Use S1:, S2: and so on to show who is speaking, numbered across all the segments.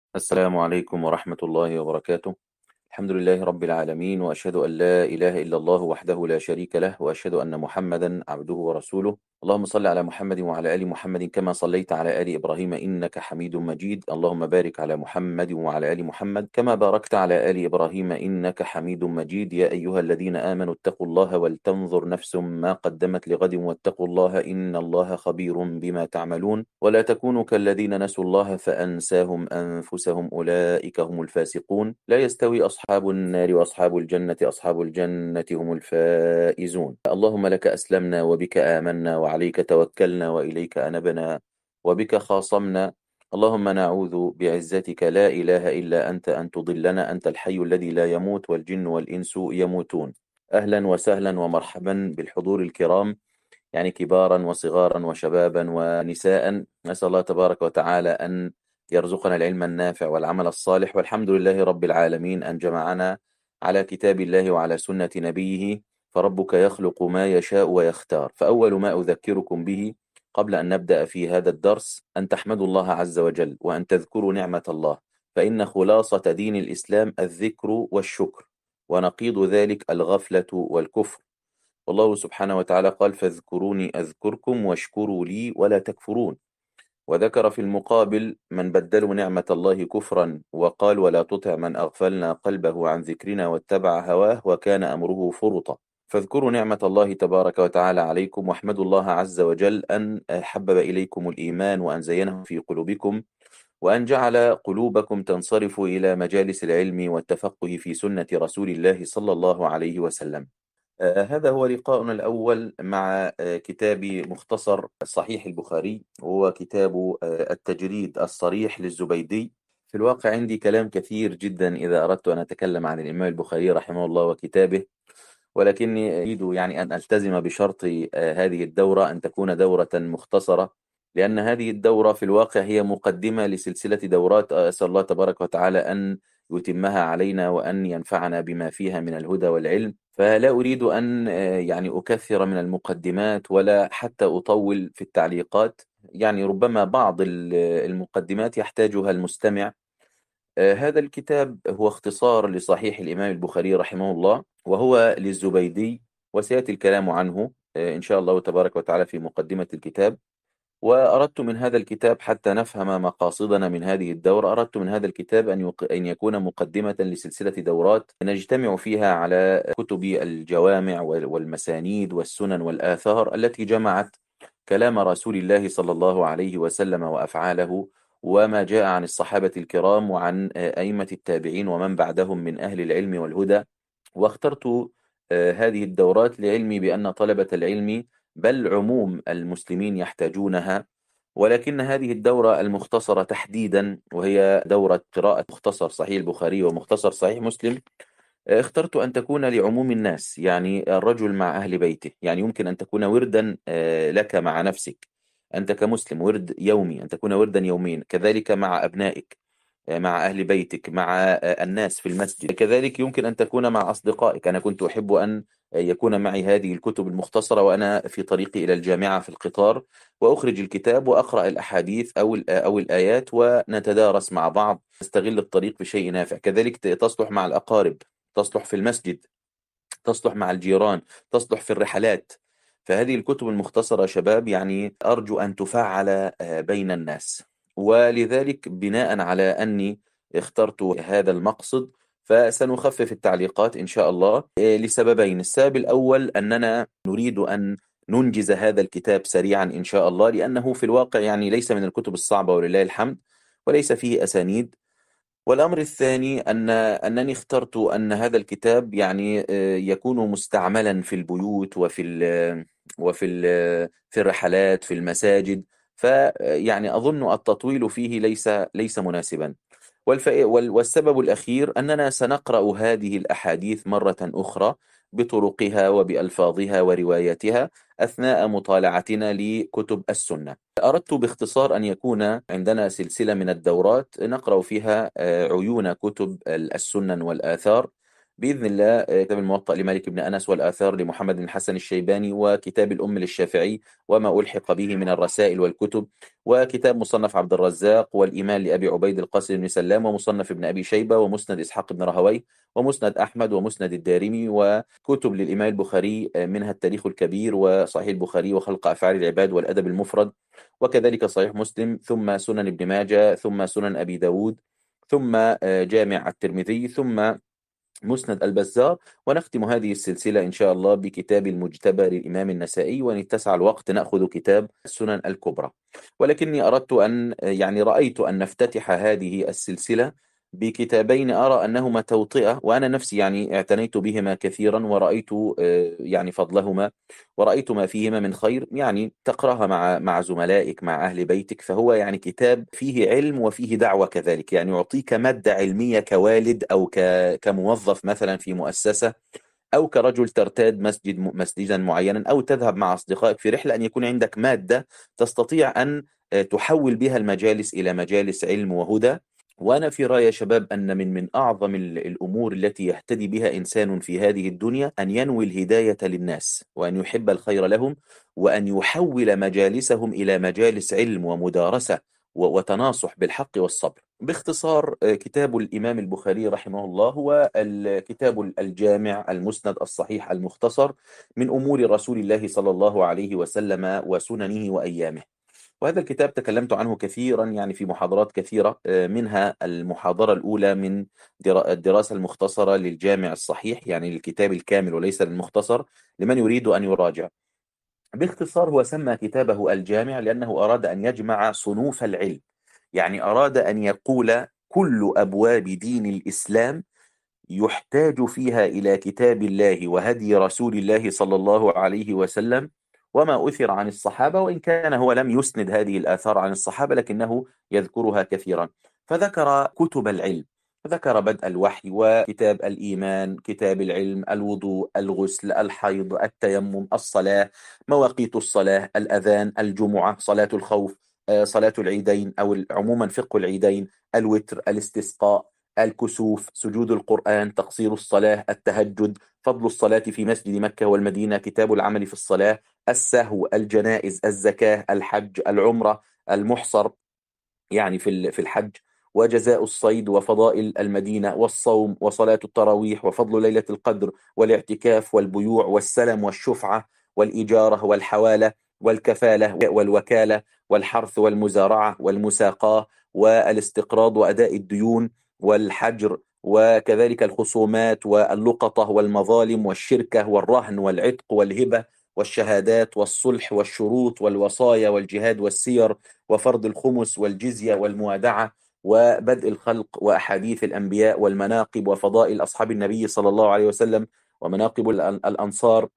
S1: السلام عليكم ورحمة الله وبركاته. الحمد لله رب العالمين، وأشهد أن لا إله إلا الله وحده لا شريك له، وأشهد أن محمدا عبده ورسوله. اللهم صل على محمد وعلى آل محمد كما صليت على آل إبراهيم إنك حميد مجيد. اللهم بارك على محمد وعلى آل محمد كما باركت على آل إبراهيم إنك حميد مجيد. يا أيها الذين آمنوا اتقوا الله ولتنظر نفس ما قدمت لغد، واتقوا الله إن الله خبير بما تعملون. ولا تكونوا كالذين نسوا الله فأنساهم أنفسهم، أولئك هم الفاسقون. لا يستوي أصحاب النار وأصحاب الجنة، أصحاب الجنة هم الفائزون. اللهم لك أسلمنا وبك آمنا وعليك توكلنا وإليك أنبنا وبك خاصمنا. اللهم نعوذ بعزتك لا إله إلا أنت أن تضلنا، أنت الحي الذي لا يموت والجن والإنس يموتون. أهلا وسهلا ومرحبا بالحضور الكرام، يعني كبارا وصغارا وشبابا ونساء. نسأل الله تبارك وتعالى أن يرزقنا العلم النافع والعمل الصالح، والحمد لله رب العالمين أن جمعنا على كتاب الله وعلى سنة نبيه. فربك يخلق ما يشاء ويختار. فأول ما أذكركم به قبل أن نبدأ في هذا الدرس أن تحمدوا الله عز وجل وأن تذكروا نعمة الله، فإن خلاصة دين الإسلام الذكر والشكر، ونقيض ذلك الغفلة والكفر. والله سبحانه وتعالى قال: فاذكروني أذكركم واشكروا لي ولا تكفرون. وذكر في المقابل من بدلوا نعمة الله كفرا وقال: ولا تطع من أغفلنا قلبه عن ذكرنا واتبع هواه وكان أمره فرطا. فاذكروا نعمة الله تبارك وتعالى عليكم، واحمدوا الله عز وجل أن حبب إليكم الإيمان وأن زينه في قلوبكم، وأن جعل قلوبكم تنصرف إلى مجالس العلم والتفقه في سنة رسول الله صلى الله عليه وسلم. هذا هو لقاؤنا الأول مع كتاب مختصر صحيح البخاري، وهو كتاب التجريد الصريح للزبيدي. في الواقع عندي كلام كثير جدا إذا أردت أن أتكلم عن الإمام البخاري رحمه الله وكتابه، ولكني أريد يعني أن ألتزم بشرط هذه الدورة أن تكون دورة مختصرة، لأن هذه الدورة في الواقع هي مقدمة لسلسلة دورات أسأل الله تبارك وتعالى أن يتمها علينا وأن ينفعنا بما فيها من الهدى والعلم. فلا أريد أن يعني أكثر من المقدمات ولا حتى أطول في التعليقات. يعني ربما بعض المقدمات يحتاجها المستمع. هذا الكتاب هو اختصار لصحيح الإمام البخاري رحمه الله، وهو للزبيدي، وسيأتي الكلام عنه إن شاء الله تبارك وتعالى في مقدمة الكتاب. وأردت من هذا الكتاب حتى نفهم مقاصدنا من هذه الدورة، أردت من هذا الكتاب أن يكون مقدمة لسلسلة دورات نجتمع فيها على كتب الجوامع والمسانيد والسنن والآثار التي جمعت كلام رسول الله صلى الله عليه وسلم وأفعاله، وما جاء عن الصحابة الكرام وعن أئمة التابعين ومن بعدهم من أهل العلم والهدى. واخترت هذه الدورات لعلمي بأن طلبة العلم بل عموم المسلمين يحتاجونها، ولكن هذه الدورة المختصرة تحديدا، وهي دورة قراءة مختصر صحيح البخاري ومختصر صحيح مسلم، اخترت أن تكون لعموم الناس، يعني الرجل مع أهل بيته. يعني يمكن أن تكون وردا لك مع نفسك أنت كمسلم، ورد يومي، أن تكون وردا يوميا، كذلك مع أبنائك، مع أهل بيتك، مع الناس في المسجد. كذلك يمكن أن تكون مع أصدقائك. أنا كنت أحب أن يكون معي هذه الكتب المختصرة وأنا في طريقي إلى الجامعة في القطار، وأخرج الكتاب وأقرأ الأحاديث أو الآيات ونتدارس مع بعض، نستغل الطريق بشيء نافع. كذلك تصلح مع الأقارب، تصلح في المسجد، تصلح مع الجيران، تصلح في الرحلات. فهذه الكتب المختصرة شباب يعني أرجو أن تفعل بين الناس. ولذلك بناء على أني اخترت هذا المقصد فسنخفف التعليقات إن شاء الله لسببين. السبب الأول أننا نريد أن ننجز هذا الكتاب سريعا إن شاء الله، لأنه في الواقع يعني ليس من الكتب الصعبة ولله الحمد، وليس فيه أسانيد. والأمر الثاني أنني اخترت أن هذا الكتاب يعني يكون مستعملا في البيوت في الرحلات في المساجد. فيعني أظن التطويل فيه ليس مناسبا. والسبب الأخير أننا سنقرأ هذه الأحاديث مرة أخرى بطرقها وبألفاظها ورواياتها أثناء مطالعتنا لكتب السنة. أردت باختصار أن يكون عندنا سلسلة من الدورات نقرأ فيها عيون كتب السنن والآثار، بإذن الله كتاب الموطأ لمالك بن أنس، والآثار لمحمد بن الحسن الشيباني، وكتاب الأم للشافعي وما ألحق به من الرسائل والكتب، وكتاب مصنف عبد الرزاق، والإيمان لأبي عبيد القاسم بن سلام، ومصنف ابن أبي شيبة، ومسند إسحاق بن راهويه، ومسند أحمد، ومسند الدارمي، وكتب للإمام البخاري منها التاريخ الكبير، وصحيح البخاري، وخلق أفعال العباد، والأدب المفرد، وكذلك صحيح مسلم، ثم سنن ابن ماجه، ثم سنن أبي داود، ثم جامع الترمذي، ثم مسند البزار. ونختم هذه السلسلة إن شاء الله بكتاب المجتبى للإمام النسائي، وإن اتسع الوقت نأخذ كتاب السنن الكبرى. ولكني أردت أن يعني رأيت أن نفتتح هذه السلسلة بكتابين أرى أنهما توطئة، وأنا نفسي يعني اعتنيت بهما كثيرا، ورأيت يعني فضلهما، ورأيت ما فيهما من خير، يعني تقرأها مع زملائك، مع أهل بيتك، فهو يعني كتاب فيه علم وفيه دعوة كذلك، يعني يعطيك مادة علمية كوالد أو كموظف مثلا في مؤسسة، أو كرجل ترتاد مسجدا معينا، أو تذهب مع أصدقائك في رحلة، أن يكون عندك مادة تستطيع أن تحول بها المجالس إلى مجالس علم وهدى. وأنا في رأي يا شباب أن من أعظم الأمور التي يهتدي بها إنسان في هذه الدنيا أن ينوي الهداية للناس، وأن يحب الخير لهم، وأن يحول مجالسهم إلى مجالس علم ومدارسة وتناصح بالحق والصبر. باختصار كتاب الإمام البخاري رحمه الله هو الكتاب الجامع المسند الصحيح المختصر من أمور رسول الله صلى الله عليه وسلم وسننه وأيامه. وهذا الكتاب تكلمت عنه كثيرا يعني في محاضرات كثيرة، منها المحاضرة الأولى من الدراسة المختصرة للجامع الصحيح، يعني للكتاب الكامل وليس للمختصر، لمن يريد أن يراجع. باختصار هو سمى كتابه الجامع لأنه أراد أن يجمع صنوف العلم، يعني أراد أن يقول كل أبواب دين الإسلام يحتاج فيها إلى كتاب الله وهدي رسول الله صلى الله عليه وسلم، وما أثر عن الصحابة، وإن كان هو لم يسند هذه الآثار عن الصحابة لكنه يذكرها كثيرا. فذكر كتب العلم، ذكر بدء الوحي، وكتاب الإيمان، كتاب العلم، الوضوء، الغسل، الحيض، التيمم، الصلاة، مواقيت الصلاة، الأذان، الجمعة، صلاة الخوف، صلاة العيدين أو عموما فقه العيدين، الوتر، الاستسقاء، الكسوف، سجود القرآن، تقصير الصلاة، التهجد، فضل الصلاة في مسجد مكة والمدينة، كتاب العمل في الصلاة، السهو، الجنائز، الزكاة، الحج، العمرة، المحصر يعني في الحج، وجزاء الصيد، وفضائل المدينة، والصوم، وصلاة التراويح، وفضل ليلة القدر، والاعتكاف، والبيوع، والسلم، والشفعة، والإجارة، والحوالة، والكفالة، والوكالة، والحرث، والمزارعة، والمساقاة، والاستقراض، وأداء الديون، والحجر، وكذلك الخصومات، واللقطة، والمظالم، والشركة، والرهن، والعتق، والهبة، والشهادات، والصلح، والشروط، والوصايا، والجهاد، والسير، وفرض الخمس، والجزية، والموادعة، وبدء الخلق، وأحاديث الأنبياء، والمناقب، وفضائل أصحاب النبي صلى الله عليه وسلم، ومناقب الأنصار،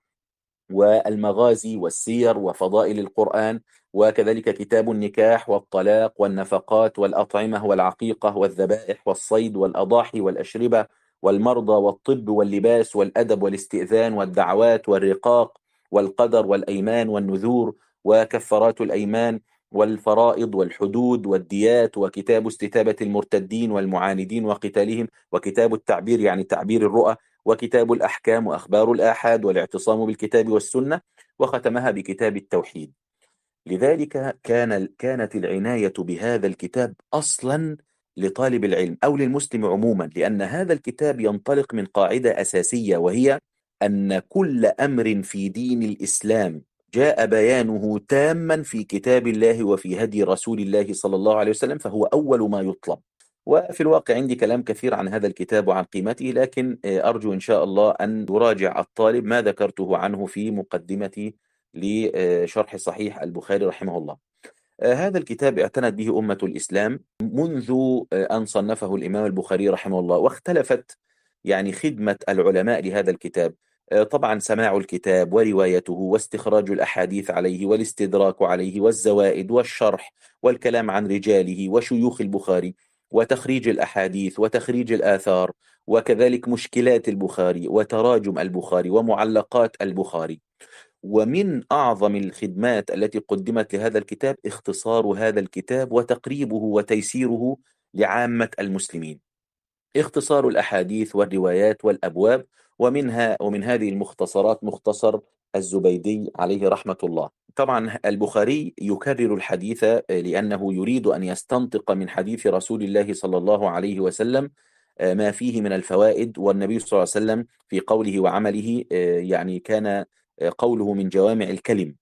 S1: والمغازي، والسير، وفضائل القرآن، وكذلك كتاب النكاح، والطلاق، والنفقات، والأطعمة، والعقيقة، والذبائح، والصيد، والأضاحي، والأشربة، والمرضى، والطب، واللباس، والأدب، والاستئذان، والدعوات، والرقاق، والقدر، والأيمان، والنذور، وكفارات الأيمان، والفرائض، والحدود، والديات، وكتاب استتابة المرتدين والمعاندين وقتالهم، وكتاب التعبير يعني تعبير الرؤى، وكتاب الأحكام، وأخبار الآحاد، والاعتصام بالكتاب والسنة، وختمها بكتاب التوحيد. لذلك كانت العناية بهذا الكتاب أصلا لطالب العلم أو للمسلم عموما، لأن هذا الكتاب ينطلق من قاعدة أساسية، وهي أن كل أمر في دين الإسلام جاء بيانه تاما في كتاب الله وفي هدي رسول الله صلى الله عليه وسلم، فهو أول ما يطلب. وفي الواقع عندي كلام كثير عن هذا الكتاب وعن قيمته، لكن أرجو إن شاء الله أن يراجع الطالب ما ذكرته عنه في مقدمتي لشرح صحيح البخاري رحمه الله. هذا الكتاب اعتنت به أمة الإسلام منذ أن صنفه الإمام البخاري رحمه الله، واختلفت يعني خدمة العلماء لهذا الكتاب. طبعا سماع الكتاب وروايته واستخراج الأحاديث عليه والاستدراك عليه والزوائد والشرح والكلام عن رجاله وشيوخ البخاري، وتخريج الأحاديث وتخريج الآثار، وكذلك مشكلات البخاري وتراجم البخاري ومعلقات البخاري. ومن أعظم الخدمات التي قدمت لهذا الكتاب اختصار هذا الكتاب وتقريبه وتيسيره لعامة المسلمين. اختصار الأحاديث والروايات والأبواب. ومن هذه المختصرات مختصر الزبيدي عليه رحمة الله. طبعا البخاري يكرر الحديث لأنه يريد أن يستنطق من حديث رسول الله صلى الله عليه وسلم ما فيه من الفوائد. والنبي صلى الله عليه وسلم في قوله وعمله يعني كان قوله من جوامع الكلم،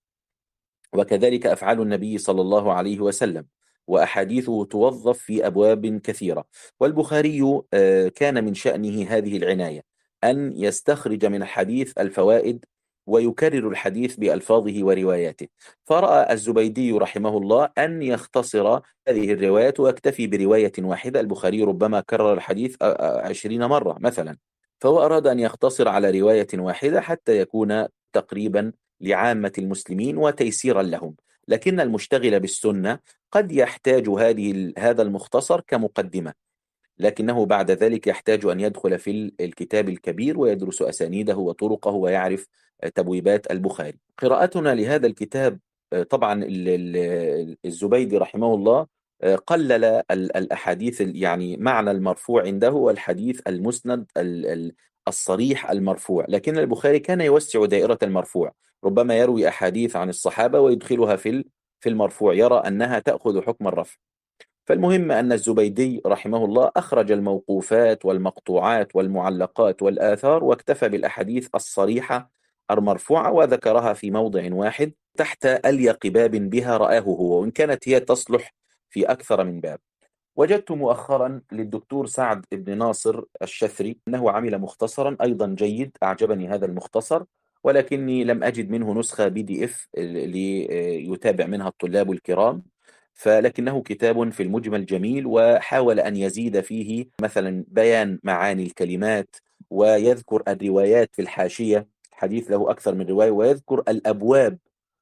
S1: وكذلك أفعال النبي صلى الله عليه وسلم، وأحاديثه توظف في أبواب كثيرة. والبخاري كان من شأنه هذه العناية، أن يستخرج من الحديث الفوائد ويكرر الحديث بألفاظه ورواياته. فرأى الزبيدي رحمه الله أن يختصر هذه الروايات ويكتفي برواية واحدة. البخاري ربما كرر الحديث 20 مرة مثلا، فهو أراد أن يختصر على رواية واحدة حتى يكون تقريبا لعامة المسلمين وتيسيرا لهم. لكن المشتغل بالسنة قد يحتاج هذا المختصر كمقدمة، لكنه بعد ذلك يحتاج أن يدخل في الكتاب الكبير ويدرس أسانيده وطرقه ويعرف تبويبات البخاري. قراءتنا لهذا الكتاب طبعا الزبيدي رحمه الله قلل الأحاديث، يعني معنى المرفوع عنده هو الحديث المسند الصريح المرفوع، لكن البخاري كان يوسع دائرة المرفوع، ربما يروي أحاديث عن الصحابة ويدخلها في المرفوع، يرى أنها تأخذ حكم الرفع. فالمهم أن الزبيدي رحمه الله أخرج الموقوفات والمقطوعات والمعلقات والآثار، واكتفى بالأحاديث الصريحة المرفوعة وذكرها في موضع واحد تحت أليق باب بها رآه هو، وإن كانت هي تصلح في أكثر من باب. وجدت مؤخرا للدكتور سعد بن ناصر الشثري أنه عمل مختصرا أيضا جيد، أعجبني هذا المختصر، ولكني لم أجد منه نسخة PDF ليتابع منها الطلاب الكرام. فلكنه كتاب في المجمل جميل، وحاول أن يزيد فيه مثلا بيان معاني الكلمات، ويذكر الروايات في الحاشية، الحديث له أكثر من رواية، ويذكر الأبواب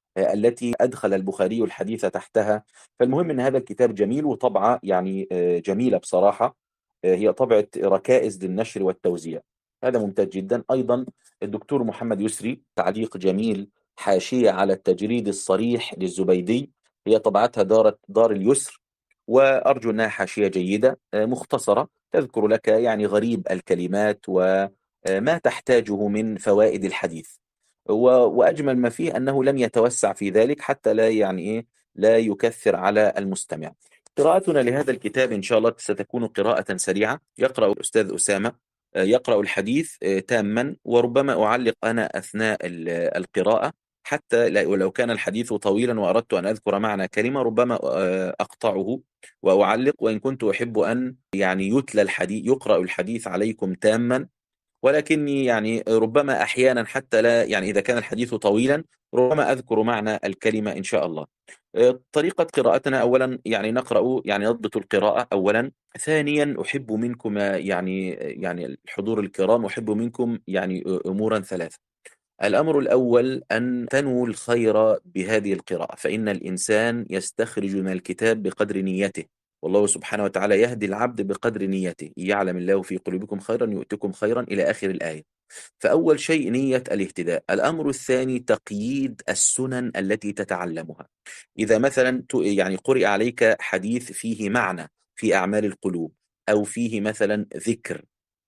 S1: التي أدخل البخاري الحديث تحتها. فالمهم أن هذا الكتاب جميل، وطبعة يعني جميلة بصراحة، هي طبعة ركائز للنشر والتوزيع، هذا ممتاز جدا. أيضا الدكتور محمد يسري تعليق جميل، حاشية على التجريد الصريح للزبيدي، هي طبعتها دار اليسر، وأرجو أنها حاشية جيدة مختصرة تذكر لك يعني غريب الكلمات وما تحتاجه من فوائد الحديث. وأجمل ما فيه أنه لم يتوسع في ذلك حتى لا يعني إيه لا يكثر على المستمع. قراءتنا لهذا الكتاب إن شاء الله ستكون قراءة سريعة. يقرأ الأستاذ أسامة يقرأ الحديث تاما، وربما أعلق أنا أثناء القراءة، حتى ولو كان الحديث طويلا وأردت أن أذكر معنى كلمة ربما أقطعه وأعلق، وإن كنت أحب أن يعني يتلى الحديث يقرأ الحديث عليكم تاما، ولكني يعني ربما أحيانا حتى لا يعني إذا كان الحديث طويلا ربما أذكر معنى الكلمة إن شاء الله. طريقة قراءتنا أولا يعني نقرأ يعني نضبط القراءة أولا. ثانيا أحب منكم يعني الحضور الكرام أحب منكم يعني أمورا ثلاثة. الأمر الأول أن تنووا الخير بهذه القراءة، فإن الإنسان يستخرج من الكتاب بقدر نيته، والله سبحانه وتعالى يهدي العبد بقدر نيته، يعلم الله في قلوبكم خيرا يؤتكم خيرا إلى آخر الآية. فأول شيء نية الاهتداء. الأمر الثاني تقييد السنن التي تتعلمها. إذا مثلا يعني قرئ عليك حديث فيه معنى في أعمال القلوب، أو فيه مثلا ذكر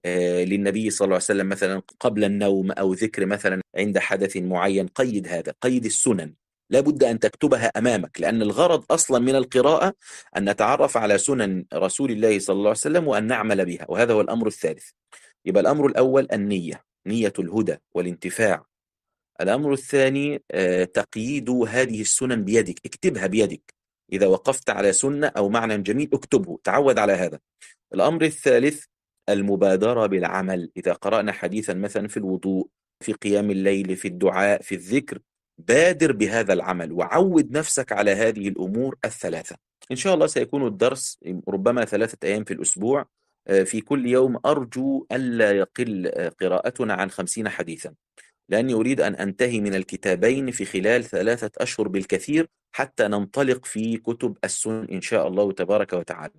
S1: للنبي صلى الله عليه وسلم مثلا قبل النوم، أو ذكر مثلا عند حدث معين، قيد هذا، قيد السنن، لابد أن تكتبها أمامك، لأن الغرض أصلا من القراءة أن نتعرف على سنن رسول الله صلى الله عليه وسلم وأن نعمل بها، وهذا هو الأمر الثالث. يبقى الأمر الأول النية، نية الهدى والانتفاع. الأمر الثاني تقييد هذه السنن بيدك، اكتبها بيدك، إذا وقفت على سنة أو معنى جميل اكتبه، تعود على هذا. الأمر الثالث المبادرة بالعمل، إذا قرأنا حديثا مثلا في الوضوء، في قيام الليل، في الدعاء، في الذكر، بادر بهذا العمل وعود نفسك على هذه الأمور الثلاثة. إن شاء الله سيكون الدرس ربما 3 أيام في الأسبوع، في كل يوم أرجو ألا يقل قراءتنا عن 50 حديثا، لأني أريد أن أنتهي من الكتابين في خلال 3 أشهر بالكثير، حتى ننطلق في كتب السنن إن شاء الله تبارك وتعالى.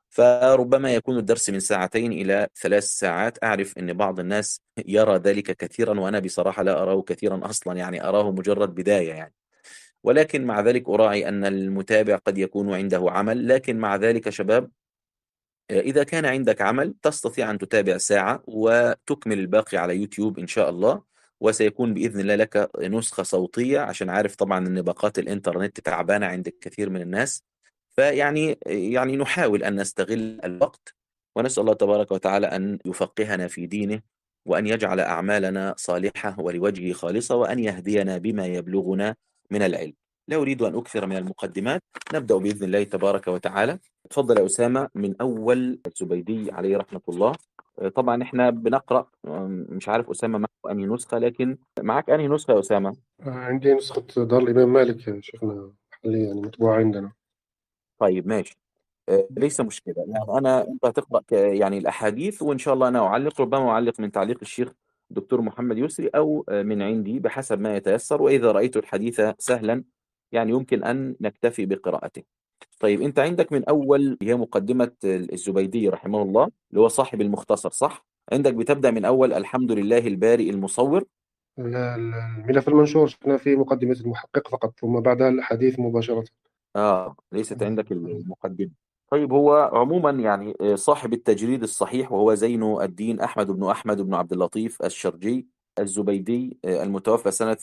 S1: فربما يكون الدرس من 2 إلى 3 ساعات. أعرف أن بعض الناس يرى ذلك كثيرا، وأنا بصراحة لا أراه كثيرا أصلا، يعني أراه مجرد بداية يعني. ولكن مع ذلك أراعي أن المتابع قد يكون عنده عمل، لكن مع ذلك شباب إذا كان عندك عمل تستطيع أن تتابع ساعة وتكمل الباقي على يوتيوب إن شاء الله. وسيكون بإذن الله لك نسخة صوتية، عشان عارف طبعا أن باقات الإنترنت تعبانة عند الكثير من الناس. فيعني نحاول أن نستغل الوقت، ونسأل الله تبارك وتعالى أن يفقهنا في دينه، وأن يجعل أعمالنا صالحة ولوجهه خالصة، وأن يهدينا بما يبلغنا من العلم. لا أريد أن أكثر من المقدمات، نبدأ بإذن الله تبارك وتعالى. تفضل يا أسامة من أول الزبيدي عليه رحمة الله. طبعا احنا بنقرأ، مش عارف أسامة معه أنهي نسخة، لكن معك أنهي نسخة يا أسامة؟
S2: عندي نسخة دار الإمام مالك يا شيخنا، محلية يعني مطبوعة عندنا.
S1: طيب ماشي. ليس مشكلة، يعني أنت هتقرأ يعني الأحاديث، وإن شاء الله أنا أعلق، ربما أعلق من تعليق الشيخ دكتور محمد يسري، أو من عندي بحسب ما يتيسر. وإذا رأيت الحديث سهلا يعني يمكن أن نكتفي بقراءته. طيب أنت عندك من أول هي مقدمة الزبيدي رحمه الله، اللي هو صاحب المختصر، صح؟ عندك بتبدأ من أول الحمد لله البارئ المصور.
S2: الملف المنشور شفنا فيه مقدمة المحقق فقط، ثم بعدها الحديث مباشرة.
S1: ليست عندك المقدمة. طيب هو عموما يعني صاحب التجريد الصحيح، وهو زين الدين أحمد بن عبد اللطيف الشرجي الزبيدي، المتوفى سنة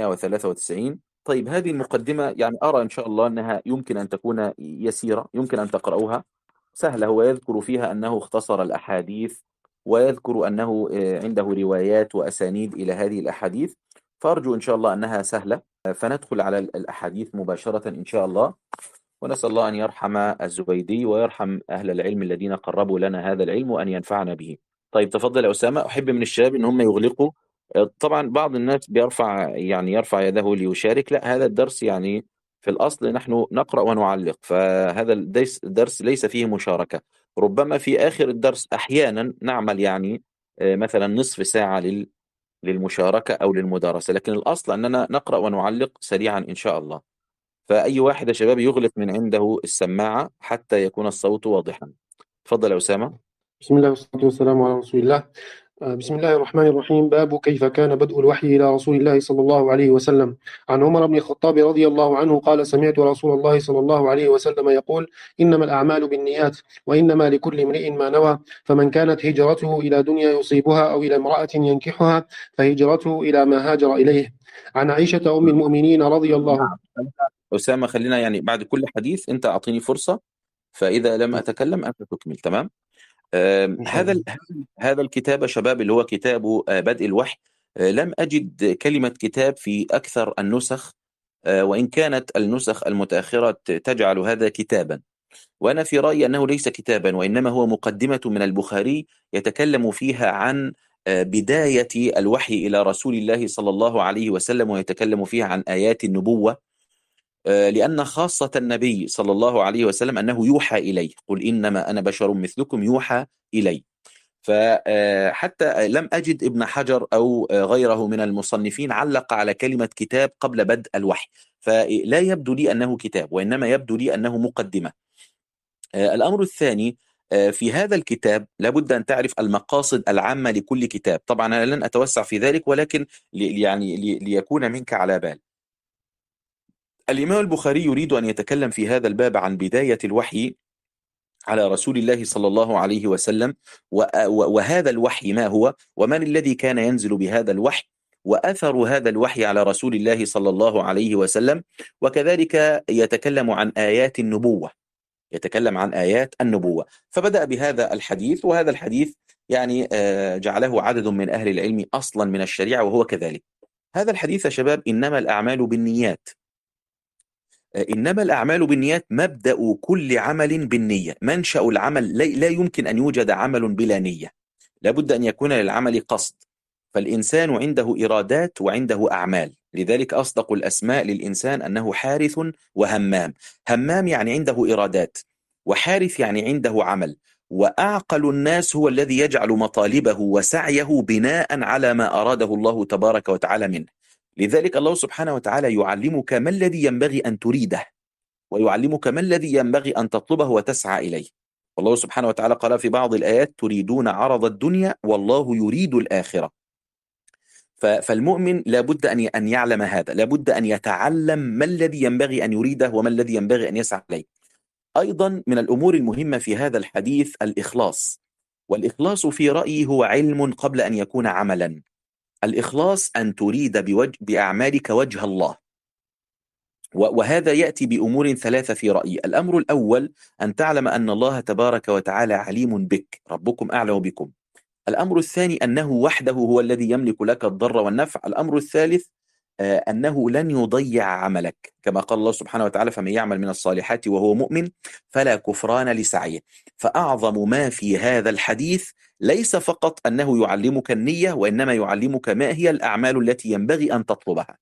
S1: 893. طيب هذه المقدمة يعني أرى إن شاء الله أنها يمكن أن تكون يسيرة، يمكن أن تقرأوها سهلة. هو يذكر فيها أنه اختصر الأحاديث، ويذكر أنه عنده روايات وأسانيد إلى هذه الأحاديث. فأرجو إن شاء الله أنها سهلة. فندخل على الأحاديث مباشرة إن شاء الله. ونسأل الله أن يرحم الزبيدي ويرحم أهل العلم الذين قربوا لنا هذا العلم، وأن ينفعنا به. طيب تفضل يا أسامة. أحب من الشباب أن هم يغلقوا. طبعا بعض الناس يرفع يده ليشارك. لا، هذا الدرس يعني في الأصل نحن نقرأ ونعلق، فهذا الدرس ليس فيه مشاركة. ربما في آخر الدرس أحيانا نعمل يعني مثلا نصف ساعة للمشاركة أو للمدارسة، لكن الأصل أننا نقرأ ونعلق سريعا إن شاء الله. فأي واحد يا شباب يغلق من عنده السماعة حتى يكون الصوت واضحا. تفضل يا أسامة.
S2: بسم الله والصلاة والسلام على رسول الله. بسم الله الرحمن الرحيم. باب كيف كان بدء الوحي إلى رسول الله صلى الله عليه وسلم. عن عمر بن الخطاب رضي الله عنه قال: سمعت رسول الله صلى الله عليه وسلم يقول: إنما الأعمال بالنيات، وإنما لكل امرئ ما نوى، فمن كانت هجرته إلى دنيا يصيبها أو إلى امرأة ينكحها فهجرته إلى ما هاجر إليه. عن عائشة أم المؤمنين رضي الله.
S1: نعم. أسامة خلينا يعني بعد كل حديث أنت أعطيني فرصة، فإذا لم أتكلم أنت تكمل. تمام.
S2: إن شاء
S1: هذا
S2: الله.
S1: هذا الكتاب يا شباب اللي هو كتاب بدء الوحي. لم أجد كلمة كتاب في أكثر النسخ، وإن كانت النسخ المتأخرة تجعل هذا كتابا. وأنا في رأيي أنه ليس كتابا، وإنما هو مقدمة من البخاري يتكلم فيها عن بداية الوحي إلى رسول الله صلى الله عليه وسلم، ويتكلم فيها عن آيات النبوة. لأن خاصة النبي صلى الله عليه وسلم أنه يوحى إليه، قل إنما أنا بشر مثلكم يوحى إلي. فحتى لم أجد ابن حجر أو غيره من المصنفين علق على كلمة كتاب قبل بدء الوحي. فلا يبدو لي أنه كتاب، وإنما يبدو لي أنه مقدمة. الأمر الثاني، في هذا الكتاب لابد أن تعرف المقاصد العامة لكل كتاب. طبعا أنا لن أتوسع في ذلك، ولكن ليكون منك على بال. الإمام البخاري يريد أن يتكلم في هذا الباب عن بداية الوحي على رسول الله صلى الله عليه وسلم، وهذا الوحي ما هو، ومن الذي كان ينزل بهذا الوحي، وأثر هذا الوحي على رسول الله صلى الله عليه وسلم. وكذلك يتكلم عن آيات النبوة، يتكلم عن آيات النبوة. فبدأ بهذا الحديث، وهذا الحديث يعني جعله عدد من أهل العلم أصلا من الشريعة، وهو كذلك. هذا الحديث يا شباب إنما الأعمال بالنيات. إنما الأعمال بالنيات مبدأ كل عمل بالنية. منشأ العمل لا يمكن أن يوجد عمل بلا نية، لابد أن يكون للعمل قصد. فالإنسان عنده إرادات وعنده أعمال، لذلك أصدق الأسماء للإنسان أنه حارث وهمام. همام يعني عنده إرادات، وحارث يعني عنده عمل. وأعقل الناس هو الذي يجعل مطالبه وسعيه بناء على ما أراده الله تبارك وتعالى منه. لذلك الله سبحانه وتعالى يعلمك ما الذي ينبغي أن تريده، ويعلمك ما الذي ينبغي أن تطلبه وتسعى إليه. والله سبحانه وتعالى قال في بعض الآيات: تريدون عرض الدنيا والله يريد الآخرة. فالمؤمن لابد أن يعلم هذا، لابد أن يتعلم ما الذي ينبغي أن يريده وما الذي ينبغي أن يسعى إليه. أيضا من الأمور المهمة في هذا الحديث الإخلاص، والإخلاص في رأيي هو علم قبل أن يكون عملا. الإخلاص أن تريد بأعمالك وجه الله، وهذا يأتي بأمور ثلاثة في رأيي. الأمر الأول أن تعلم أن الله تبارك وتعالى عليم بك، ربكم أعلم بكم. الأمر الثاني أنه وحده هو الذي يملك لك الضر والنفع. الأمر الثالث أنه لن يضيع عملك، كما قال الله سبحانه وتعالى: فمن يعمل من الصالحات وهو مؤمن فلا كفران لسعيه. فأعظم ما في هذا الحديث ليس فقط أنه يعلمك النية، وإنما يعلمك ما هي الأعمال التي ينبغي أن تطلبها.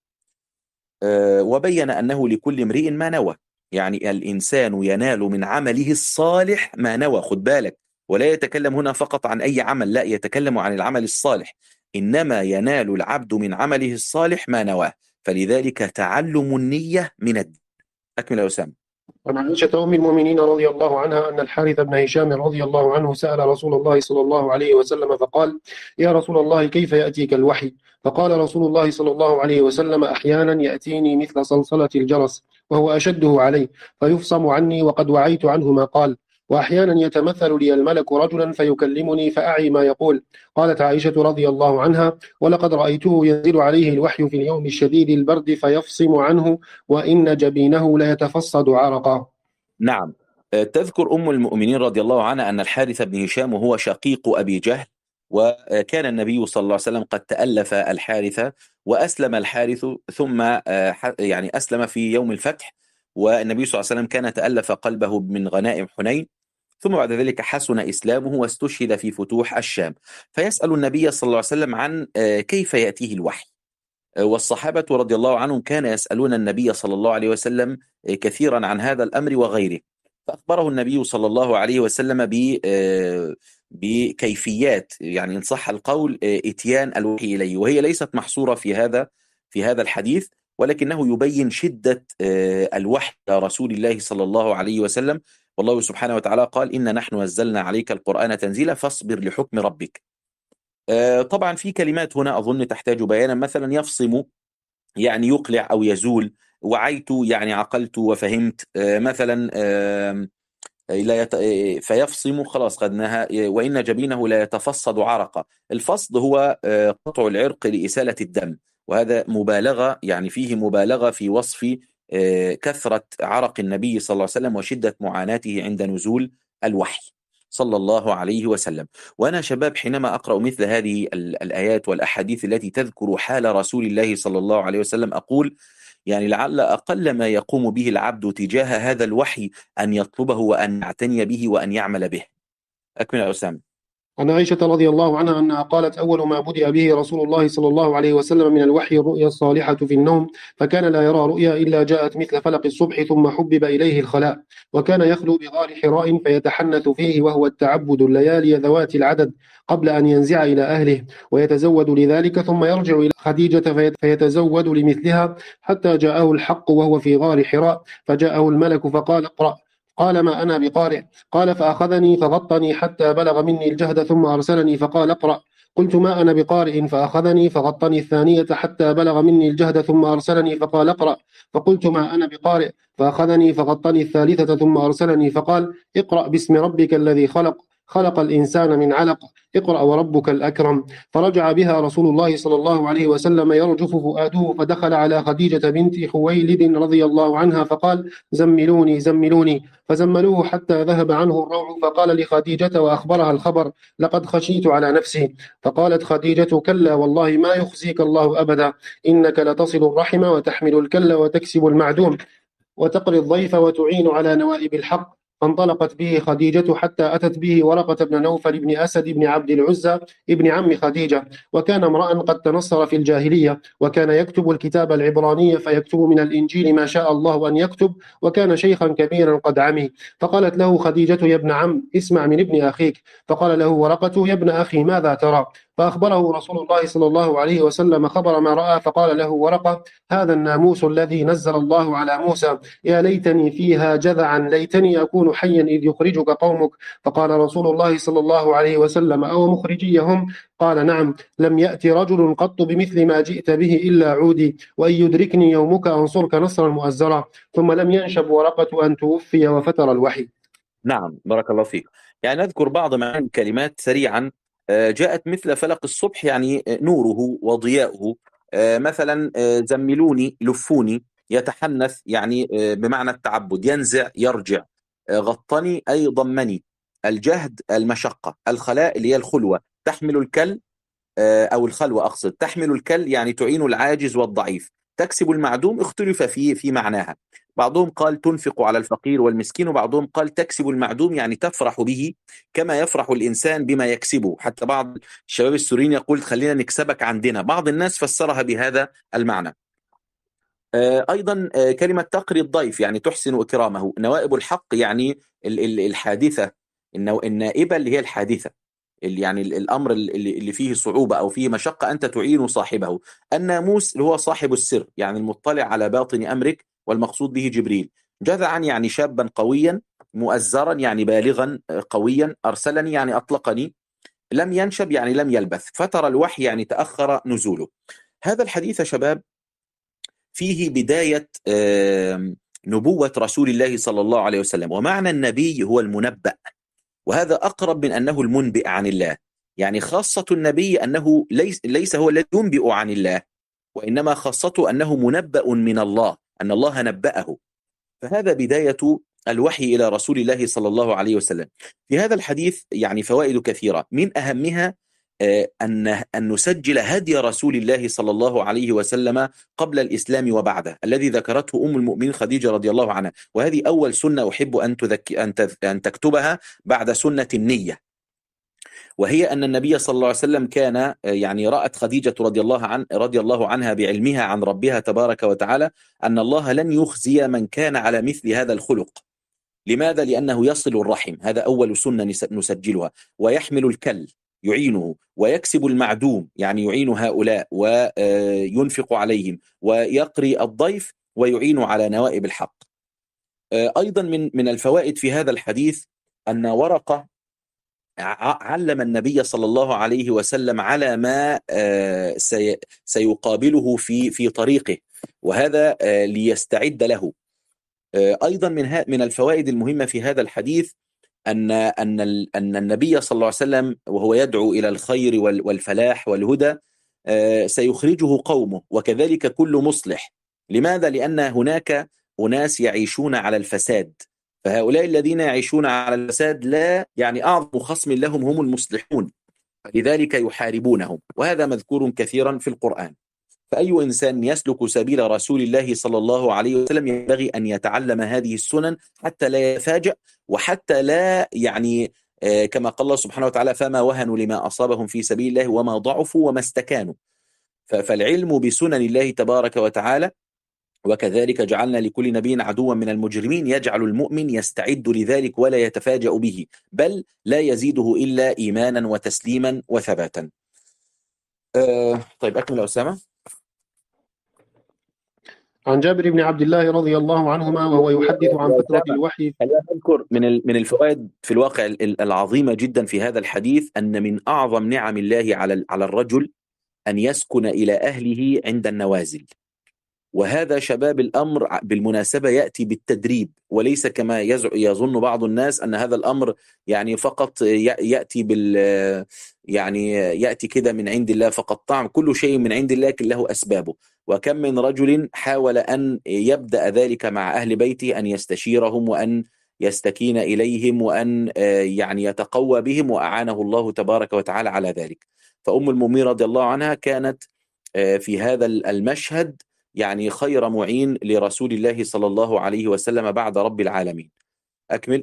S1: وبين أنه لكل امرئ ما نوى، يعني الإنسان ينال من عمله الصالح ما نوى. خد بالك، ولا يتكلم هنا فقط عن أي عمل، لا، يتكلم عن العمل الصالح. إنما ينال العبد من عمله الصالح ما نواه، فلذلك تعلم النية من الدين. أكمل يا أسامة.
S2: عن عائشة أم المؤمنين رضي الله عنها أن الحارث بن هشام رضي الله عنه سأل رسول الله صلى الله عليه وسلم فقال: يا رسول الله، كيف يأتيك الوحي؟ فقال رسول الله صلى الله عليه وسلم: أحيانا يأتيني مثل صلصلة الجرس وهو أشده علي فيفصم عني وقد وعيت عنه ما قال، وأحيانا يتمثل لي الملك رجلا فيكلمني فأعي ما يقول. قالت عائشة رضي الله عنها: ولقد رأيته ينزل عليه الوحي في اليوم الشديد البرد فيفصم عنه وإن جبينه ليتفصد عرقا.
S1: نعم. تذكر أم المؤمنين رضي الله عنها أن الحارث بن هشام هو شقيق أبي جهل، وكان النبي صلى الله عليه وسلم قد تألف الحارث، وأسلم الحارث ثم يعني أسلم في يوم الفتح، والنبي صلى الله عليه وسلم كان تألف قلبه من غنائم حنين، ثم بعد ذلك حسن إسلامه واستشهد في فتوح الشام. فيسأل النبي صلى الله عليه وسلم عن كيف يأتيه الوحي. والصحابة رضي الله عنهم كان يسألون النبي صلى الله عليه وسلم كثيرا عن هذا الأمر وغيره، فأخبره النبي صلى الله عليه وسلم بكيفيات، يعني إن صح القول إتيان الوحي إليه، وهي ليست محصورة في هذا الحديث، ولكنه يبين شدة الوحي إلى رسول الله صلى الله عليه وسلم. والله سبحانه وتعالى قال: إن نحن نزلنا عليك القرآن تنزيلا فاصبر لحكم ربك. طبعا في كلمات هنا أظن تحتاج بيانا، مثلا يفصم يعني يقلع أو يزول، وعيت يعني عقلت وفهمت، مثلا لا فيفصم خلاص خدناها، وإن جبينه لا يتفصد عرقا. الفصد هو قطع العرق لإسالة الدم، وهذا مبالغة، يعني فيه مبالغة في وصف كثرة عرق النبي صلى الله عليه وسلم وشدة معاناته عند نزول الوحي صلى الله عليه وسلم. وأنا شباب حينما أقرأ مثل هذه الآيات والأحاديث التي تذكر حال رسول الله صلى الله عليه وسلم أقول: يعني لعل أقل ما يقوم به العبد تجاه هذا الوحي أن يطلبه وأن يعتني به وأن يعمل به. أكمل يا أسامة.
S2: عن عائشة رضي الله عنها أنها قالت: أول ما بدأ به رسول الله صلى الله عليه وسلم من الوحي الرؤيا الصالحة في النوم، فكان لا يرى رؤيا إلا جاءت مثل فلق الصبح ثم حبب إليه الخلاء، وكان يخلو بغار حراء فيتحنث فيه، وهو التعبد الليالي ذوات العدد قبل أن ينزع إلى أهله، ويتزود لذلك ثم يرجع إلى خديجة فيتزود لمثلها، حتى جاءه الحق وهو في غار حراء، فجاءه الملك فقال: اقرأ. قال: ما أنا بقارئ. قال: فأخذني فغطني حتى بلغ مني الجهد ثم أرسلني فقال: اقرأ. قلت: ما أنا بقارئ. فأخذني فغطني الثانية حتى بلغ مني الجهد ثم أرسلني فقال: اقرأ. فقلت: ما أنا بقارئ. فأخذني فغطني الثالثة ثم أرسلني فقال: اقرأ باسم ربك الذي خلق، خلق الإنسان من علق، اقرأ وربك الأكرم. فرجع بها رسول الله صلى الله عليه وسلم يرجف فؤاده، فدخل على خديجة بنت خويلد رضي الله عنها فقال: زملوني زملوني. فزملوه حتى ذهب عنه الروع، فقال لخديجة وأخبرها الخبر: لقد خشيت على نفسي. فقالت خديجة: كلا والله ما يخزيك الله أبدا، إنك لتصل الرحم وتحمل الكل وتكسب المعدوم وتقري الضيف وتعين على نوائب الحق. فانطلقت به خديجة حتى أتت به ورقة بن نوفل بن أسد بن عبد العزى ابن عم خديجة، وكان امرأ قد تنصر في الجاهلية، وكان يكتب الكتاب العبراني فيكتب من الإنجيل ما شاء الله أن يكتب، وكان شيخا كبيرا قد عمي. فقالت له خديجة: يا ابن عم، اسمع من ابن أخيك. فقال له ورقة: يا ابن أخي، ماذا ترى؟ فأخبره رسول الله صلى الله عليه وسلم خبر ما رأى، فقال له ورقة: هذا الناموس الذي نزل الله على موسى، يا ليتني فيها جذعا، ليتني أكون حيا إذ يخرجك قومك. فقال رسول الله صلى الله عليه وسلم: أو مخرجيهم؟ قال: نعم. لم يأت رجل قط بمثل ما جئت به إلا عودي، وإن يدركني يومك أنصرك نصرا مؤزرا. ثم لم ينشب ورقة أن توفي وفتر الوحي.
S1: نعم، بارك الله فيك. يعني نذكر بعض معاني الكلمات سريعا. جاءت مثل فلق الصبح، يعني نوره وضياؤه. مثلا زملوني، لفوني. يتحنث يعني بمعنى التعبد. ينزع، يرجع. غطني أي ضمني. الجهد، المشقة. الخلاء اللي هي الخلوة. تحمل الكل، أو الخلوة أقصد. تحمل الكل يعني تعين العاجز والضعيف. تكسب المعدوم اختلف في معناها. بعضهم قال تنفق على الفقير والمسكين، وبعضهم قال تكسب المعدوم يعني تفرح به كما يفرح الإنسان بما يكسبه. حتى بعض الشباب السوريين يقول خلينا نكسبك عندنا. بعض الناس فسرها بهذا المعنى. أيضا كلمة تقري الضيف يعني تحسن إكرامه. نوائب الحق يعني الحادثة. النائبة اللي هي الحادثة، يعني الأمر اللي فيه صعوبة أو فيه مشقة أنت تعين صاحبه. الناموس اللي هو صاحب السر، يعني المطلع على باطن أمرك، والمقصود به جبريل. جذعا يعني شابا قويا. مؤزرا يعني بالغا قويا. أرسلني يعني أطلقني. لم ينشب يعني لم يلبث. فتر الوحي يعني تأخر نزوله. هذا الحديث يا شباب فيه بداية نبوة رسول الله صلى الله عليه وسلم. ومعنى النبي هو المنبأ، وهذا أقرب من أنه المنبئ عن الله. يعني خاصة النبي أنه ليس هو الذي ينبئ عن الله، وإنما خاصته أنه منبأ من الله، أن الله نبأه. فهذا بداية الوحي إلى رسول الله صلى الله عليه وسلم. في هذا الحديث يعني فوائد كثيرة، من أهمها أن نسجل هدي رسول الله صلى الله عليه وسلم قبل الإسلام وبعده، الذي ذكرته أم المؤمنين خديجة رضي الله عنها. وهذه أول سنة أحب أن تكتبها بعد سنة النية، وهي أن النبي صلى الله عليه وسلم كان يعني رأت خديجة رضي الله عنها بعلمها عن ربها تبارك وتعالى أن الله لن يخزي من كان على مثل هذا الخلق. لماذا؟ لأنه يصل الرحم، هذا أول سنة نسجلها. ويحمل الكل، يعينه. ويكسب المعدوم، يعني يعين هؤلاء وينفق عليهم. ويقري الضيف ويعين على نوائب الحق. أيضا من الفوائد في هذا الحديث أن ورقة علم النبي صلى الله عليه وسلم على ما سيقابله في طريقه، وهذا ليستعد له. أيضا من الفوائد المهمة في هذا الحديث أن النبي صلى الله عليه وسلم وهو يدعو إلى الخير والفلاح والهدى سيخرجه قومه، وكذلك كل مصلح. لماذا؟ لأن هناك أناس يعيشون على الفساد، فهؤلاء الذين يعيشون على الفساد لا يعني أعظم خصم لهم هم المصلحون، لذلك يحاربونهم، وهذا مذكور كثيرا في القرآن. فأي إنسان يسلك سبيل رسول الله صلى الله عليه وسلم ينبغي أن يتعلم هذه السنن حتى لا يفاجأ، وحتى لا يعني كما قال الله سبحانه وتعالى فما وهنوا لما أصابهم في سبيل الله وما ضعفوا وما استكانوا. فالعلم بسنن الله تبارك وتعالى. وكذلك جعلنا لكل نبي عدوا من المجرمين يجعل المؤمن يستعد لذلك ولا يتفاجأ به، بل لا يزيده إلا إيمانا وتسليما وثباتا. طيب أكمل أسامة.
S2: عن جابر بن عبد الله رضي الله عنهما وهو يحدث عن فترة الوحي.
S1: خلينا نذكر من الفوائد في الواقع العظيمة جدا في هذا الحديث أن من أعظم نعم الله على الرجل أن يسكن إلى أهله عند النوازل. وهذا شباب الأمر بالمناسبة يأتي بالتدريب، وليس كما يظن بعض الناس أن هذا الأمر يعني فقط يأتي يعني يأتي كده من عند الله فقط. طعم كل شيء من عند الله لكن له أسبابه. وكم من رجل حاول أن يبدأ ذلك مع أهل بيته، أن يستشيرهم وأن يستكين إليهم وأن يعني يتقوى بهم، وأعانه الله تبارك وتعالى على ذلك. فأم المؤمنين رضي الله عنها كانت في هذا المشهد يعني خير معين لرسول الله صلى الله عليه وسلم بعد رب العالمين. أكمل.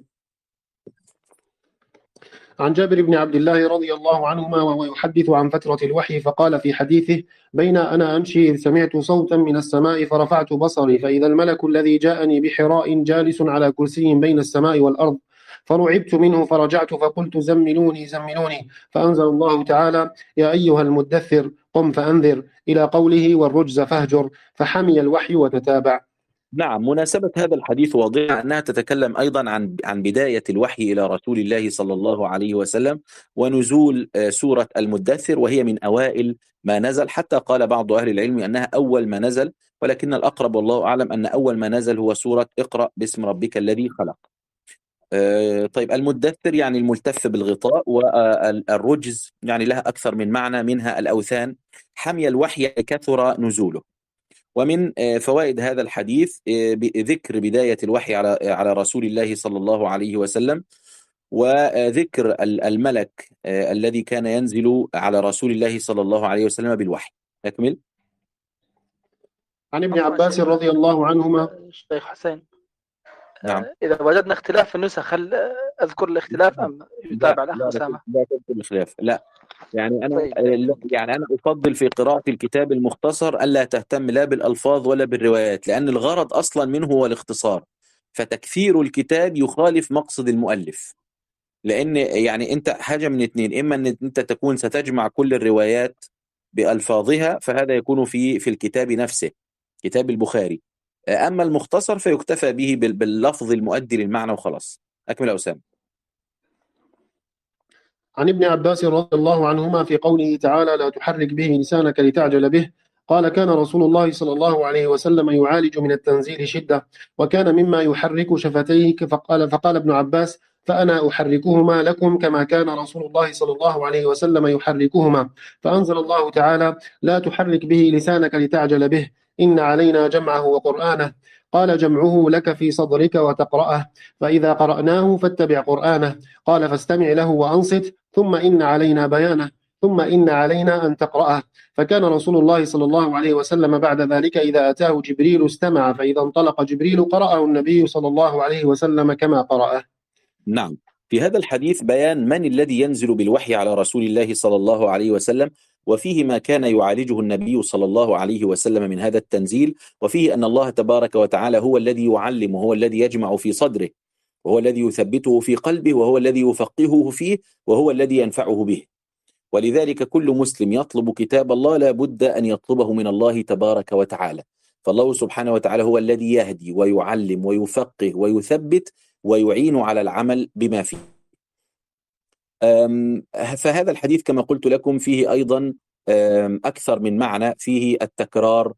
S2: عن جابر بن عبد الله رضي الله عنهما وهو يحدث عن فترة الوحي فقال في حديثه: بين أنا أمشي إذ سمعت صوتا من السماء فرفعت بصري فإذا الملك الذي جاءني بحراء جالس على كرسي بين السماء والأرض، فرعبت منه فرجعت فقلت زملوني زملوني، فأنزل الله تعالى: يا أيها المدثر قم فأنذر، إلى قوله: والرجز فاهجر، فحمي الوحي وتتابع.
S1: نعم، مناسبة هذا الحديث واضحة أنها تتكلم أيضا عن بداية الوحي إلى رسول الله صلى الله عليه وسلم، ونزول سورة المدثر، وهي من أوائل ما نزل، حتى قال بعض أهل العلم أنها أول ما نزل، ولكن الأقرب والله أعلم أن أول ما نزل هو سورة اقرأ باسم ربك الذي خلق. طيب، المدثر يعني الملتف بالغطاء، والرجز يعني لها أكثر من معنى، منها الأوثان. حمي الوحي كثر نزوله. ومن فوائد هذا الحديث ذكر بداية الوحي على رسول الله صلى الله عليه وسلم، وذكر الملك الذي كان ينزل على رسول الله صلى الله عليه وسلم بالوحي. أكمل.
S2: عن ابن عباس رضي الله عنهما.
S3: شيخ حسين،
S1: نعم.
S3: إذا وجدنا اختلاف في النسخ هل أذكر الاختلاف أم يتابع الأخ أسامة؟
S1: لا تذكر الخلاف، لا. يعني أنا
S3: طيب.
S1: يعني أنا أفضل في قراءة الكتاب المختصر ألا تهتم لا بالألفاظ ولا بالروايات، لأن الغرض أصلا منه هو الاختصار، فتكثير الكتاب يخالف مقصد المؤلف. لأن يعني أنت حاجة من اتنين: إما أن أنت تكون ستجمع كل الروايات بألفاظها، فهذا يكون في الكتاب نفسه، كتاب البخاري. أما المختصر فيكتفى به باللفظ المؤدي للمعنى وخلاص. أكمل يا أسامة.
S2: عن ابن عباس رضي الله عنهما في قوله تعالى: لا تحرك به لسانك لتعجل به. قال: كان رسول الله صلى الله عليه وسلم يعالج من التنزيل شدة، وكان مما يحرك شفتيه، فقال ابن عباس: فأنا أحركهما لكم كما كان رسول الله صلى الله عليه وسلم يحركهما. فأنزل الله تعالى: لا تحرك به لسانك لتعجل به، إن علينا جمعه وقرآنه. قال: جمعه لك في صدرك وتقرأه، فإذا قرأناه فاتبع قرآنه. قال: فاستمع له وأنصت، ثم إن علينا بيانه، ثم إن علينا أن تقرأه. فكان رسول الله صلى الله عليه وسلم بعد ذلك إذا أتاه جبريل استمع، فإذا انطلق جبريل قرأه النبي صلى الله عليه وسلم كما قرأه.
S1: نعم. في هذا الحديث بيان من الذي ينزل بالوحي على رسول الله صلى الله عليه وسلم، وفيه ما كان يعالجه النبي صلى الله عليه وسلم من هذا التنزيل، وفيه أن الله تبارك وتعالى هو الذي يعلم، وهو الذي يجمع في صدره، وهو الذي يثبته في قلبه، وهو الذي يفقهه فيه، وهو الذي ينفعه به. ولذلك كل مسلم يطلب كتاب الله لا بد أن يطلبه من الله تبارك وتعالى. فالله سبحانه وتعالى هو الذي يهدي ويعلم ويفقه ويثبت ويعين على العمل بما فيه. فهذا الحديث كما قلت لكم فيه أيضا أكثر من معنى، فيه التكرار،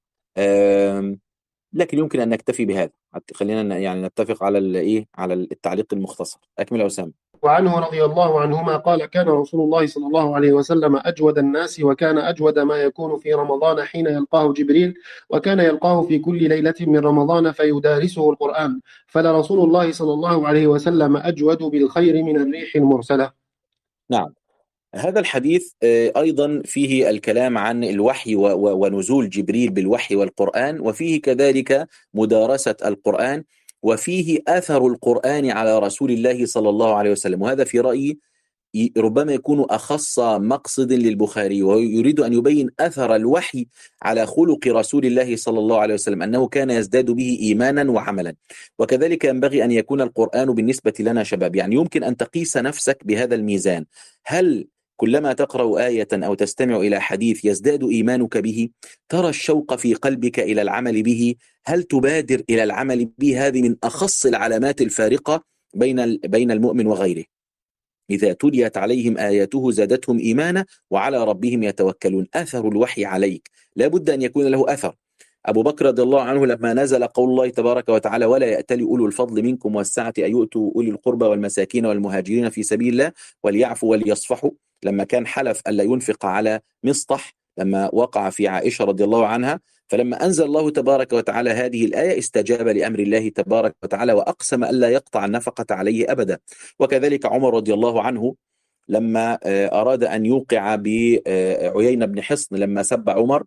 S1: لكن يمكن أن نكتفي بهذا. خلينا يعني نتفق على التعليق المختصر. أكمل يا أسامة.
S2: وعنه رضي الله عنهما قال: كان رسول الله صلى الله عليه وسلم أجود الناس، وكان أجود ما يكون في رمضان حين يلقاه جبريل، وكان يلقاه في كل ليلة من رمضان فيدارسه القرآن، فلرسول الله صلى الله عليه وسلم أجود بالخير من الريح المرسلة.
S1: نعم. هذا الحديث أيضا فيه الكلام عن الوحي ونزول جبريل بالوحي والقرآن، وفيه كذلك مدارسة القرآن، وفيه أثر القرآن على رسول الله صلى الله عليه وسلم. وهذا في رأيي ربما يكون أخص مقصد للبخاري، ويريد أن يبين أثر الوحي على خلق رسول الله صلى الله عليه وسلم، أنه كان يزداد به إيمانا وعملا. وكذلك ينبغي أن يكون القرآن بالنسبة لنا شباب، يعني يمكن أن تقيس نفسك بهذا الميزان: هل كلما تقرأ آية أو تستمع إلى حديث يزداد إيمانك به؟ ترى الشوق في قلبك إلى العمل به؟ هل تبادر إلى العمل به؟ هذه من أخص العلامات الفارقة بين المؤمن وغيره. إذا تليت عليهم آياته زادتهم إيمانا وعلى ربهم يتوكلون. أثر الوحي عليك لا بد أن يكون له أثر. أبو بكر رضي الله عنه لما نزل قول الله تبارك وتعالى: ولا يأتل أولو الفضل منكم والسعة أن يؤتوا أولي القربى والمساكين والمهاجرين في سبيل الله وليعفوا وليصفحوا، لما كان حلف ألا ينفق على مصطح لما وقع في عائشة رضي الله عنها، فلما أنزل الله تبارك وتعالى هذه الآية استجاب لأمر الله تبارك وتعالى وأقسم ألا يقطع النفقة عليه أبدا. وكذلك عمر رضي الله عنه لما أراد أن يوقع بعيينة بن حصن لما سب عمر،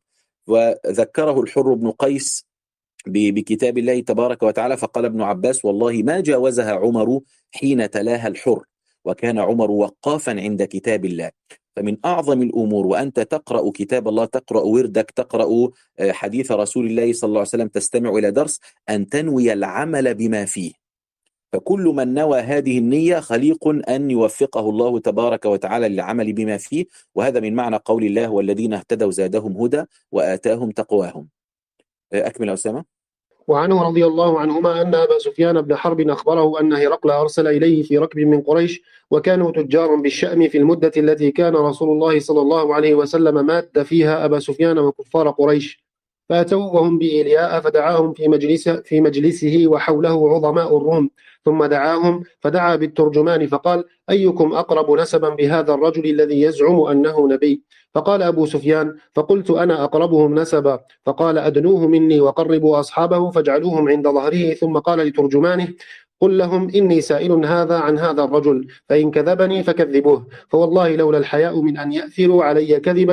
S1: وذكره الحر بن قيس بكتاب الله تبارك وتعالى، فقال ابن عباس: والله ما جاوزها عمر حين تلاها الحر، وكان عمر وقافا عند كتاب الله. فمن أعظم الأمور وأنت تقرأ كتاب الله، تقرأ وردك، تقرأ حديث رسول الله صلى الله عليه وسلم، تستمع إلى درس، أن تنوي العمل بما فيه. فكل من نوى هذه النية خليق أن يوفقه الله تبارك وتعالى للعمل بما فيه، وهذا من معنى قول الله والذين اهتدوا زادهم هدى وآتاهم تقواهم. أكمل أسامة.
S2: وعنه رضي الله عنهما أن أبا سفيان بن حرب أخبره أن هرقل أرسل إليه في ركب من قريش، وكانوا تجارا بالشأم في المدة التي كان رسول الله صلى الله عليه وسلم ماد فيها أبا سفيان وكفار قريش، فأتوا وهم بإيلياء فدعاهم في مجلسه وحوله عظماء الروم، ثم دعاهم فدعا بالترجمان فقال: أيكم أقرب نسبا بهذا الرجل الذي يزعم أنه نبي؟ فقال أبو سفيان: فقلت أنا أقربهم نسبا. فقال: أدنوه مني وقربوا أصحابه فاجعلوهم عند ظهره. ثم قال لترجمانه: قل لهم إني سائل هذا عن هذا الرجل، فإن كذبني فكذبوه، فوالله لولا الحياء من أن يأثروا علي كذبا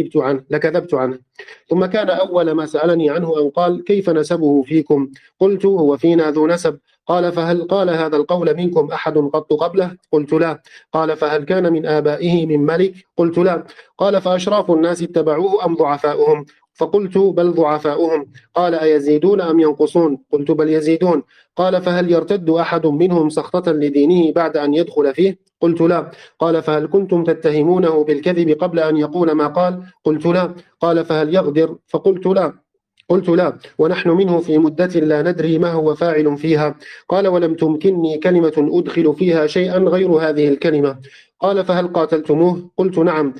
S2: لكذبت عنه. ثم كان أول ما سألني عنه أن قال: كيف نسبه فيكم؟ قلت: هو فينا ذو نسب. قال: فهل قال هذا القول منكم أحد قط قبله؟ قلت: لا. قال: فهل كان من آبائه من ملك؟ قلت: لا. قال: فأشراف الناس اتبعوه أم ضعفاؤهم؟ فقلت: بل ضعفاؤهم. قال: أيزيدون أم ينقصون؟ قلت: بل يزيدون. قال: فهل يرتد أحد منهم سخطة لدينه بعد أن يدخل فيه؟ قلت: لا. قال: فهل كنتم تتهمونه بالكذب قبل أن يقول ما قال؟ قلت: لا. قال: فهل يغدر؟ فقلت: لا. قلت: لا، ونحن منه في مدة لا ندري ما هو فاعل فيها. قال: ولم تمكنني كلمة أدخل فيها شيئا غير هذه الكلمة. قال: فهل قاتلتموه؟ قلت: نعم.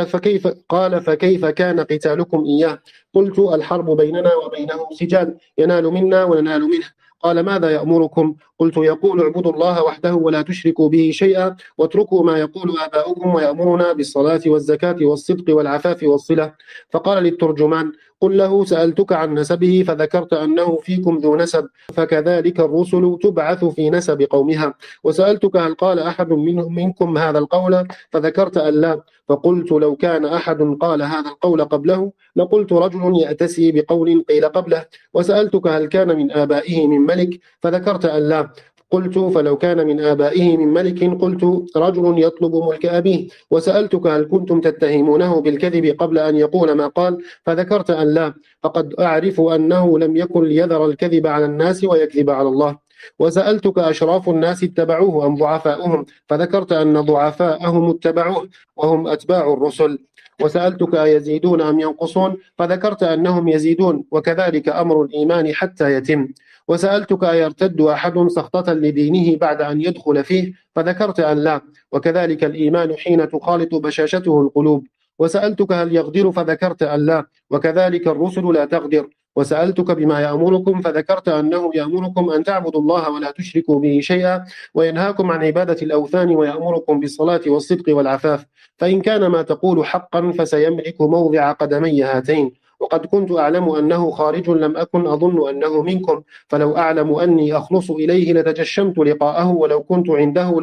S2: قال: فكيف كان قتالكم إياه؟ قلت: الحرب بيننا وبينهم سجال، ينال منا وننال منه. قال: ماذا يأمركم؟ قلت: يقول: اعبدوا الله وحده ولا تشركوا به شيئا، واتركوا ما يقول آباؤكم، ويأمرنا بالصلاة والزكاة والصدق والعفاف والصلة. فقال للترجمان: قل له: سألتك عن نسبه فذكرت أنه فيكم ذو نسب، فكذلك الرسل تبعث في نسب قومها. وسألتك: هل قال أحد منكم هذا القول؟ فذكرت أن لا. فقلت: لو كان أحد قال هذا القول قبله لقلت: رجل يأتسي بقول قيل قبله. وسألتك: هل كان من آبائه من ملك؟ فذكرت أن لا. قلت: فلو كان من آبائه من ملك قلت: رجل يطلب ملك أبيه. وسألتك: هل كنتم تتهمونه بالكذب قبل أن يقول ما قال؟ فذكرت أن لا. فقد أعرف أنه لم يكن ليذر الكذب على الناس ويكذب على الله. وسألتك: أشراف الناس اتبعوه أم ضعفاؤهم؟ فذكرت أن ضعفاءهم اتبعوه وهم أتباع الرسل. وسألتك: أيزيدون أم ينقصون؟ فذكرت أنهم يزيدون، وكذلك أمر الإيمان حتى يتم. وسألتك: أيرتد أحد سخطة لدينه بعد أن يدخل فيه؟ فذكرت أن لا، وكذلك الإيمان حين تخالط بشاشته القلوب. وسألتك: هل يغدر؟ فذكرت أن لا، وكذلك الرسل لا تغدر. وسألتك: بما يأمركم؟ فذكرت أنه يأمركم أن تعبدوا الله ولا تشركوا به شيئا، وينهاكم عن عبادة الأوثان، ويأمركم بالصلاة والصدق والعفاف. فإن كان ما تقول حقا فسيملك موضع قدمي هاتين. وقد كنت أعلم أنه خارج لم أكن أظن أنه منكم، فلو أعلم أني أخلص إليه لتجشمت لقاءه، ولو كنت عنده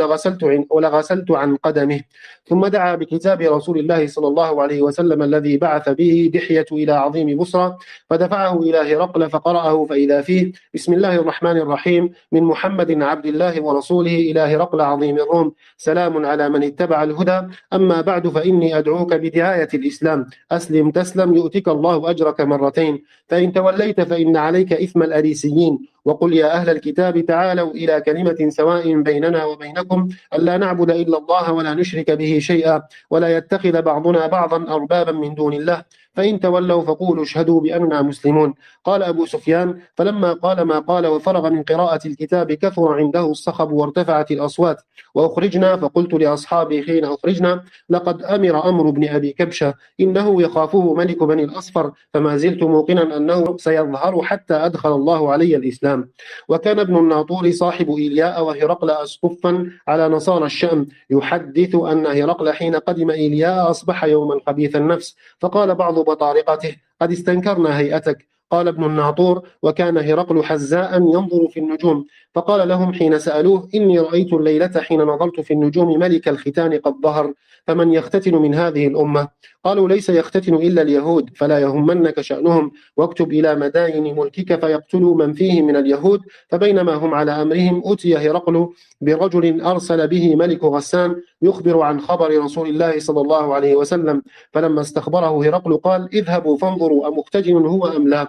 S2: لغسلت عن قدمه. ثم دعا بكتاب رسول الله صلى الله عليه وسلم الذي بعث به دحية إلى عظيم بصرى، فدفعه إلى هرقل فقرأه، فإذا فيه: بسم الله الرحمن الرحيم، من محمد عبد الله ورسوله إلى هرقل عظيم الروم، سلام على من اتبع الهدى، أما بعد، فإني أدعوك بدعاية الإسلام، أسلم تسلم يؤتك الله أجرك مرتين، فإن توليت فإن عليك إثم الأريسيين. وقل: يا أهل الكتاب تعالوا إلى كلمة سواء بيننا وبينكم ألا نعبد إلا الله ولا نشرك به شيئا، ولا يتخذ بعضنا بعضا أربابا من دون الله، فإن تولوا فقولوا اشهدوا بأننا مسلمون. قال أبو سفيان: فلما قال ما قال وفرغ من قراءة الكتاب كثر عنده الصخب وارتفعت الأصوات، وأخرجنا، فقلت لأصحابي حين أخرجنا: لقد أمر بن أبي كبشة، إنه يخافه ملك بني الأصفر، فما زلت موقنا أنه سيظهر حتى أدخل الله علي الإسلام. وكان ابن الناطور صاحب إيلياء وهرقل أسقفا على نصارى الشام، يحدث أن هرقل حين قدم إيلياء أصبح يوما خبيث النفس، فقال بعض بطارقته: قد استنكرنا هيئتك. قال ابن الناطور: وكان هرقل حزاء ينظر في النجوم، فقال لهم حين سألوه: إني رأيت الليلة حين نظرت في النجوم ملك الختان قد ظهر، فمن يختتن من هذه الأمة؟ قالوا: ليس يختتن إلا اليهود، فلا يهمنك شأنهم، واكتب إلى مداين ملكك فيقتلوا من فيه من اليهود. فبينما هم على أمرهم أتي هرقل برجل أرسل به ملك غسان يخبر عن خبر رسول الله صلى الله عليه وسلم، فلما استخبره هرقل قال: اذهبوا فانظروا أمختتن هو أم لا.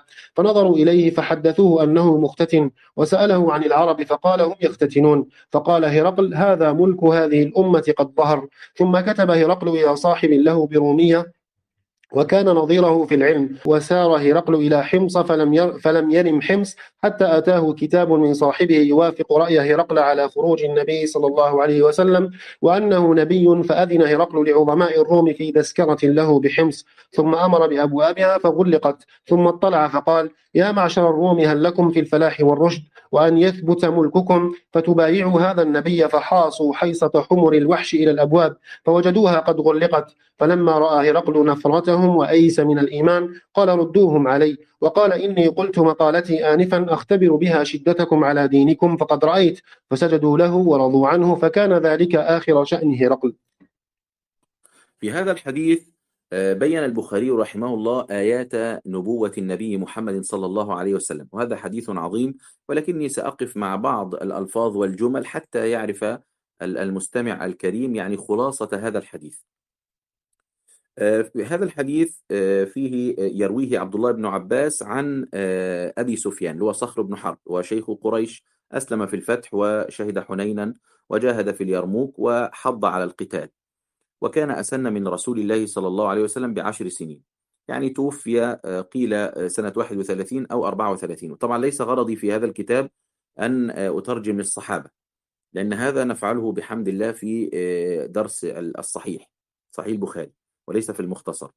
S2: فنظروا إليه فحدثوه أنه مختتن، وسأله عن العرب فقال هم يختتنون. فقال هرقل هذا ملك هذه الأمة قد ظهر. ثم كتب هرقل إلى صاحب له برومية وكان نظيره في العلم، وسار هرقل إلى حمص فلم يرم حمص حتى أتاه كتاب من صاحبه يوافق رأي هرقل على خروج النبي صلى الله عليه وسلم وأنه نبي، فأذن هرقل لعظماء الروم في تذكرة له بحمص، ثم أمر بأبوابها فغلقت، ثم اطلع فقال يا معشر الروم هل لكم في الفلاح والرشد وأن يثبت ملككم فتبايعوا هذا النبي؟ فحاصوا حيصة حمر الوحش إلى الأبواب فوجدوها قد غلقت. فلما رأى هرقل نفرتهم وأيس من الإيمان قال ردوهم علي، وقال إني قلت مقالتي آنفا أختبر بها شدتكم على دينكم فقد رأيت. فسجدوا له ورضوا عنه، فكان ذلك آخر شأن هرقل.
S1: في هذا الحديث بين البخاري رحمه الله آيات نبوة النبي محمد صلى الله عليه وسلم، وهذا حديث عظيم، ولكني سأقف مع بعض الألفاظ والجمل حتى يعرف المستمع الكريم يعني خلاصة هذا الحديث. هذا الحديث فيه يرويه عبد الله بن عباس عن أبي سفيان اللي هو صخر بن حرب وشيخ قريش، أسلم في الفتح وشهد حنينا وجاهد في اليرموك وحض على القتال، وكان أسن من رسول الله صلى الله عليه وسلم ب10 سنين، يعني توفي قيل سنة 31 أو 34. وطبعا ليس غرضي في هذا الكتاب أن أترجم للصحابة، لأن هذا نفعله بحمد الله في درس الصحيح، صحيح البخاري، وليس في المختصر.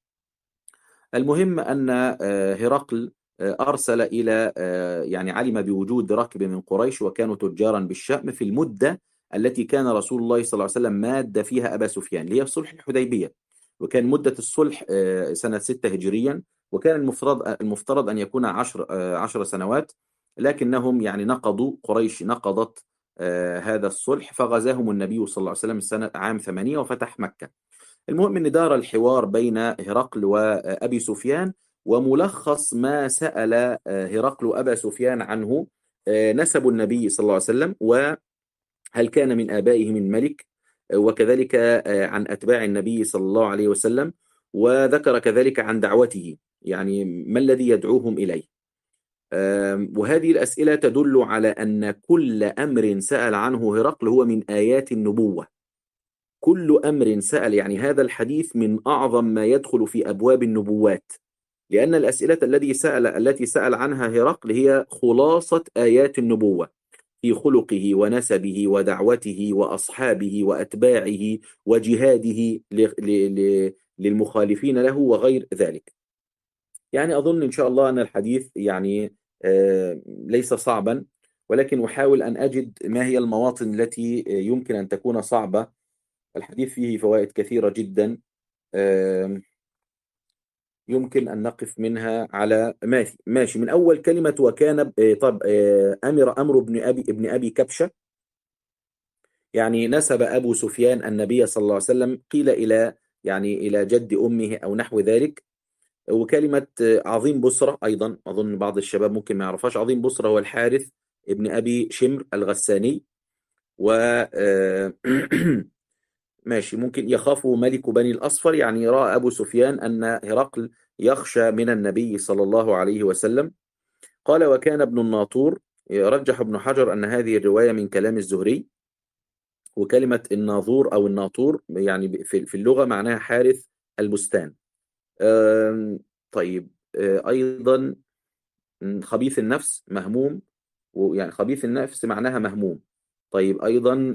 S1: المهم أن هرقل أرسل إلى يعني علم بوجود ركب من قريش وكانوا تجارا بالشأم في المدة التي كان رسول الله صلى الله عليه وسلم ماد فيها أبا سفيان، اللي هي صلح الحديبية، وكان مدة الصلح سنة 6 هجريا، وكان المفترض أن يكون 10 سنوات، لكنهم يعني نقضوا، قريش نقضت هذا الصلح، فغزاهم النبي صلى الله عليه وسلم سنة عام 8 وفتح مكة. المهم أن دار الحوار بين هرقل وأبي سفيان، وملخص ما سأل هرقل أبا سفيان عنه نسب النبي صلى الله عليه وسلم، وهل كان من آبائه من ملك، وكذلك عن أتباع النبي صلى الله عليه وسلم، وذكر كذلك عن دعوته، يعني ما الذي يدعوهم إليه. وهذه الأسئلة تدل على أن كل أمر سأل عنه هرقل هو من آيات النبوة. كل أمر سأل، يعني هذا الحديث من أعظم ما يدخل في أبواب النبوات، لأن الأسئلة التي سأل عنها هرقل هي خلاصة آيات النبوة في خلقه ونسبه ودعوته وأصحابه وأتباعه وجهاده للمخالفين له وغير ذلك. يعني أظن إن شاء الله أن الحديث يعني ليس صعبا، ولكن أحاول أن أجد ما هي المواطن التي يمكن أن تكون صعبة. الحديث فيه فوائد كثيرة جدا، يمكن أن نقف منها على ماشي من أول كلمة وكان. طب أمر ابن أبي كبشة، يعني نسب أبو سفيان النبي صلى الله عليه وسلم، قيل إلى جد أمه أو نحو ذلك. وكلمة عظيم بصرة أيضا، أظن بعض الشباب ممكن ما يعرفهاش، عظيم بصرة هو الحارث ابن أبي شمر الغساني. و ماشي، ممكن يخاف ملك بني الأصفر، يعني رأى أبو سفيان أن هرقل يخشى من النبي صلى الله عليه وسلم. قال وكان ابن الناطور، رجح ابن حجر أن هذه الرواية من كلام الزهري، وكلمة الناظور أو الناطور يعني في اللغة معناها حارث البستان. طيب أيضا خبيث النفس مهموم، ويعني خبيث النفس معناها مهموم. طيب أيضا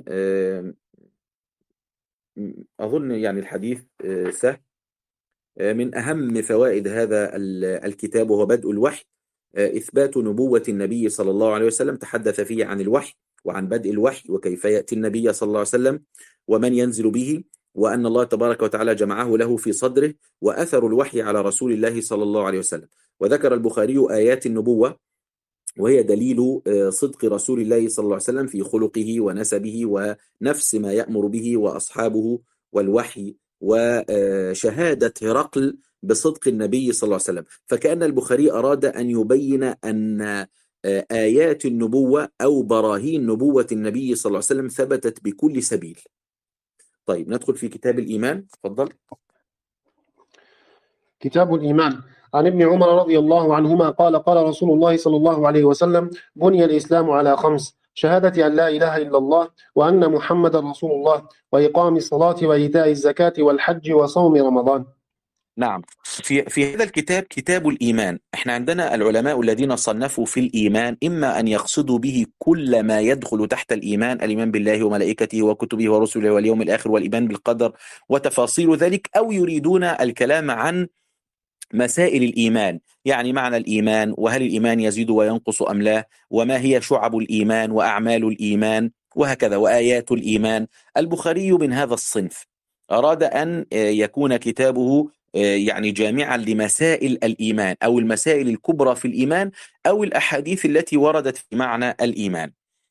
S1: أظن يعني الحديث سهل. من أهم فوائد هذا الكتاب وهو بدء الوحي إثبات نبوة النبي صلى الله عليه وسلم، تحدث فيه عن الوحي وعن بدء الوحي وكيف يأتي النبي صلى الله عليه وسلم ومن ينزل به، وأن الله تبارك وتعالى جمعه له في صدره، وأثر الوحي على رسول الله صلى الله عليه وسلم. وذكر البخاري آيات النبوة، وهي دليل صدق رسول الله صلى الله عليه وسلم في خلقه ونسبه ونفس ما يأمر به وأصحابه والوحي، وشهادة هرقل بصدق النبي صلى الله عليه وسلم. فكأن البخاري أراد أن يبين أن آيات النبوة أو براهين نبوة النبي صلى الله عليه وسلم ثبتت بكل سبيل. طيب ندخل في كتاب الإيمان، تفضل.
S2: كتاب الإيمان. عن ابن عمر رضي الله عنهما قال قال رسول الله صلى الله عليه وسلم: بني الإسلام على خمس: شهادة أن لا إله إلا الله وأن محمد رسول الله وإقام الصلاة وإيتاء الزكاة والحج وصوم رمضان.
S1: نعم. في هذا الكتاب كتاب الإيمان، احنا عندنا العلماء الذين صنفوا في الإيمان إما أن يقصدوا به كل ما يدخل تحت الإيمان، الإيمان بالله وملائكته وكتبه ورسله واليوم الآخر والإيمان بالقدر وتفاصيل ذلك، أو يريدون الكلام عن مسائل الإيمان، يعني معنى الإيمان، وهل الإيمان يزيد وينقص أم لا، وما هي شعب الإيمان وأعمال الإيمان وهكذا، وآيات الإيمان. البخاري من هذا الصنف، أراد أن يكون كتابه يعني جامعا لمسائل الإيمان أو المسائل الكبرى في الإيمان أو الأحاديث التي وردت في معنى الإيمان.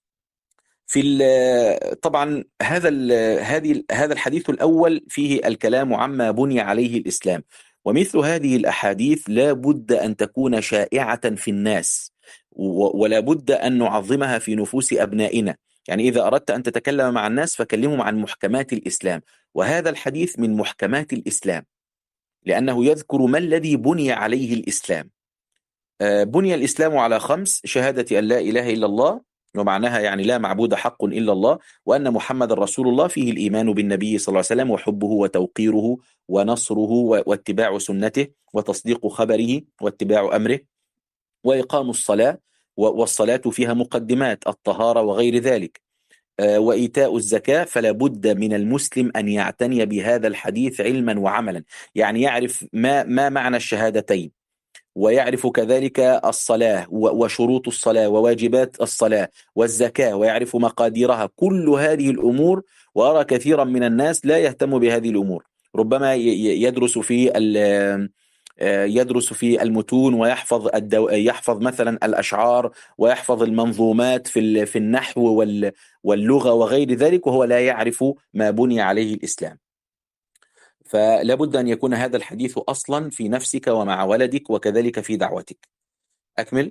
S1: طبعا هذا الحديث الأول فيه الكلام عما بني عليه الإسلام، ومثل هذه الأحاديث لا بد أن تكون شائعة في الناس، ولا بد أن نعظمها في نفوس أبنائنا. يعني إذا أردت أن تتكلم مع الناس فكلمهم عن محكمات الإسلام، وهذا الحديث من محكمات الإسلام لأنه يذكر ما الذي بني عليه الإسلام. بني الإسلام على خمس: شهادة أن لا إله إلا الله، ومعناها يعني لا معبود حق إلا الله، وأن محمد رسول الله، فيه الإيمان بالنبي صلى الله عليه وسلم وحبه وتوقيره ونصره واتباع سنته وتصديق خبره واتباع أمره، وإقام الصلاة، والصلاة فيها مقدمات الطهارة وغير ذلك، وإيتاء الزكاة. فلا بد من المسلم أن يعتني بهذا الحديث علما وعملا، يعني يعرف ما معنى الشهادتين، ويعرف كذلك الصلاة وشروط الصلاة وواجبات الصلاة والزكاة، ويعرف مقاديرها، كل هذه الأمور. وأرى كثيرا من الناس لا يهتم بهذه الأمور، ربما يدرس في المتون ويحفظ يحفظ مثلا الأشعار ويحفظ المنظومات في النحو واللغة وغير ذلك، وهو لا يعرف ما بني عليه الإسلام. فلا بد أن يكون هذا الحديث أصلا في نفسك ومع ولدك وكذلك في دعوتك. أكمل.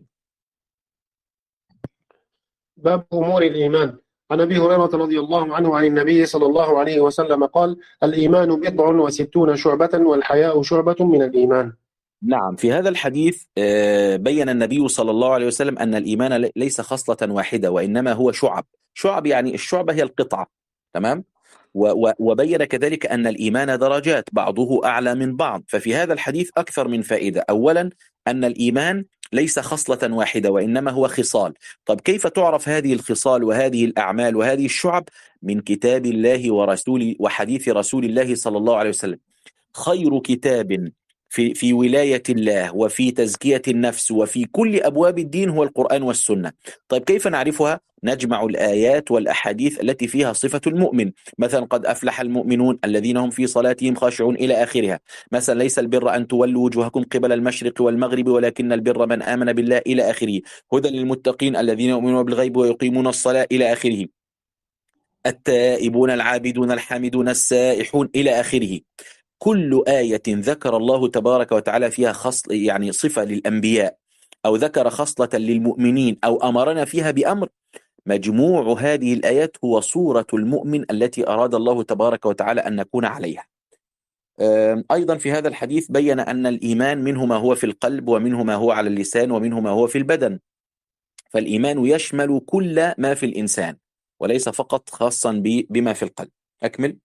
S2: باب أمور الإيمان. عن أبي هريرة رضي الله عنه عن النبي صلى الله عليه وسلم قال: الإيمان 69 شعبة والحياء شعبة من الإيمان.
S1: نعم. في هذا الحديث بين النبي صلى الله عليه وسلم أن الإيمان ليس خصلة واحدة، وإنما هو شعب، يعني الشعبة هي القطعة، تمام. وبين كذلك أن الإيمان درجات، بعضه أعلى من بعض. ففي هذا الحديث أكثر من فائدة. أولا أن الإيمان ليس خصلة واحدة وإنما هو خصال. طب كيف تعرف هذه الخصال وهذه الأعمال وهذه الشعب؟ من كتاب الله ورسوله وحديث رسول الله صلى الله عليه وسلم. خير كتاب في ولاية الله وفي تزكية النفس وفي كل أبواب الدين هو القرآن والسنة. طيب كيف نعرفها؟ نجمع الآيات والأحاديث التي فيها صفة المؤمن، مثلا قد أفلح المؤمنون الذين هم في صلاتهم خاشعون إلى آخرها. مثلا ليس البر أن تولوا وجوهكم قبل المشرق والمغرب ولكن البر من آمن بالله إلى آخره. هدى للمتقين الذين يؤمنون بالغيب ويقيمون الصلاة إلى آخره. التائبون العابدون الحامدون السائحون إلى آخره. كل آية ذكر الله تبارك وتعالى فيها يعني صفة للأنبياء، أو ذكر خصلة للمؤمنين، أو أمرنا فيها بأمر، مجموع هذه الآيات هو صورة المؤمن التي أراد الله تبارك وتعالى أن نكون عليها. أيضا في هذا الحديث بين أن الإيمان منه ما هو في القلب، ومنه ما هو على اللسان، ومنه ما هو في البدن. فالإيمان يشمل كل ما في الإنسان وليس فقط خاصا بما في القلب. أكمل.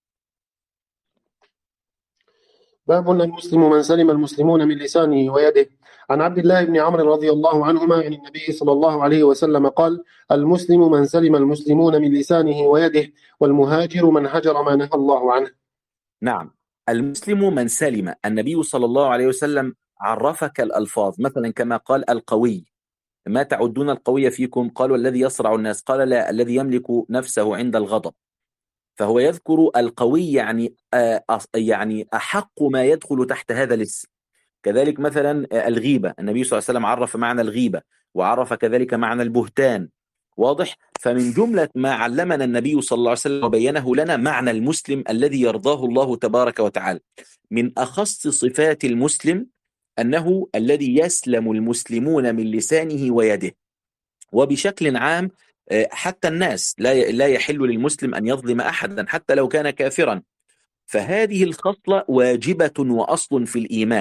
S2: باب المسلم من سلم المسلمون من لسانه ويده. عن عبد الله بن عمرو رضي الله عنهما عن النبي صلى الله عليه وسلم قال: المسلم من سلم المسلمون من لسانه ويده، والمهاجر من هجر ما نهى الله عنه.
S1: نعم. المسلم من سلم، النبي صلى الله عليه وسلم عرفك الألفاظ، مثلا كما قال القوي: ما تعدون القوي فيكم؟ قالوا الذي يصرع الناس، قال لا، الذي يملك نفسه عند الغضب. فهو يذكر القوي، يعني أحق ما يدخل تحت هذا الاسم. كذلك مثلا الغيبة، النبي صلى الله عليه وسلم عرف معنى الغيبة، وعرف كذلك معنى البهتان. واضح؟ فمن جملة ما علمنا النبي صلى الله عليه وسلم وبينه لنا معنى المسلم الذي يرضاه الله تبارك وتعالى. من أخص صفات المسلم أنه الذي يسلم المسلمون من لسانه ويده. وبشكل عام حتى الناس لا يحل للمسلم أن يظلم أحدا حتى لو كان كافرا. فهذه الخصلة واجبة وأصل في الإيمان،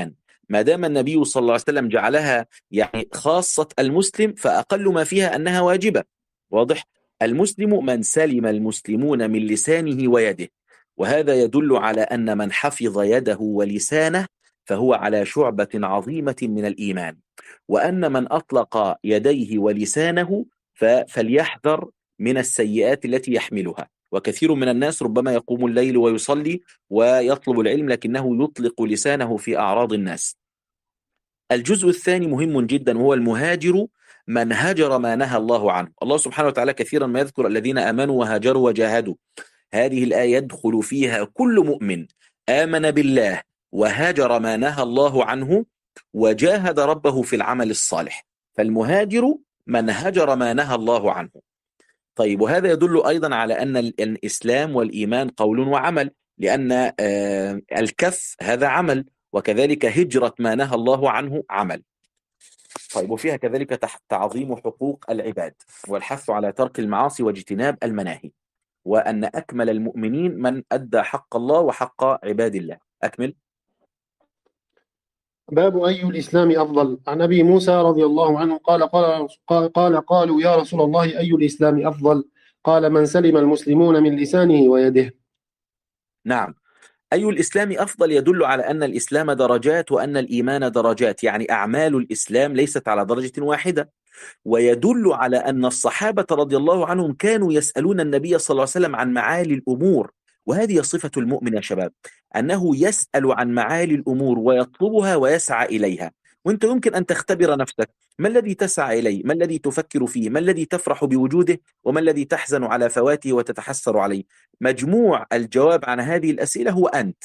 S1: ما دام النبي صلى الله عليه وسلم جعلها يعني خاصة المسلم فأقل ما فيها أنها واجبة. واضح؟ المسلم من سلم المسلمون من لسانه ويده، وهذا يدل على أن من حفظ يده ولسانه فهو على شعبة عظيمة من الإيمان، وأن من أطلق يديه ولسانه فليحذر من السيئات التي يحملها. وكثير من الناس ربما يقوم الليل ويصلي ويطلب العلم لكنه يطلق لسانه في أعراض الناس. الجزء الثاني مهم جدا، وهو المهاجر من هجر ما نهى الله عنه. الله سبحانه وتعالى كثيرا ما يذكر الذين آمنوا وهاجروا وجاهدوا. هذه الآية يدخل فيها كل مؤمن آمن بالله وهاجر ما نهى الله عنه وجاهد ربه في العمل الصالح، فالمهاجر من هجر ما نهى الله عنه. طيب، وهذا يدل أيضا على أن الإسلام والإيمان قول وعمل، لأن الكف هذا عمل، وكذلك هجرة ما نهى الله عنه عمل. طيب، وفيها كذلك تعظيم حقوق العباد والحث على ترك المعاصي واجتناب المناهي، وأن أكمل المؤمنين من أدى حق الله وحق عباد الله. أكمل.
S2: باب أي الإسلام أفضل. عن أبي موسى رضي الله عنه قالوا يا رسول الله أي الإسلام أفضل؟ قال من سلم المسلمون من لسانه ويده.
S1: نعم، أي الإسلام أفضل يدل على أن الإسلام درجات وأن الإيمان درجات، يعني أعمال الإسلام ليست على درجة واحدة. ويدل على أن الصحابة رضي الله عنهم كانوا يسألون النبي صلى الله عليه وسلم عن معالي الأمور، وهذه صفة المؤمن يا شباب، أنه يسأل عن معالي الأمور ويطلبها ويسعى إليها. وأنت يمكن أن تختبر نفسك، ما الذي تسعى إليه؟ ما الذي تفكر فيه؟ ما الذي تفرح بوجوده؟ وما الذي تحزن على فواته وتتحسر عليه؟ مجموع الجواب عن هذه الأسئلة هو أنت.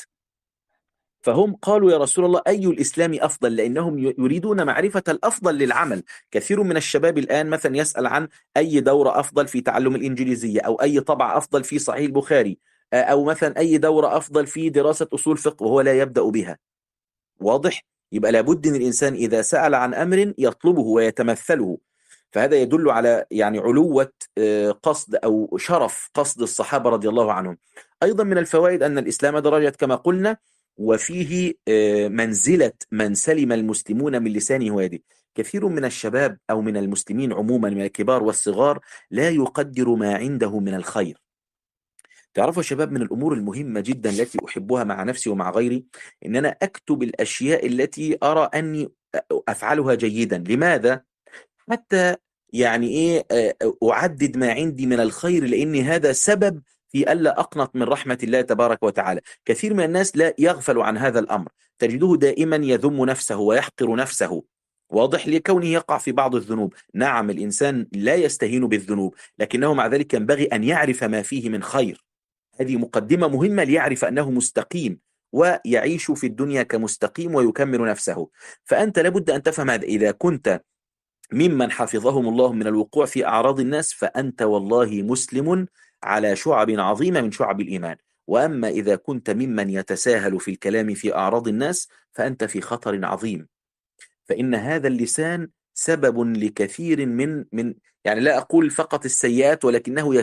S1: فهم قالوا يا رسول الله أي الإسلام أفضل، لأنهم يريدون معرفة الأفضل للعمل. كثير من الشباب الآن مثلا يسأل عن أي دورة أفضل في تعلم الإنجليزية، أو أي طبعة أفضل في صحيح البخاري، أو مثلا أي دورة أفضل في دراسة أصول فقه، وهو لا يبدأ بها. واضح؟ يبقى لابد أن الإنسان إذا سأل عن أمر يطلبه ويتمثله. فهذا يدل على يعني علوة قصد أو شرف قصد الصحابة رضي الله عنهم. أيضا من الفوائد أن الإسلام درجات كما قلنا، وفيه منزلة من سلم المسلمون من لسانه ويده. كثير من الشباب أو من المسلمين عموما من الكبار والصغار لا يقدر ما عنده من الخير. تعرفوا يا شباب، من الأمور المهمة جدا التي أحبها مع نفسي ومع غيري إن أنا أكتب الأشياء التي أرى أني أفعلها جيدا. لماذا؟ حتى يعني إيه أعدد ما عندي من الخير، لأن هذا سبب في ألا أقنط من رحمة الله تبارك وتعالى. كثير من الناس لا يغفل عن هذا الأمر، تجده دائما يذم نفسه ويحقر نفسه. واضح؟ لكونه يقع في بعض الذنوب. نعم، الإنسان لا يستهين بالذنوب، لكنه مع ذلك ينبغي أن يعرف ما فيه من خير. هذه مقدمة مهمة ليعرف أنه مستقيم ويعيش في الدنيا كمستقيم ويكمل نفسه. فأنت لابد أن تفهم هذا. إذا كنت ممن حفظهم الله من الوقوع في أعراض الناس فأنت والله مسلم على شعب عظيمة من شعب الإيمان. وأما إذا كنت ممن يتساهل في الكلام في أعراض الناس فأنت في خطر عظيم. فإن هذا اللسان سبب لكثير من يعني لا أقول فقط السيئات، ولكنه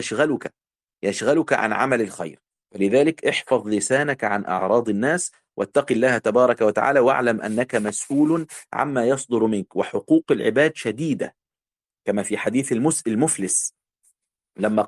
S1: يشغلك عن عمل الخير. فلذلك احفظ لسانك عن أعراض الناس، واتق الله تبارك وتعالى، واعلم أنك مسؤول عما يصدر منك. وحقوق العباد شديدة، كما في حديث المفلس لما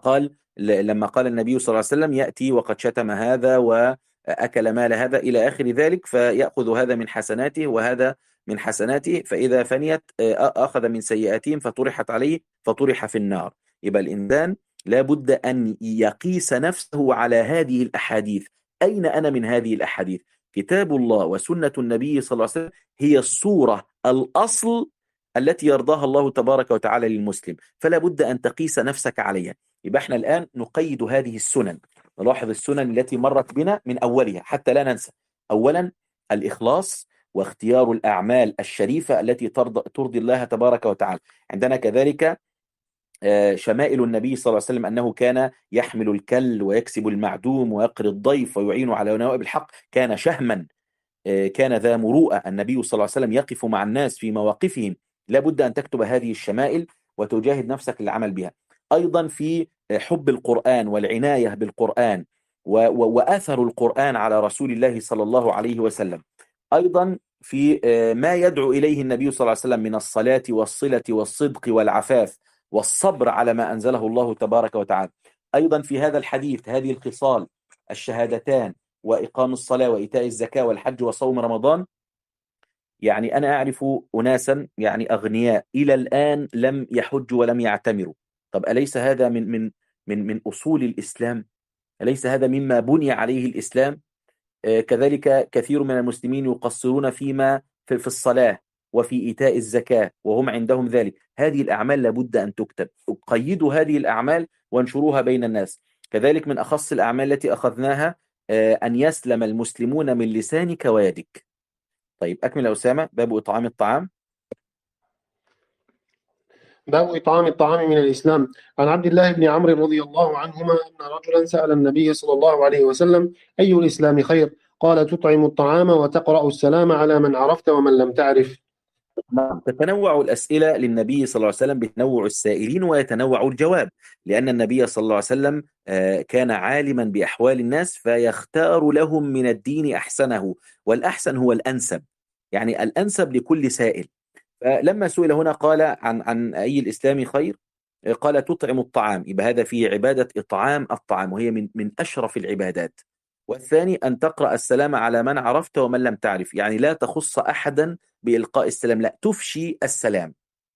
S1: قال النبي صلى الله عليه وسلم يأتي وقد شتم هذا وأكل مال هذا إلى آخر ذلك، فيأخذ هذا من حسناته وهذا من حسناته، فإذا فنيت أخذ من سيئاتهم فطرحت عليه فطرح في النار. يبقى الإنسان لابد أن يقيس نفسه على هذه الأحاديث. أين أنا من هذه الأحاديث؟ كتاب الله وسنة النبي صلى الله عليه وسلم هي الصورة الأصل التي يرضاها الله تبارك وتعالى للمسلم، فلا بد أن تقيس نفسك عليها. يبقى احنا الآن نقيد هذه السنن، نلاحظ السنن التي مرت بنا من أولها حتى لا ننسى. أولا الإخلاص واختيار الأعمال الشريفة التي ترضي الله تبارك وتعالى. عندنا كذلك شمائل النبي صلى الله عليه وسلم، أنه كان يحمل الكل ويكسب المعدوم ويقري الضيف ويعين على نوائب الحق، كان شهما، كان ذا مروءة. النبي صلى الله عليه وسلم يقف مع الناس في مواقفهم. لابد أن تكتب هذه الشمائل وتجاهد نفسك للعمل بها. أيضا في حب القرآن والعناية بالقرآن وأثر القرآن على رسول الله صلى الله عليه وسلم. أيضا في ما يدعو إليه النبي صلى الله عليه وسلم من الصلاة والصلة والصدق والعفاف والصبر على ما أنزله الله تبارك وتعالى. أيضا في هذا الحديث هذه الخصال الشهادتان وإقام الصلاة وإيتاء الزكاة والحج وصوم رمضان، يعني أنا أعرف أناسا يعني أغنياء إلى الآن لم يحجوا ولم يعتمروا. طب أليس هذا من أصول الإسلام؟ أليس هذا مما بني عليه الإسلام؟ كذلك كثير من المسلمين يقصرون في الصلاة وفي إيتاء الزكاة وهم عندهم ذلك. هذه الأعمال لابد أن تكتب. قيدوا هذه الأعمال وانشروها بين الناس. كذلك من أخص الأعمال التي أخذناها أن يسلم المسلمون من لسانك ويدك. طيب أكمل يا أسامة. باب إطعام الطعام.
S2: باب إطعام الطعام من الإسلام. عن عبد الله بن عمرو رضي الله عنهما أن رجلا سأل النبي صلى الله عليه وسلم: أي الإسلام خير؟ قال: تطعم الطعام وتقرأ السلام على من عرفت ومن لم تعرف.
S1: تتنوع الأسئلة للنبي صلى الله عليه وسلم بتنوع السائلين ويتنوع الجواب، لأن النبي صلى الله عليه وسلم كان عالما بأحوال الناس فيختار لهم من الدين أحسنه، والأحسن هو الأنسب، يعني الأنسب لكل سائل. فلما سئل هنا قال عن أي الإسلام خير؟ قال تطعم الطعام، يبقى هذا فيه عبادة إطعام الطعام وهي من أشرف العبادات. والثاني أن تقرأ السلام على من عرفت ومن لم تعرف، يعني لا تخص أحدا بإلقاء السلام، لا تفشي السلام.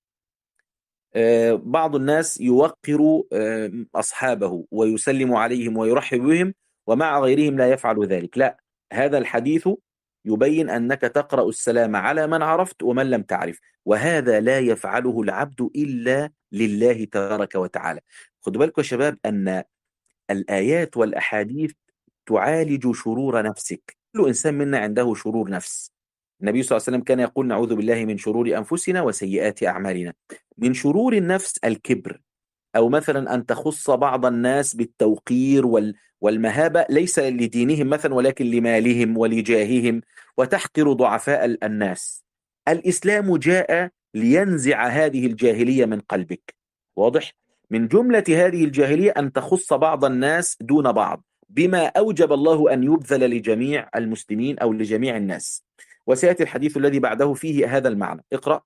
S1: بعض الناس يوقر أصحابه ويسلم عليهم ويرحب بهم ومع غيرهم لا يفعل ذلك، لا، هذا الحديث يبين أنك تقرأ السلام على من عرفت ومن لم تعرف، وهذا لا يفعله العبد إلا لله تبارك وتعالى. خدوا بالكم يا شباب أن الآيات والأحاديث تعالج شرور نفسك. كل إنسان منا عنده شرور نفس. النبي صلى الله عليه وسلم كان يقول: نعوذ بالله من شرور أنفسنا وسيئات أعمالنا. من شرور النفس الكبر، أو مثلا أن تخص بعض الناس بالتوقير والمهابة ليس لدينهم مثلا ولكن لمالهم ولجاههم، وتحقر ضعفاء الناس. الإسلام جاء لينزع هذه الجاهلية من قلبك. واضح؟ من جملة هذه الجاهلية أن تخص بعض الناس دون بعض بما أوجب الله أن يبذل لجميع المسلمين أو لجميع الناس. وسيأتي الحديث الذي بعده فيه هذا المعنى. اقرأ.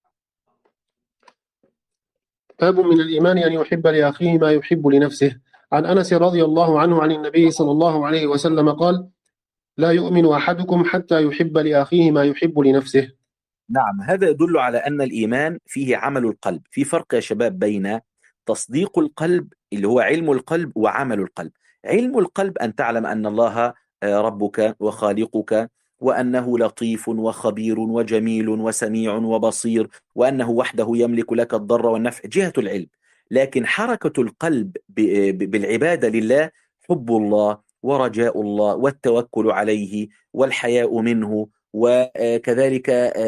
S2: باب من الإيمان أن يحب لأخيه ما يحب لنفسه. عن أنس رضي الله عنه عن النبي صلى الله عليه وسلم قال: لا يؤمن أحدكم حتى يحب لأخيه ما يحب لنفسه.
S1: نعم، هذا يدل على أن الإيمان فيه عمل القلب. في فرق يا شباب بين تصديق القلب اللي هو علم القلب وعمل القلب. علم القلب أن تعلم أن الله ربك وخالقك، وأنه لطيف وخبير وجميل وسميع وبصير، وأنه وحده يملك لك الضر والنفع، جهة العلم. لكن حركة القلب بالعبادة لله حب الله ورجاء الله والتوكل عليه والحياء منه، وكذلك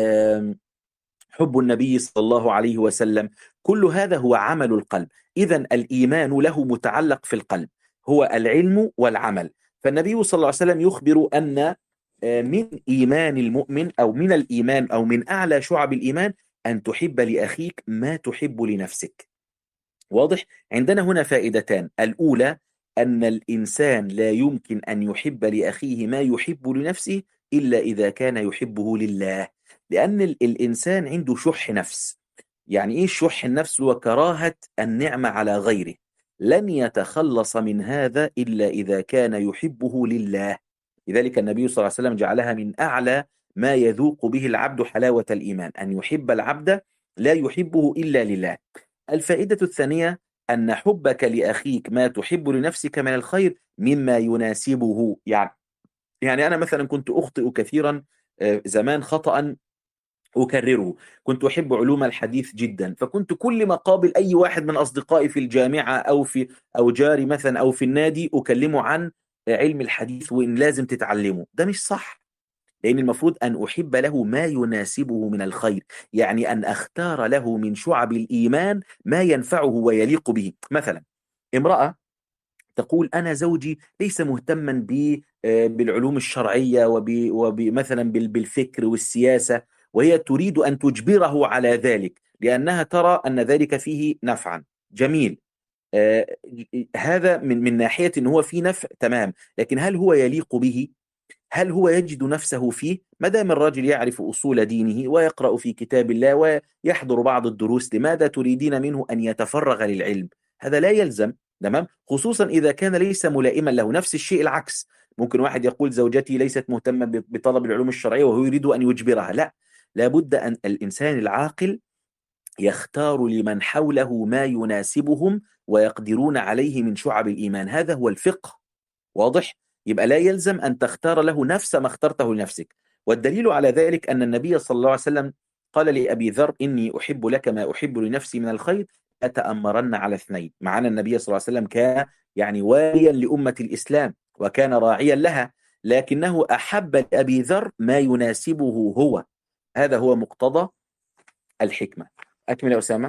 S1: حب النبي صلى الله عليه وسلم. كل هذا هو عمل القلب. إذن الإيمان له متعلق في القلب، هو العلم والعمل. فالنبي صلى الله عليه وسلم يخبر أن من إيمان المؤمن أو من الإيمان أو من أعلى شعب الإيمان أن تحب لأخيك ما تحب لنفسك. واضح؟ عندنا هنا فائدتان. الأولى أن الإنسان لا يمكن أن يحب لأخيه ما يحب لنفسه إلا إذا كان يحبه لله، لأن الإنسان عنده شح نفس. يعني إيه شح النفس؟ وكراهة النعمة على غيره. لن يتخلص من هذا إلا إذا كان يحبه لله. لذلك النبي صلى الله عليه وسلم جعلها من أعلى ما يذوق به العبد حلاوة الإيمان، أن يحب العبد لا يحبه إلا لله. الفائدة الثانية أن حبك لأخيك ما تحب لنفسك من الخير مما يناسبه. يعني أنا مثلا كنت أخطئ كثيرا زمان خطأ أكرره. كنت أحب علوم الحديث جدا، فكنت كل ما قابل أي واحد من أصدقائي في الجامعة أو جاري مثلا أو في النادي أكلمه عن علم الحديث وإن لازم تتعلمه. ده مش صح، لأن المفروض أن أحب له ما يناسبه من الخير، يعني أن أختار له من شعب الإيمان ما ينفعه ويليق به. مثلا امرأة تقول: أنا زوجي ليس مهتما بالعلوم الشرعية ومثلا بالفكر والسياسة، وهي تريد أن تجبره على ذلك لأنها ترى أن ذلك فيه نفعا. جميل، هذا من ناحية أنه هو فيه نفع، تمام، لكن هل هو يليق به؟ هل هو يجد نفسه فيه؟ ما دام الرجل يعرف أصول دينه ويقرأ في كتاب الله ويحضر بعض الدروس، لماذا تريدين منه أن يتفرغ للعلم؟ هذا لا يلزم. تمام، خصوصا إذا كان ليس ملائما له. نفس الشيء العكس، ممكن واحد يقول زوجتي ليست مهتمة بطلب العلوم الشرعية وهو يريد أن يجبرها. لا، لابد أن الإنسان العاقل يختار لمن حوله ما يناسبهم ويقدرون عليه من شعب الإيمان. هذا هو الفقه. واضح؟ يبقى لا يلزم أن تختار له نفس ما اخترته لنفسك. والدليل على ذلك أن النبي صلى الله عليه وسلم قال لأبي ذر: إني أحب لك ما أحب لنفسي من الخير، أتأمرن على اثنين. معنا النبي صلى الله عليه وسلم كان يعني واليا لأمة الإسلام وكان راعيا لها، لكنه أحب لأبي ذر ما يناسبه هو. هذا هو مقتضى الحكمة. أكمل يا أسامة.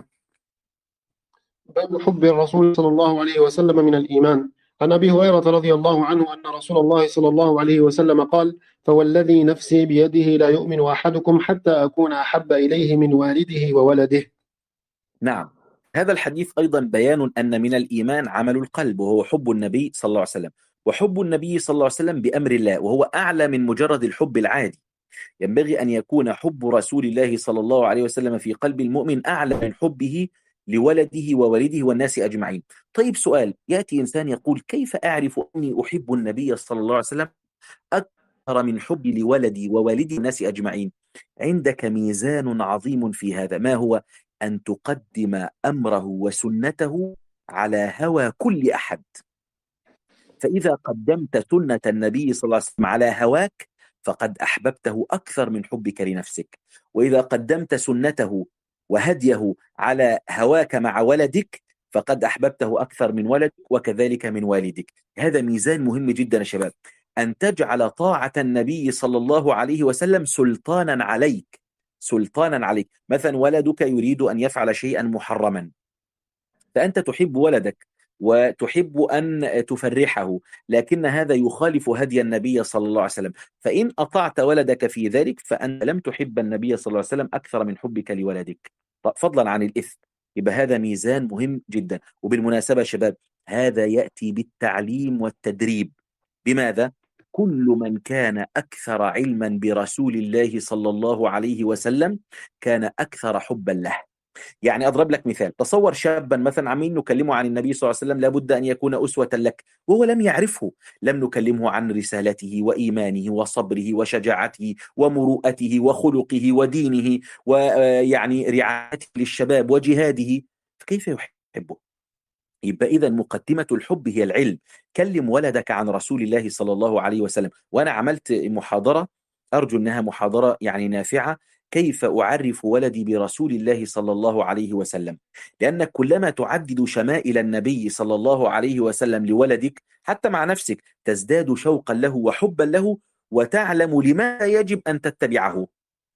S2: باب حب الرسول صلى الله عليه وسلم من الإيمان. عن أبي هريرة رضي الله عنه أن رسول الله صلى الله عليه وسلم قال: فوالذي نفسي بيده لا يؤمن أحدكم حتى أكون أحب إليه من والده وولده.
S1: نعم، هذا الحديث أيضا بيان أن من الإيمان عمل القلب، وهو حب النبي صلى الله عليه وسلم. وحب النبي صلى الله عليه وسلم بأمر الله، وهو أعلى من مجرد الحب العادي. ينبغي أن يكون حب رسول الله صلى الله عليه وسلم في قلب المؤمن أعلى من حبه لولده ووالده والناس أجمعين. طيب سؤال، يأتي إنسان يقول: كيف أعرف أني أحب النبي صلى الله عليه وسلم أكثر من حبي لولدي ووالدي والناس أجمعين؟ عندك ميزان عظيم في هذا. ما هو؟ أن تقدم أمره وسنته على هوى كل أحد. فإذا قدمت سنة النبي صلى الله عليه وسلم على هواك فقد أحببته أكثر من حبك لنفسك. وإذا قدمت سنته وهديه على هواك مع ولدك فقد أحببته أكثر من ولدك وكذلك من والدك. هذا ميزان مهم جدا يا شباب، أن تجعل طاعة النبي صلى الله عليه وسلم سلطانا عليك. سلطانا عليك. مثلا ولدك يريد أن يفعل شيئا محرما، فأنت تحب ولدك وتحب أن تفرحه، لكن هذا يخالف هدي النبي صلى الله عليه وسلم. فإن أطعت ولدك في ذلك فأنت لم تحب النبي صلى الله عليه وسلم أكثر من حبك لولدك، فضلا عن الإثم. يبقى هذا ميزان مهم جدا. وبالمناسبة شباب، هذا يأتي بالتعليم والتدريب. بماذا؟ كل من كان أكثر علما برسول الله صلى الله عليه وسلم كان أكثر حبا له. يعني أضرب لك مثال، تصور شابا مثلا عمين نكلمه عن النبي صلى الله عليه وسلم لابد أن يكون أسوة لك وهو لم يعرفه. لم نكلمه عن رسالته وإيمانه وصبره وشجاعته ومروءته وخلقه ودينه ويعني رعايته للشباب وجهاده، فكيف يحبه؟ يبقى إذا مقدمة الحب هي العلم. كلم ولدك عن رسول الله صلى الله عليه وسلم. وأنا عملت محاضرة، أرجو أنها محاضرة يعني نافعة، كيف أعرف ولدي برسول الله صلى الله عليه وسلم. لأن كلما تعدد شمائل النبي صلى الله عليه وسلم لولدك حتى مع نفسك تزداد شوقا له وحبا له، وتعلم لما يجب أن تتبعه.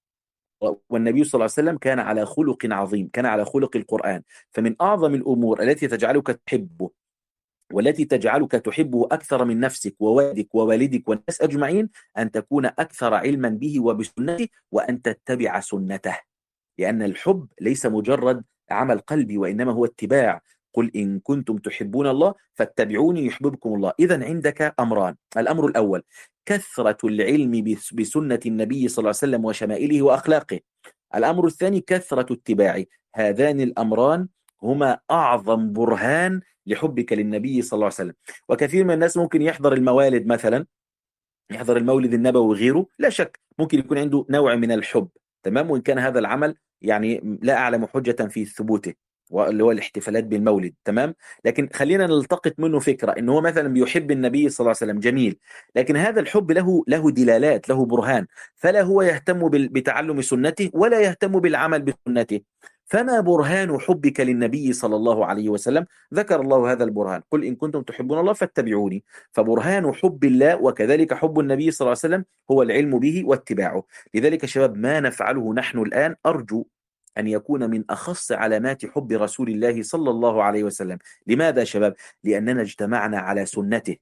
S1: والنبي صلى الله عليه وسلم كان على خلق عظيم، كان على خلق القرآن. فمن أعظم الأمور التي تجعلك تحبه والتي تجعلك تحبه أكثر من نفسك ووالدك ووالدك والناس أجمعين أن تكون أكثر علما به وبسنته وأن تتبع سنته. لأن الحب ليس مجرد عمل قلبي وإنما هو اتباع. قل إن كنتم تحبون الله فاتبعوني يحببكم الله. إذن عندك أمران. الأمر الأول كثرة العلم بسنة النبي صلى الله عليه وسلم وشمائله وأخلاقه. الأمر الثاني كثرة اتباعه. هذان الأمران هما أعظم برهان لحبك للنبي صلى الله عليه وسلم. وكثير من الناس ممكن يحضر الموالد مثلا، يحضر المولد النبوي وغيره، لا شك ممكن يكون عنده نوع من الحب، تمام، وإن كان هذا العمل يعني لا أعلم حجة في ثبوته، واللي هو الاحتفالات بالمولد، تمام. لكن خلينا نلتقط منه فكرة إنه هو مثلا بيحب النبي صلى الله عليه وسلم، جميل، لكن هذا الحب له دلالات، له برهان، فلا هو يهتم بتعلم سنته ولا يهتم بالعمل بسنته. فما برهان حبك للنبي صلى الله عليه وسلم؟ ذكر الله هذا البرهان: قل إن كنتم تحبون الله فاتبعوني. فبرهان حب الله وكذلك حب النبي صلى الله عليه وسلم هو العلم به واتباعه. لذلك شباب ما نفعله نحن الآن أرجو أن يكون من أخص علامات حب رسول الله صلى الله عليه وسلم. لماذا شباب؟ لأننا اجتمعنا على سنته،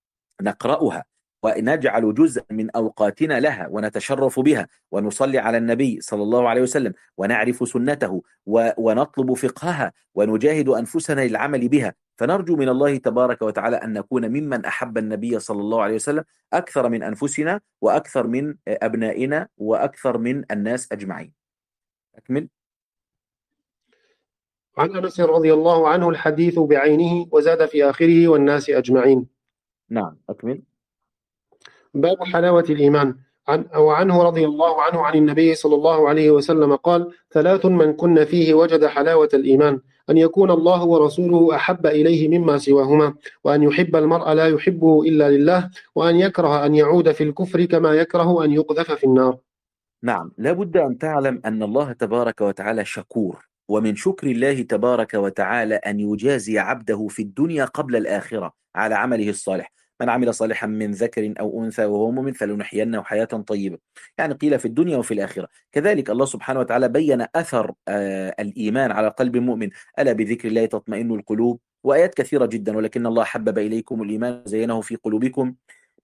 S1: نقرأها ونجعل جزء من أوقاتنا لها ونتشرف بها ونصلي على النبي صلى الله عليه وسلم ونعرف سنته ونطلب فقهها ونجاهد أنفسنا للعمل بها. فنرجو من الله تبارك وتعالى أن نكون ممن أحب النبي صلى الله عليه وسلم أكثر من أنفسنا وأكثر من أبنائنا وأكثر من الناس أجمعين. أكمل.
S2: عن أنس رضي الله عنه الحديث بعينه وزاد في آخره والناس أجمعين.
S1: نعم أكمل.
S2: باب حلاوة الإيمان. وعنه رضي الله عنه عن النبي صلى الله عليه وسلم قال: 3 من كن فيه وجد حلاوة الإيمان: أن يكون الله ورسوله أحب إليه مما سواهما، وأن يحب المرء لا يحبه إلا لله، وأن يكره أن يعود في الكفر كما يكره أن يقذف في النار.
S1: نعم، لابد أن تعلم أن الله تبارك وتعالى شكور، ومن شكر الله تبارك وتعالى أن يجازي عبده في الدنيا قبل الآخرة على عمله الصالح. من عمل صالحا من ذكر أو أنثى وهو مؤمن فلنحيينه حياة طيبة، يعني قيل في الدنيا وفي الآخرة. كذلك الله سبحانه وتعالى بين أثر الإيمان على قلب المؤمن: ألا بذكر الله تطمئن القلوب، وآيات كثيرة جدا. ولكن الله حبب إليكم الإيمان زينه في قلوبكم.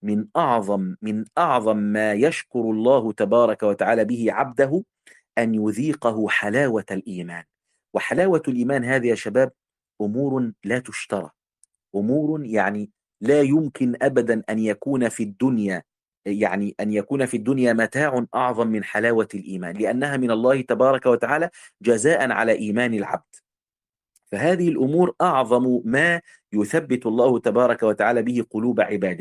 S1: من أعظم ما يشكر الله تبارك وتعالى به عبده أن يذيقه حلاوة الإيمان. وحلاوة الإيمان هذه يا شباب أمور لا تشترى، أمور يعني لا يمكن أبدا أن يكون في الدنيا، يعني أن يكون في الدنيا متاع أعظم من حلاوة الإيمان، لأنها من الله تبارك وتعالى جزاء على إيمان العبد. فهذه الأمور أعظم ما يثبت الله تبارك وتعالى به قلوب عباده،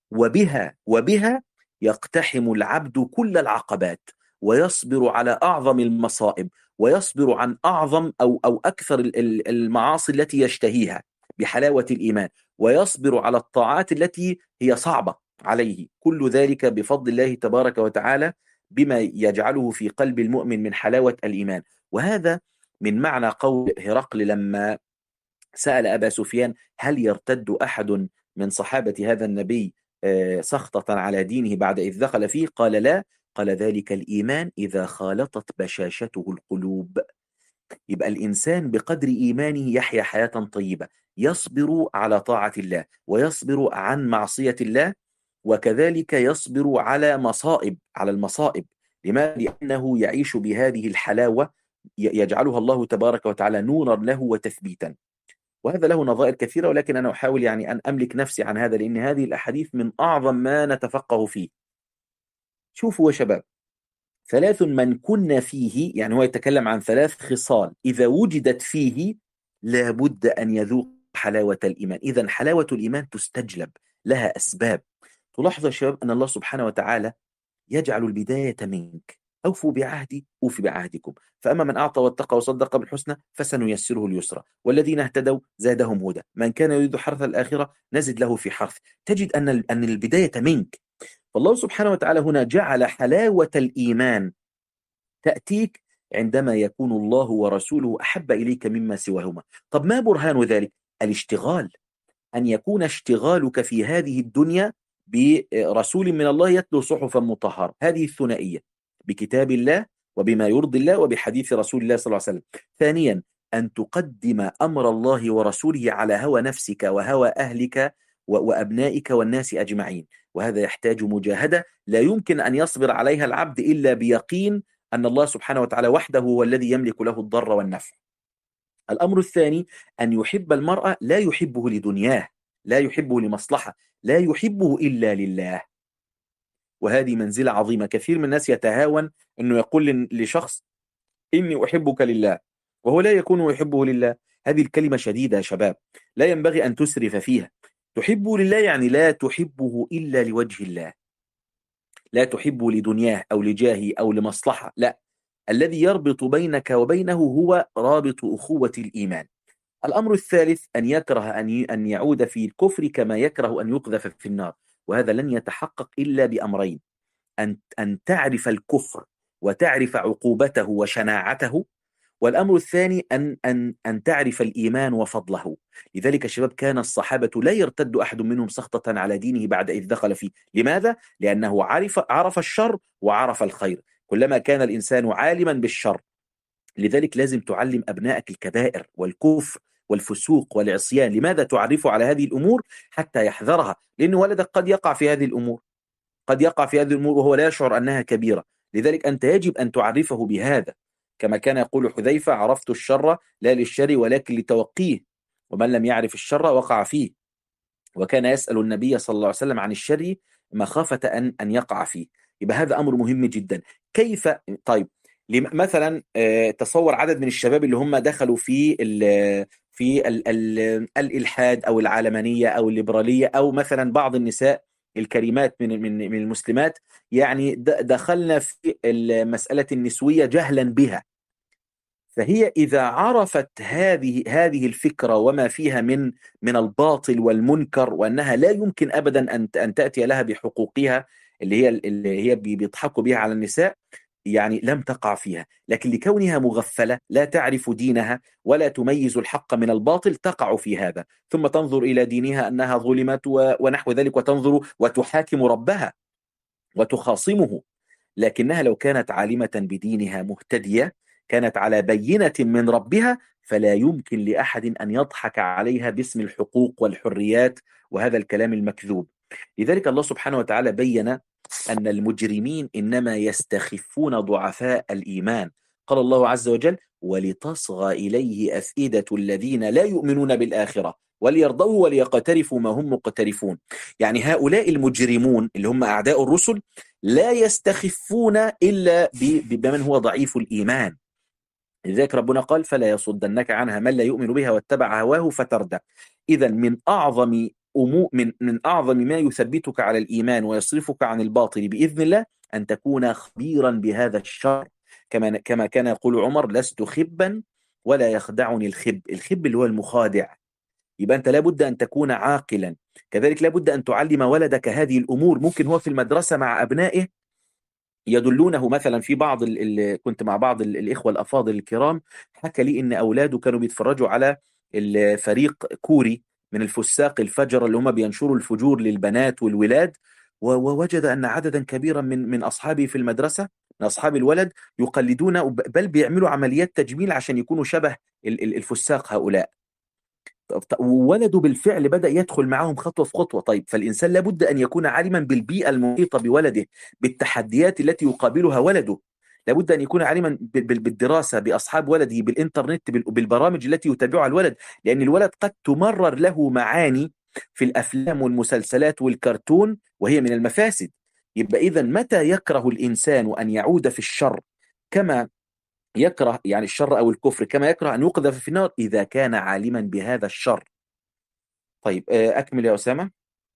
S1: وبها يقتحم العبد كل العقبات، ويصبر على أعظم المصائب، ويصبر عن أعظم أو أكثر المعاصي التي يشتهيها بحلاوة الإيمان، ويصبر على الطاعات التي هي صعبة عليه. كل ذلك بفضل الله تبارك وتعالى، بما يجعله في قلب المؤمن من حلاوة الإيمان. وهذا من معنى قول هرقل لما سأل أبا سفيان: هل يرتد أحد من صحابة هذا النبي سخطة على دينه بعد إذ دخل فيه؟ قال: لا. قال: ذلك الإيمان إذا خالطت بشاشته القلوب. يبقى الإنسان بقدر إيمانه يحيا حياة طيبة، يصبر على طاعة الله، ويصبر عن معصية الله، وكذلك يصبر على المصائب. لماذا؟ لأنه يعيش بهذه الحلاوة يجعلها الله تبارك وتعالى نورا له وتثبيتا. وهذا له نظائر كثيرة، ولكن أنا أحاول يعني أن أملك نفسي عن هذا، لأن هذه الأحاديث من أعظم ما نتفقه فيه. شوفوا يا شباب: 3 من كن فيه، يعني هو يتكلم عن 3 خصال إذا وجدت فيه لابد أن يذوق حلاوة الإيمان. إذن حلاوة الإيمان تستجلب، لها أسباب. تلاحظ يا شباب أن الله سبحانه وتعالى يجعل البداية منك: أوفوا بعهدي أوفي بعهدكم، فأما من أعطى واتقى وصدق بالحسنى فسنيسره اليسرى، والذين اهتدوا زادهم هدى، من كان يريد حرث الآخرة نزد له في حرث. تجد أن البداية منك. فالله سبحانه وتعالى هنا جعل حلاوة الإيمان تأتيك عندما يكون الله ورسوله أحب إليك مما سواهما. طب ما برهان ذلك؟ الاشتغال، أن يكون اشتغالك في هذه الدنيا برسول من الله يتلو صحفا مطهرة، هذه الثنائية: بكتاب الله وبما يرضي الله وبحديث رسول الله صلى الله عليه وسلم. ثانيا، أن تقدم أمر الله ورسوله على هوى نفسك وهوى أهلك وأبنائك والناس أجمعين. وهذا يحتاج مجاهدة لا يمكن أن يصبر عليها العبد إلا بيقين أن الله سبحانه وتعالى وحده هو الذي يملك له الضر والنفع. الأمر الثاني: أن يحب المرء لا يحبه لدنياه، لا يحبه لمصلحة، لا يحبه إلا لله. وهذه منزلة عظيمة. كثير من الناس يتهاون أنه يقول لشخص: إني أحبك لله، وهو لا يكون يحبه لله. هذه الكلمة شديدة يا شباب، لا ينبغي أن تسرف فيها. تحبه لله يعني لا تحبه إلا لوجه الله، لا تحبه لدنياه أو لجاهه أو لمصلحة، لا. الذي يربط بينك وبينه هو رابط أخوة الإيمان. الأمر الثالث: أن يكره أن يعود في الكفر كما يكره أن يقذف في النار. وهذا لن يتحقق إلا بأمرين: أن تعرف الكفر وتعرف عقوبته وشناعته، والأمر الثاني أن تعرف الإيمان وفضله. لذلك الشباب كان الصحابة لا يرتد أحد منهم سخطة على دينه بعد إذ دخل فيه. لماذا؟ لأنه عرف الشر وعرف الخير. كلما كان الإنسان عالما بالشر، لذلك لازم تعلم أبنائك الكبائر والكفر والفسوق والعصيان. لماذا تعرفه على هذه الأمور؟ حتى يحذرها، لأن ولدك قد يقع في هذه الأمور، قد يقع في هذه الأمور وهو لا يشعر أنها كبيرة. لذلك أنت يجب أن تعرفه بهذا، كما كان يقول حذيفة: عرفت الشر لا للشر ولكن لتوقيه. ومن لم يعرف الشر وقع فيه، وكان يسأل النبي صلى الله عليه وسلم عن الشر مخافة أن يقع فيه. يبقى هذا أمر مهم جدا. كيف؟ طيب، مثلا تصور عدد من الشباب اللي هم دخلوا في الإلحاد أو العلمانية أو الليبرالية، أو مثلا بعض النساء الكريمات من المسلمات، يعني دخلنا في مسألة النسوية جهلا بها. فهي إذا عرفت هذه الفكرة وما فيها من الباطل والمنكر، وأنها لا يمكن أبدا أن تأتي لها بحقوقها اللي هي بيضحكوا بها على النساء، يعني لم تقع فيها. لكن لكونها مغفلة لا تعرف دينها ولا تميز الحق من الباطل تقع في هذا، ثم تنظر إلى دينها أنها ظلمت ونحو ذلك، وتنظر وتحاكم ربها وتخاصمه. لكنها لو كانت عالمة بدينها مهتدية، كانت على بينة من ربها، فلا يمكن لأحد أن يضحك عليها باسم الحقوق والحريات وهذا الكلام المكذوب. لذلك الله سبحانه وتعالى بين أن المجرمين إنما يستخفون ضعفاء الإيمان. قال الله عز وجل: ولتصغى إليه أفئدة الذين لا يؤمنون بالآخرة وليرضوه وليقترفوا ما هم مقترفون. يعني هؤلاء المجرمون اللي هم أعداء الرسل لا يستخفون إلا بمن هو ضعيف الإيمان. لذلك ربنا قال: فلا يصدنك عنها من لا يؤمن بها واتبع هواه فتردى. إذا من أعظم ما يثبتك على الإيمان ويصرفك عن الباطل بإذن الله أن تكون خبيرا بهذا الشر، كما كان يقول عمر: لست خبا ولا يخدعني الخب اللي هو المخادع. يبقى أنت لابد أن تكون عاقلا. كذلك لابد أن تعلم ولدك هذه الأمور. ممكن هو في المدرسة مع أبنائه يدلونه مثلا في بعض كنت مع بعض الإخوة الأفاضل الكرام، حكى لي إن أولاده كانوا بيتفرجوا على الفريق كوري من الفساق الفجر اللي هم بينشروا الفجور للبنات والولاد، ووجد أن عددا كبيرا من أصحابه في المدرسة، من أصحاب الولد، يقلدون بل بيعملوا عمليات تجميل عشان يكونوا شبه الفساق هؤلاء. وولده بالفعل بدأ يدخل معهم خطوة في خطوة. طيب، فالإنسان لابد أن يكون عالما بالبيئة المحيطة بولده، بالتحديات التي يقابلها ولده. لابد أن يكون عالما بالدراسة، بأصحاب ولده، بالإنترنت، بالبرامج التي يتابعها الولد، لأن الولد قد تمرر له معاني في الأفلام والمسلسلات والكرتون وهي من المفاسد. يبقى إذا متى يكره الإنسان أن يعود في الشر كما يكره، يعني الشر أو الكفر، كما يكره أن يقذف في النار إذا كان عالما بهذا الشر. طيب، أكمل يا أسامة.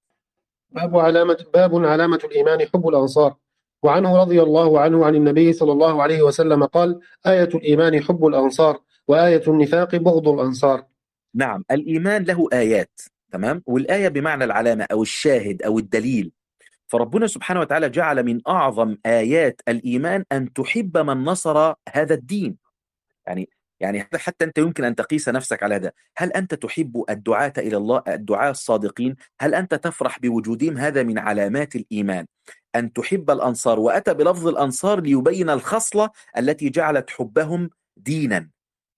S2: باب علامة الإيمان حب الأنصار. وعنه رضي الله عنه عن النبي صلى الله عليه وسلم قال: آية الإيمان حب الأنصار، وآية النفاق بغض الأنصار.
S1: نعم، الإيمان له آيات، تمام، والآية بمعنى العلامة أو الشاهد أو الدليل. فربنا سبحانه وتعالى جعل من أعظم آيات الإيمان أن تحب من نصر هذا الدين. يعني حتى أنت يمكن أن تقيس نفسك على هذا. هل أنت تحب الدعاة إلى الله، الدعاة الصادقين؟ هل أنت تفرح بوجودهم؟ هذا من علامات الإيمان، أن تحب الأنصار. وأتى بلفظ الأنصار ليبين الخصلة التي جعلت حبهم دينا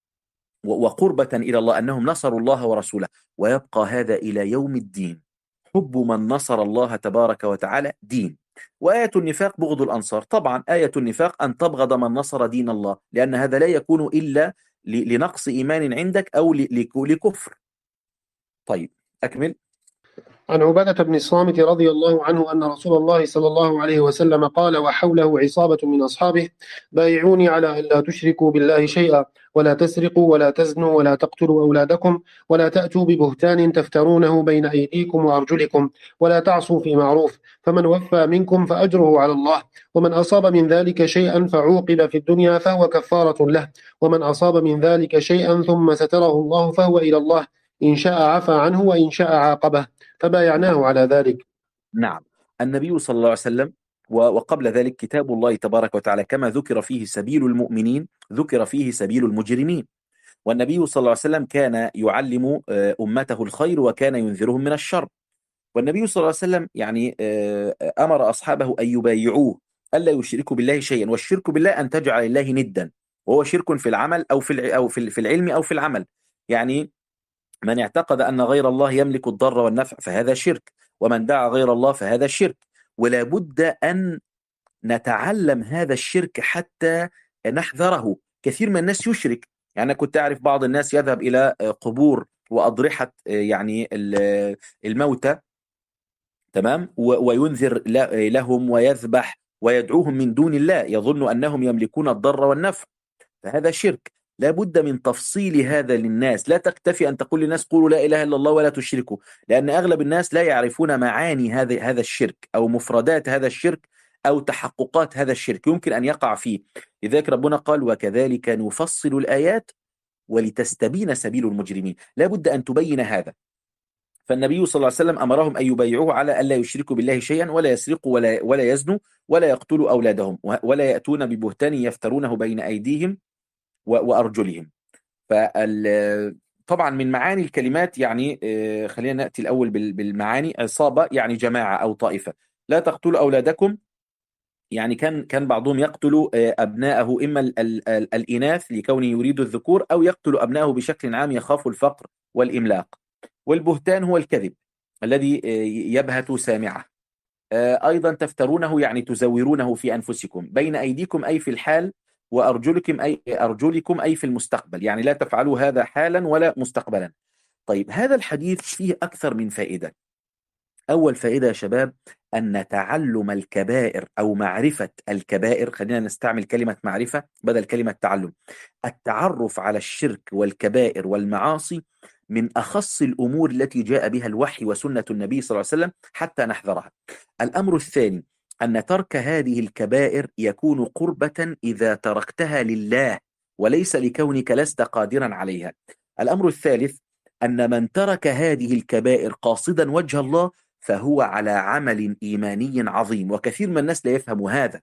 S1: وقربة إلى الله، أنهم نصروا الله ورسوله، ويبقى هذا إلى يوم الدين. حب من نصر الله تبارك وتعالى دين. وآية النفاق بغض الأنصار. طبعا آية النفاق أن تبغض من نصر دين الله، لأن هذا لا يكون إلا لنقص إيمان عندك أو لكفر. طيب، أكمل.
S2: عن عبادة بن الصامت رضي الله عنه أن رسول الله صلى الله عليه وسلم قال وحوله عصابة من أصحابه: بايعوني على أن لا تشركوا بالله شيئا، ولا تسرقوا، ولا تزنوا، ولا تقتلوا أولادكم، ولا تأتوا ببهتان تفترونه بين أيديكم وأرجلكم، ولا تعصوا في معروف، فمن وفى منكم فأجره على الله، ومن أصاب من ذلك شيئا فعوقب في الدنيا فهو كفارة له، ومن أصاب من ذلك شيئا ثم ستره الله فهو إلى الله، إن شاء عفى عنه وإن شاء عاقبه، فبايعناه على ذلك.
S1: نعم، النبي صلى الله عليه وسلم وقبل ذلك كتاب الله تبارك وتعالى، كما ذكر فيه سبيل المؤمنين ذكر فيه سبيل المجرمين. والنبي صلى الله عليه وسلم كان يعلم أمته الخير وكان ينذرهم من الشر. والنبي صلى الله عليه وسلم يعني أمر أصحابه أن يبايعوه ألا يشركوا بالله شيئا. والشرك بالله أن تجعل الله ندا، وهو شرك في العمل أو في العلم أو في العمل. يعني من اعتقد أن غير الله يملك الضر والنفع فهذا شرك، ومن دعا غير الله فهذا شرك. ولا بد أن نتعلم هذا الشرك حتى نحذره. كثير من الناس يشرك. يعني أنا كنت أعرف بعض الناس يذهب إلى قبور وأضرحة يعني الموتى، تمام، وينذر لهم ويذبح ويدعوهم من دون الله، يظن أنهم يملكون الضر والنفع، فهذا شرك. لا بد من تفصيل هذا للناس. لا تكتفي أن تقول للناس قولوا لا إله إلا الله ولا تشركوا، لأن أغلب الناس لا يعرفون معاني هذا الشرك أو مفردات هذا الشرك أو تحققات هذا الشرك، يمكن أن يقع فيه. لذلك ربنا قال وكذلك نفصل الآيات ولتستبين سبيل المجرمين. لا بد أن تبين هذا. فالنبي صلى الله عليه وسلم أمرهم أن يبايعوه على ألا يشركوا بالله شيئا ولا يسرقوا ولا يزنوا ولا يقتلوا أولادهم ولا يأتون ببهتان يفترونه بين أيديهم وأرجلهم. طبعا من معاني الكلمات يعني خلينا نأتي الأول بالمعاني. عصابة يعني جماعة أو طائفة. لا تقتلوا أولادكم، يعني كان بعضهم يقتل أبناءه، إما الإناث لكونه يريد الذكور، أو يقتل أبناءه بشكل عام يخاف الفقر والإملاق. والبهتان هو الكذب الذي يبهت سامعه. أيضا تفترونه يعني تزورونه في أنفسكم، بين أيديكم أي في الحال، وأرجلكم أي في المستقبل، يعني لا تفعلوا هذا حالا ولا مستقبلا. طيب هذا الحديث فيه أكثر من فائدة. أول فائدة يا شباب أن تعلم الكبائر أو معرفة الكبائر، خلينا نستعمل كلمة معرفة بدل كلمة تعلم. التعرف على الشرك والكبائر والمعاصي من أخص الأمور التي جاء بها الوحي وسنة النبي صلى الله عليه وسلم حتى نحذرها. الأمر الثاني أن ترك هذه الكبائر يكون قربة إذا تركتها لله وليس لكونك لست قادرا عليها. الأمر الثالث أن من ترك هذه الكبائر قاصدا وجه الله فهو على عمل إيماني عظيم. وكثير من الناس لا يفهم هذا.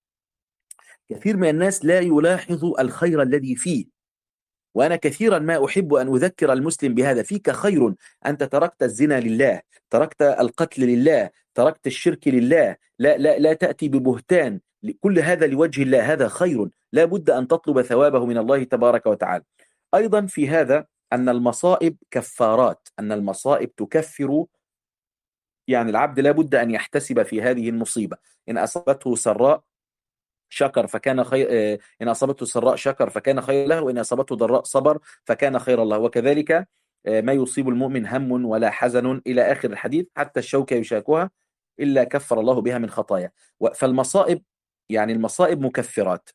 S1: كثير من الناس لا يلاحظ الخير الذي فيه. وأنا كثيرا ما أحب أن أذكر المسلم بهذا. فيك خير، أنت تركت الزنا لله، تركت القتل لله، تركت الشرك لله، لا تأتي ببهتان، كل هذا لوجه الله، هذا خير لا بد أن تطلب ثوابه من الله تبارك وتعالى. أيضا في هذا أن المصائب كفارات، أن المصائب تكفر، يعني العبد لا بد أن يحتسب في هذه المصيبة. إن أصابته سراء شكر فكان خير، إن أصابته سراء شكر فكان خير له، وإن أصابته ضراء صبر فكان خير له. وكذلك ما يصيب المؤمن هم ولا حزن إلى آخر الحديث، حتى الشوكة يشاكها إلا كفر الله بها من خطايا. فالمصائب يعني المصائب مكفرات.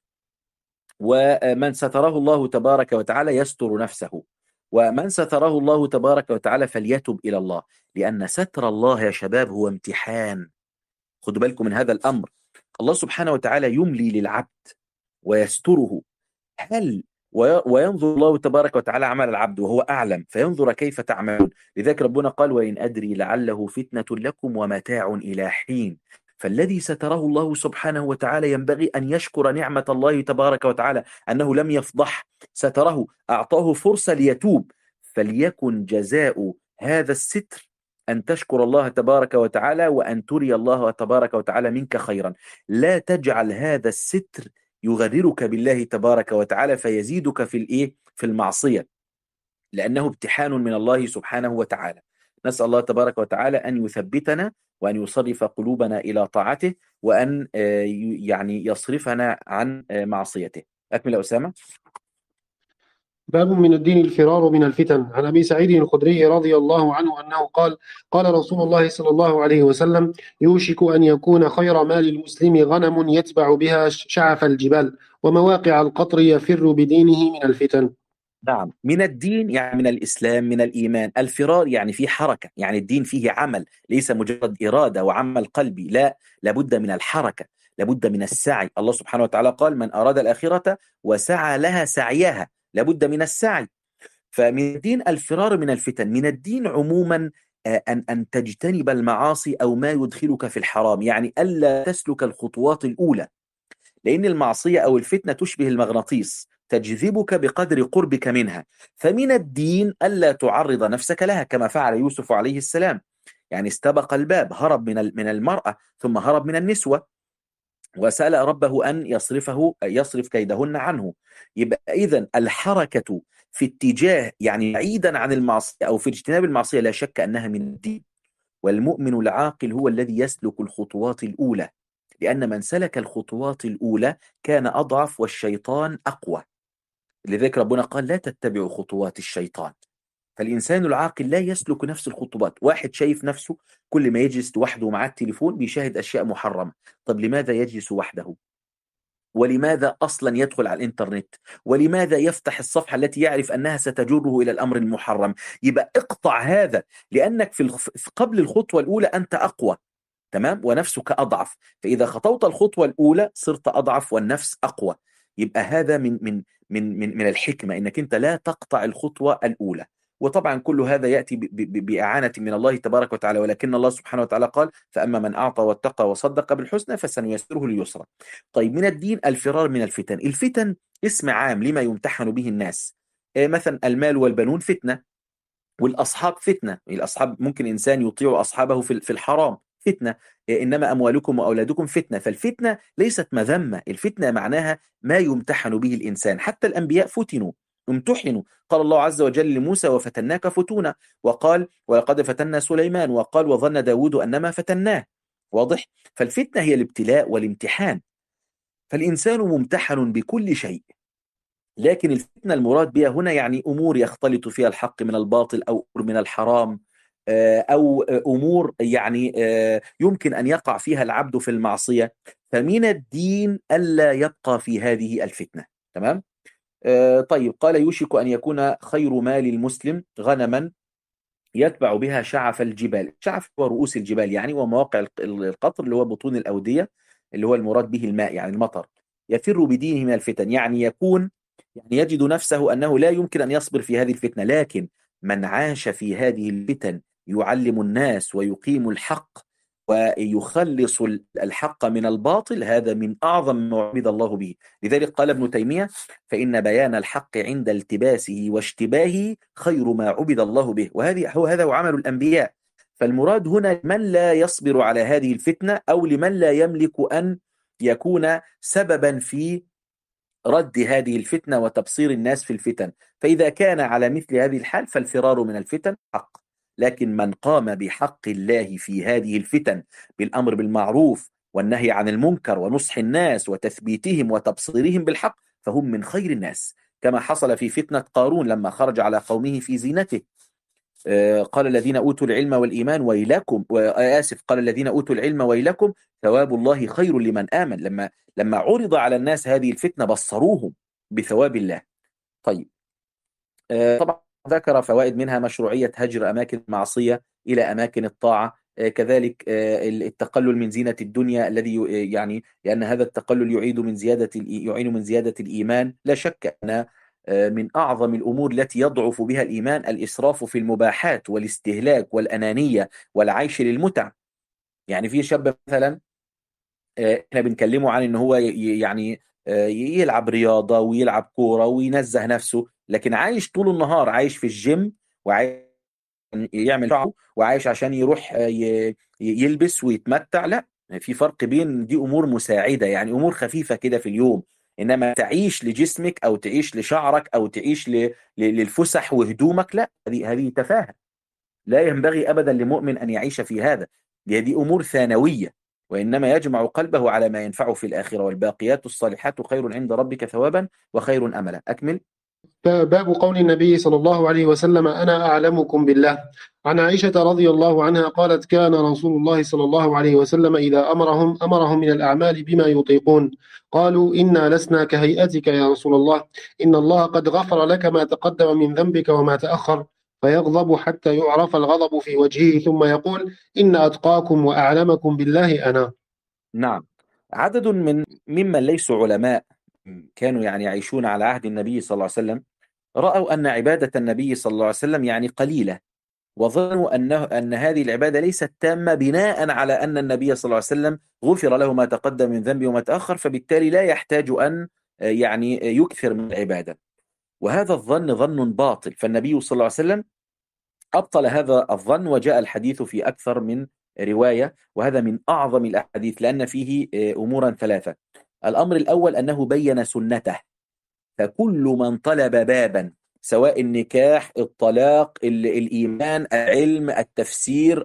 S1: ومن ستره الله تبارك وتعالى يستر نفسه، ومن ستره الله تبارك وتعالى فليتب إلى الله، لأن ستر الله يا شباب هو امتحان. خدوا بالكم من هذا الأمر. الله سبحانه وتعالى يملي للعبد ويستره، هل وينظر الله تبارك وتعالى عمل العبد وهو أعلم فينظر كيف تعملون. لذلك ربنا قال وإن أدري لعله فتنة لكم ومتاع إلى حين. فالذي ستره الله سبحانه وتعالى ينبغي أن يشكر نعمة الله تبارك وتعالى أنه لم يفضح، ستره، أعطاه فرصة ليتوب. فليكن جزاء هذا الستر أن تشكر الله تبارك وتعالى وأن تري الله تبارك وتعالى منك خيرا. لا تجعل هذا الستر يغررك بالله تبارك وتعالى فيزيدك في المعصية، لأنه امتحان من الله سبحانه وتعالى. نسأل الله تبارك وتعالى أن يثبتنا وأن يصرف قلوبنا إلى طاعته، وأن يعني يصرفنا عن معصيته. أكمل يا أسامة.
S2: باب من الدين الفرار من الفتن. عن أبي سعيد الخدري رضي الله عنه أنه قال قال رسول الله صلى الله عليه وسلم يوشك أن يكون خير مال المسلم غنم يتبع بها شعف الجبال ومواقع القطر يفر بدينه من الفتن.
S1: نعم، من الدين يعني من الإسلام، من الإيمان. الفرار يعني في حركة، يعني الدين فيه عمل، ليس مجرد إرادة وعمل قلبي، لا، لابد من الحركة، لابد من السعي. الله سبحانه وتعالى قال من أراد الآخرة وسعى لها سعيها، لابد من السعي. فمن الدين الفرار من الفتن. من الدين عموما أن تجتنب المعاصي أو ما يدخلك في الحرام، يعني ألا تسلك الخطوات الأولى، لأن المعصية أو الفتنة تشبه المغناطيس، تجذبك بقدر قربك منها. فمن الدين ألا تعرض نفسك لها كما فعل يوسف عليه السلام، يعني استبق الباب، هرب من المرأة ثم هرب من النسوة، وسأل ربه أن يصرف كيدهن عنه. يبقى إذن الحركة في اتجاه يعني بعيدا عن المعصية أو في اجتناب المعصية لا شك أنها من الدين. والمؤمن العاقل هو الذي يسلك الخطوات الأولى، لأن من سلك الخطوات الأولى كان أضعف والشيطان أقوى. لذلك ربنا قال لا تتبعوا خطوات الشيطان. فالإنسان العاقل لا يسلك نفس الخطوات. واحد شايف نفسه كل ما يجلس وحده ومعاه التليفون بيشاهد أشياء محرمة. طب لماذا يجلس وحده؟ ولماذا أصلا يدخل على الإنترنت؟ ولماذا يفتح الصفحة التي يعرف أنها ستجره إلى الأمر المحرم؟ يبقى اقطع هذا، لأنك قبل الخطوة الأولى أنت أقوى، تمام، ونفسك أضعف. فإذا خطوت الخطوة الأولى صرت أضعف والنفس أقوى. يبقى هذا من الحكمة إنك أنت لا تقطع الخطوة الأولى. وطبعا كل هذا يأتي بإعانة من الله تبارك وتعالى، ولكن الله سبحانه وتعالى قال: فأما من أعطى واتقى وصدق بالحسنى فسنيسره لليسرى. طيب، من الدين الفرار من الفتن. الفتن اسم عام لما يمتحن به الناس. مثلا المال والبنون فتنة، والأصحاب فتنة. الأصحاب ممكن إنسان يطيع أصحابه في الحرام، فتنة. إنما أموالكم وأولادكم فتنة. فالفتنة ليست مذمة، الفتنة معناها ما يمتحن به الإنسان. حتى الأنبياء فتنوا، امتحنوا. قال الله عز وجل لموسى: وفتناك فتونا. وقال: ولقد فتنا سليمان. وقال: وظن داود أنما فتناه. واضح؟ فالفتنة هي الابتلاء والامتحان. فالإنسان ممتحن بكل شيء، لكن الفتنة المراد بها هنا يعني أمور يختلط فيها الحق من الباطل، أو أمور من الحرام، أو أمور يعني يمكن أن يقع فيها العبد في المعصية. فمن الدين ألا يبقى في هذه الفتنة. تمام؟ طيب، قال: يوشك أن يكون خير مال المسلم غنما يتبع بها شعف الجبال. شعف هو رؤوس الجبال يعني، ومواقع القطر اللي هو بطون الأودية، اللي هو المراد به الماء يعني المطر. يفر بدينه من الفتن، يعني يجد نفسه أنه لا يمكن أن يصبر في هذه الفتنة. لكن من عاش في هذه الفتن يعلم الناس ويقيم الحق ويخلص الحق من الباطل، هذا من أعظم ما عبد الله به. لذلك قال ابن تيمية: فإن بيان الحق عند التباسه واشتباهه خير ما عبد الله به. هذا هو عمل الأنبياء. فالمراد هنا من لا يصبر على هذه الفتنة، أو لمن لا يملك أن يكون سببا في رد هذه الفتنة وتبصير الناس في الفتن. فإذا كان على مثل هذه الحال فالفرار من الفتن حق. لكن من قام بحق الله في هذه الفتن بالأمر بالمعروف والنهي عن المنكر ونصح الناس وتثبيتهم وتبصيرهم بالحق، فهم من خير الناس، كما حصل في فتنة قارون لما خرج على قومه في زينته. قال الذين أوتوا العلم والإيمان ويلكم، قال الذين أوتوا العلم ويلكم ثواب الله خير لمن آمن. لما عرض على الناس هذه الفتنة بصروهم بثواب الله. طيب، طبعا ذكر فوائد منها مشروعية هجر أماكن المعصية إلى أماكن الطاعة. كذلك التقلل من زينة الدنيا الذي يعني لأن هذا التقلل يعين من زيادة الإيمان. لا شك أن من أعظم الأمور التي يضعف بها الإيمان الإسراف في المباحات والاستهلاك والأنانية والعيش للمتع. يعني في شاب مثلا احنا بنكلمه عن ان هو يعني يلعب رياضة ويلعب كورة وينزه نفسه، لكن عايش طول النهار، عايش في الجيم وعايش يعمل شعره وعايش عشان يروح يلبس ويتمتع. لا، في فرق بين دي أمور مساعدة، يعني أمور خفيفة كده في اليوم. إنما تعيش لجسمك أو تعيش لشعرك أو تعيش للفسح وهدومك، لا، هذه تفاهة. لا ينبغي أبدا لمؤمن أن يعيش في هذا. دي أمور ثانوية، وإنما يجمع قلبه على ما ينفعه في الآخرة. والباقيات الصالحات خير عند ربك ثوابا وخير أملا. أكمل.
S2: باب قول النبي صلى الله عليه وسلم: أنا أعلمكم بالله. عن عائشة رضي الله عنها قالت: كان رسول الله صلى الله عليه وسلم إذا أمرهم من الأعمال بما يطيقون. قالوا: إنا لسنا كهيئتك يا رسول الله، إن الله قد غفر لك ما تقدم من ذنبك وما تأخر. فيغضب حتى يعرف الغضب في وجهه، ثم يقول: إن أتقاكم وأعلمكم بالله أنا.
S1: نعم، عدد ممن ليسوا علماء كانوا يعني يعيشون على عهد النبي صلى الله عليه وسلم رأوا أن عبادة النبي صلى الله عليه وسلم يعني قليلة، وظنوا أن هذه العبادة ليست تامة بناء على أن النبي صلى الله عليه وسلم غفر له ما تقدم من ذنبه وما تأخر، فبالتالي لا يحتاج أن يعني يكثر من العبادة. وهذا الظن ظن باطل. فالنبي صلى الله عليه وسلم أبطل هذا الظن، وجاء الحديث في أكثر من رواية، وهذا من أعظم الأحاديث لأن فيه أمورا ثلاثة. الأمر الأول أنه بين سنته. فكل من طلب بابا، سواء النكاح، الطلاق، الإيمان، العلم، التفسير،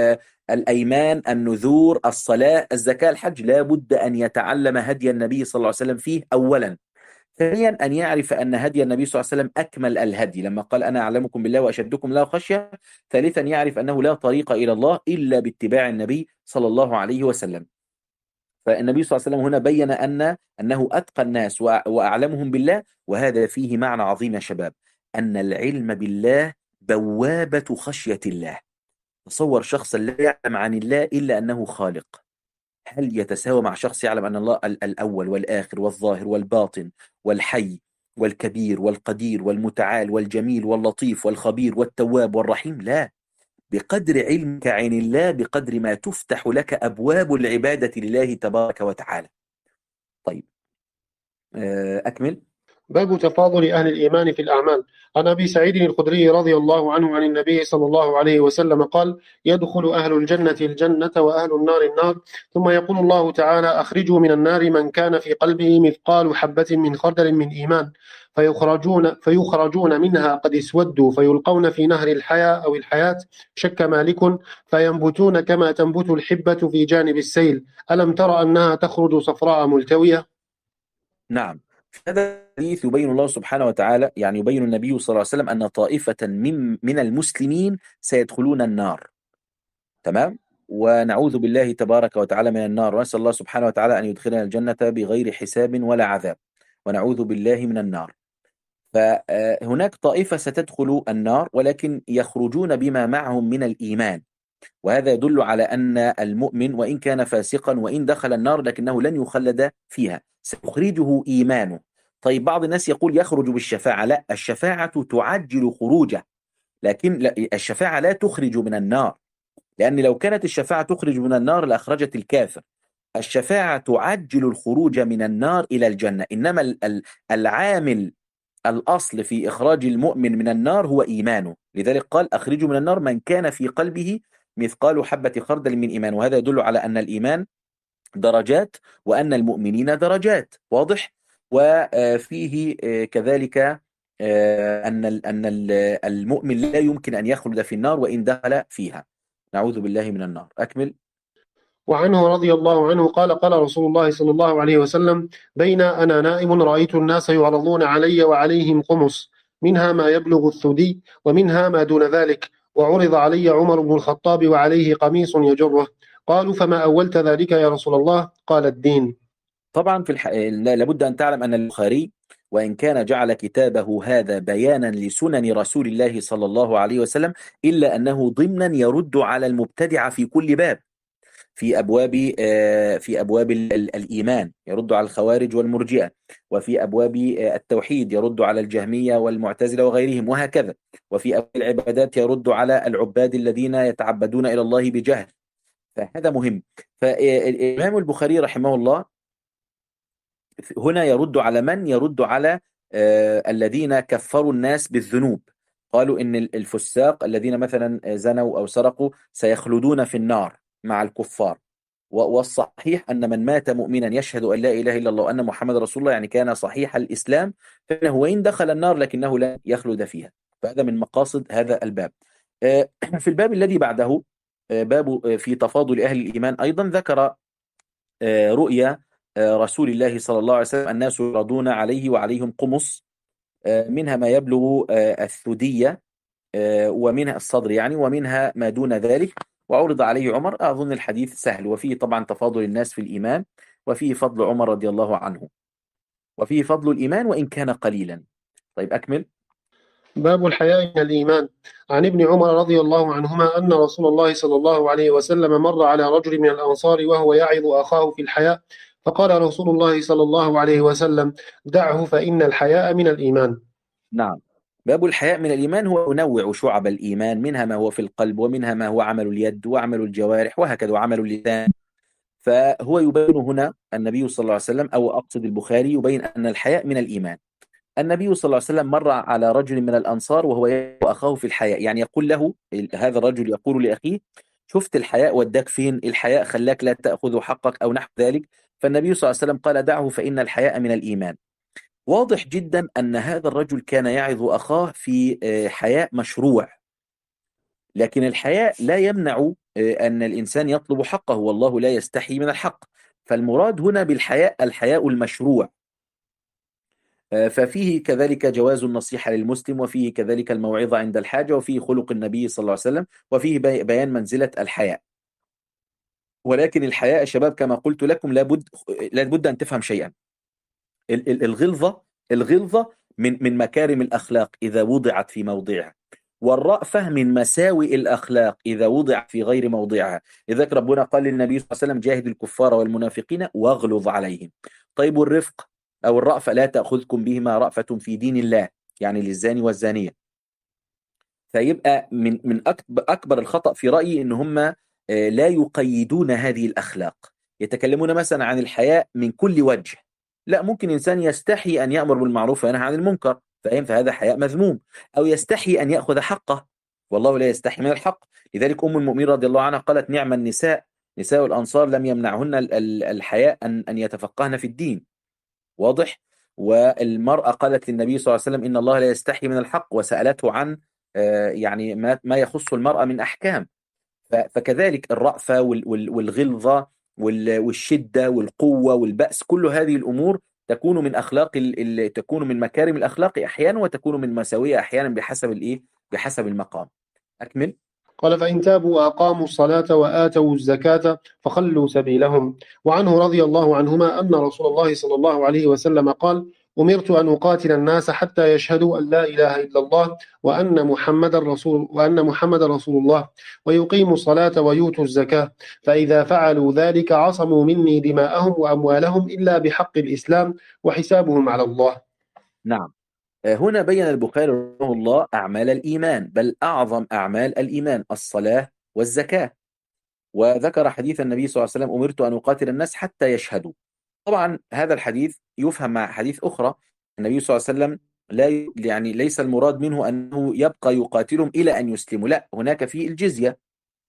S1: الأيمان، النذور، الصلاة، الزكاة، الحج، لا بد أن يتعلم هدي النبي صلى الله عليه وسلم فيه أولا. ثانيا أن يعرف أن هدي النبي صلى الله عليه وسلم أكمل الهدي لما قال أنا أعلمكم بالله وأشدكم له خشية. ثالثا يعرف أنه لا طريق إلى الله إلا باتباع النبي صلى الله عليه وسلم. فالنبي صلى الله عليه وسلم هنا بين أنه أتقى الناس وأعلمهم بالله، وهذا فيه معنى عظيم يا شباب، أن العلم بالله بوابة خشية الله. تصور شخصا لا يعلم عن الله إلا أنه خالق، هل يتساوى مع شخص يعلم أن الله الأول والآخر والظاهر والباطن والحي والكبير والقدير والمتعال والجميل واللطيف والخبير والتواب والرحيم؟ لا. بقدر علمك عن الله بقدر ما تفتح لك أبواب العبادة لله تبارك وتعالى. طيب أكمل.
S2: باب تفاضل أهل الإيمان في الأعمال. عن أبي سعيد الخدري رضي الله عنه عن النبي صلى الله عليه وسلم قال: يدخل أهل الجنة الجنة وأهل النار النار، ثم يقول الله تعالى: أخرجوا من النار من كان في قلبه مثقال حبة من خردل من إيمان، فيخرجون منها قد اسودوا، فيلقون في نهر الحياة أو الحياة، شك مالك، فينبتون كما تنبت الحبة في جانب السيل. ألم تر أنها تخرج صفراء ملتوية؟
S1: نعم، في هذا الحديث يبين الله سبحانه وتعالى، يعني يبين النبي صلى الله عليه وسلم أن طائفة من المسلمين سيدخلون النار. تمام، ونعوذ بالله تبارك وتعالى من النار، ونسأل الله سبحانه وتعالى أن يدخلنا الجنة بغير حساب ولا عذاب، ونعوذ بالله من النار. فهناك طائفة ستدخل النار ولكن يخرجون بما معهم من الإيمان، وهذا يدل على أن المؤمن وإن كان فاسقا وإن دخل النار لكنه لن يخلد فيها، سيخرجه إيمانه. طيب بعض الناس يقول يخرج بالشفاعة. لا، الشفاعة تعجل خروجه، لكن الشفاعة لا تخرج من النار، لأن لو كانت الشفاعة تخرج من النار لأخرجت الكافر. الشفاعة تعجل الخروج من النار إلى الجنة، إنما العامل الأصل في إخراج المؤمن من النار هو إيمانه، لذلك قال أخرجوا من النار من كان في قلبه مثقال حبة خردل من إيمان، وهذا يدل على أن الإيمان درجات وأن المؤمنين درجات. واضح؟ وفيه كذلك أن المؤمن لا يمكن أن يخلد في النار وإن دخل فيها، نعوذ بالله من النار. أكمل.
S2: وعنه رضي الله عنه قال: قال رسول الله صلى الله عليه وسلم: بين أنا نائم رأيت الناس يعرضون علي وعليهم قمص، منها ما يبلغ الثدي ومنها ما دون ذلك، وعرض علي عمر بن الخطاب وعليه قميص يجره. قالوا: فما أولت ذلك يا رسول الله؟ قال: الدين.
S1: طبعا لابد أن تعلم أن البخاري وإن كان جعل كتابه هذا بيانا لسنن رسول الله صلى الله عليه وسلم، إلا أنه ضمنا يرد على المبتدع في كل باب. في أبواب الإيمان يرد على الخوارج والمرجئة، وفي أبواب التوحيد يرد على الجهمية والمعتزلة وغيرهم، وهكذا. وفي أبواب العبادات يرد على العباد الذين يتعبدون إلى الله بجهل. فهذا مهم. فالإمام البخاري رحمه الله هنا يرد على من؟ يرد على الذين كفروا الناس بالذنوب، قالوا إن الفساق الذين مثلا زنوا أو سرقوا سيخلدون في النار مع الكفار. والصحيح أن من مات مؤمنا يشهد أن لا إله إلا الله وأن محمد رسول الله، يعني كان صحيح الإسلام، فإنه وإن دخل النار لكنه لا يخلد فيها. فهذا من مقاصد هذا الباب. في الباب الذي بعده باب في تفاضل أهل الإيمان، أيضا ذكر رؤيا رسول الله صلى الله عليه وسلم: الناس يعرضون عليه وعليهم قمص، منها ما يبلغ الثدية ومنها الصدر يعني، ومنها ما دون ذلك، وعرض عليه عمر. أظن الحديث سهل، وفيه طبعا تفاضل الناس في الإيمان، وفيه فضل عمر رضي الله عنه، وفيه فضل الإيمان وإن كان قليلا. طيب أكمل.
S2: باب الحياء من الإيمان. عن ابن عمر رضي الله عنهما أن رسول الله صلى الله عليه وسلم مر على رجل من الأنصار وهو يعظ أخاه في الحياء، فقال رسول الله صلى الله عليه وسلم: دعه فإن الحياء من الإيمان.
S1: نعم، باب الحياء من الإيمان هو ينوع شعب الإيمان، منها ما هو في القلب، ومنها ما هو عمل اليد وعمل الجوارح وهكذا وعمل اللسان. فهو يبين هنا النبي صلى الله عليه وسلم، أو أقصد البخاري، يبين أن الحياء من الإيمان. النبي صلى الله عليه وسلم مر على رجل من الأنصار وهو يدعو أخاه في الحياء، يعني يقول له، هذا الرجل يقول لأخيه: شفت الحياء وداك فين؟ الحياء خلاك لا تأخذ حقك أو نحو ذلك. فالنبي صلى الله عليه وسلم قال: دعه فإن الحياء من الإيمان. واضح جدا أن هذا الرجل كان يعظ أخاه في حياء مشروع، لكن الحياء لا يمنع أن الإنسان يطلب حقه، والله لا يستحي من الحق. فالمراد هنا بالحياء الحياء المشروع. ففيه كذلك جواز النصيحة للمسلم، وفيه كذلك الموعظة عند الحاجة، وفيه خلق النبي صلى الله عليه وسلم، وفيه بيان منزلة الحياء. ولكن الحياء يا شباب كما قلت لكم لابد أن تفهم شيئا. الغلظة من مكارم الأخلاق إذا وضعت في موضعها، والرأفة من مساوئ الأخلاق إذا وضعت في غير موضعها. لذلك ربنا قال للنبي صلى الله عليه وسلم: جاهد الكفار والمنافقين واغلظ عليهم. طيب والرفق أو الرأفة: لا تأخذكم بهما رأفة في دين الله، يعني للزاني والزانية. فيبقى من أكبر الخطأ في رأيي إن هم لا يقيدون هذه الأخلاق، يتكلمون مثلا عن الحياء من كل وجه. لا، ممكن إنسان يستحي أن يأمر بالمعروف وينهى عن المنكر، فاهم؟ فهذا حياء مذموم. أو يستحي أن يأخذ حقه، والله لا يستحي من الحق. لذلك أم المؤمنين رضي الله عنها قالت: نعم النساء، نساء الأنصار لم يمنعهن الحياء أن يتفقهن في الدين. واضح؟ والمرأة قالت للنبي صلى الله عليه وسلم: إن الله لا يستحي من الحق، وسألته عن يعني ما يخص المرأة من أحكام. فكذلك الرأفة والغلظة والشدة والقوة والبأس، كل هذه الأمور تكون من أخلاق تكون من مكارم الأخلاق أحيانا، وتكون من مساوئها أحيانا بحسب المقام. أكمل.
S2: قال: فإن تابوا وأقاموا الصلاة وآتوا الزكاة فخلوا سبيلهم. وعنه رضي الله عنهما أن رسول الله صلى الله عليه وسلم قال: أمرت أن أقاتل الناس حتى يشهدوا أن لا إله إلا الله وأن محمد رسول الله ويقيموا الصلاة ويؤتوا الزكاة، فإذا فعلوا ذلك عصموا مني دماءهم وأموالهم إلا بحق الإسلام وحسابهم على الله.
S1: نعم. هنا بين البخاري رحمه الله أعمال الإيمان، بل أعظم أعمال الإيمان الصلاة والزكاة. وذكر حديث النبي صلى الله عليه وسلم: أمرت أن أقاتل الناس حتى يشهدوا. طبعا هذا الحديث يفهم مع حديث أخرى. النبي صلى الله عليه وسلم يعني ليس المراد منه أنه يبقى يقاتلهم إلى أن يسلموا، لا، هناك في الجزية،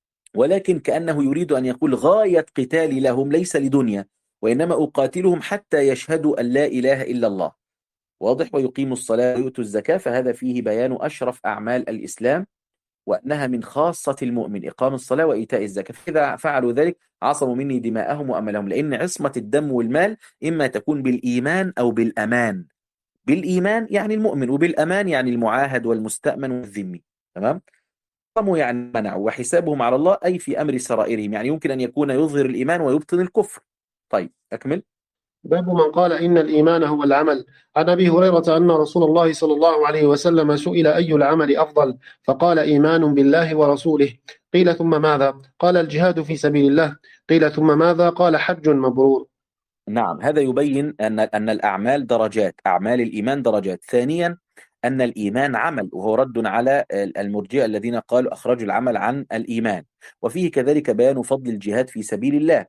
S1: ولكن كأنه يريد أن يقول غاية قتالي لهم ليس لدنيا، وإنما أقاتلهم حتى يشهدوا أن لا إله إلا الله. واضح؟ ويقيموا الصلاة ويؤتوا الزكاة، فهذا فيه بيان أشرف أعمال الإسلام، وأنها من خاصة المؤمن إقام الصلاة وإيتاء الزكاة. فإذا فعلوا ذلك عصموا مني دماءهم وأملهم، لأن عصمة الدم والمال إما تكون بالإيمان أو بالأمان. بالإيمان يعني المؤمن، وبالأمان يعني المعاهد والمستأمن والذمي. تمام؟ قاموا يعني منعوا، وحسابهم على الله أي في أمر سرائرهم، يعني يمكن أن يكون يظهر الإيمان ويبطن الكفر. طيب أكمل.
S2: باب من قال إن الإيمان هو العمل. عن أبي هريرة أن رسول الله صلى الله عليه وسلم سئل: أي العمل أفضل؟ فقال: إيمان بالله ورسوله. قيل: ثم ماذا؟ قال: الجهاد في سبيل الله. قيل: ثم ماذا؟ قال: حج مبرور.
S1: نعم، هذا يبين أن الأعمال درجات، أعمال الإيمان درجات. ثانيا أن الإيمان عمل، وهو رد على المرجئة الذين قالوا أخرجوا العمل عن الإيمان. وفيه كذلك بيان فضل الجهاد في سبيل الله،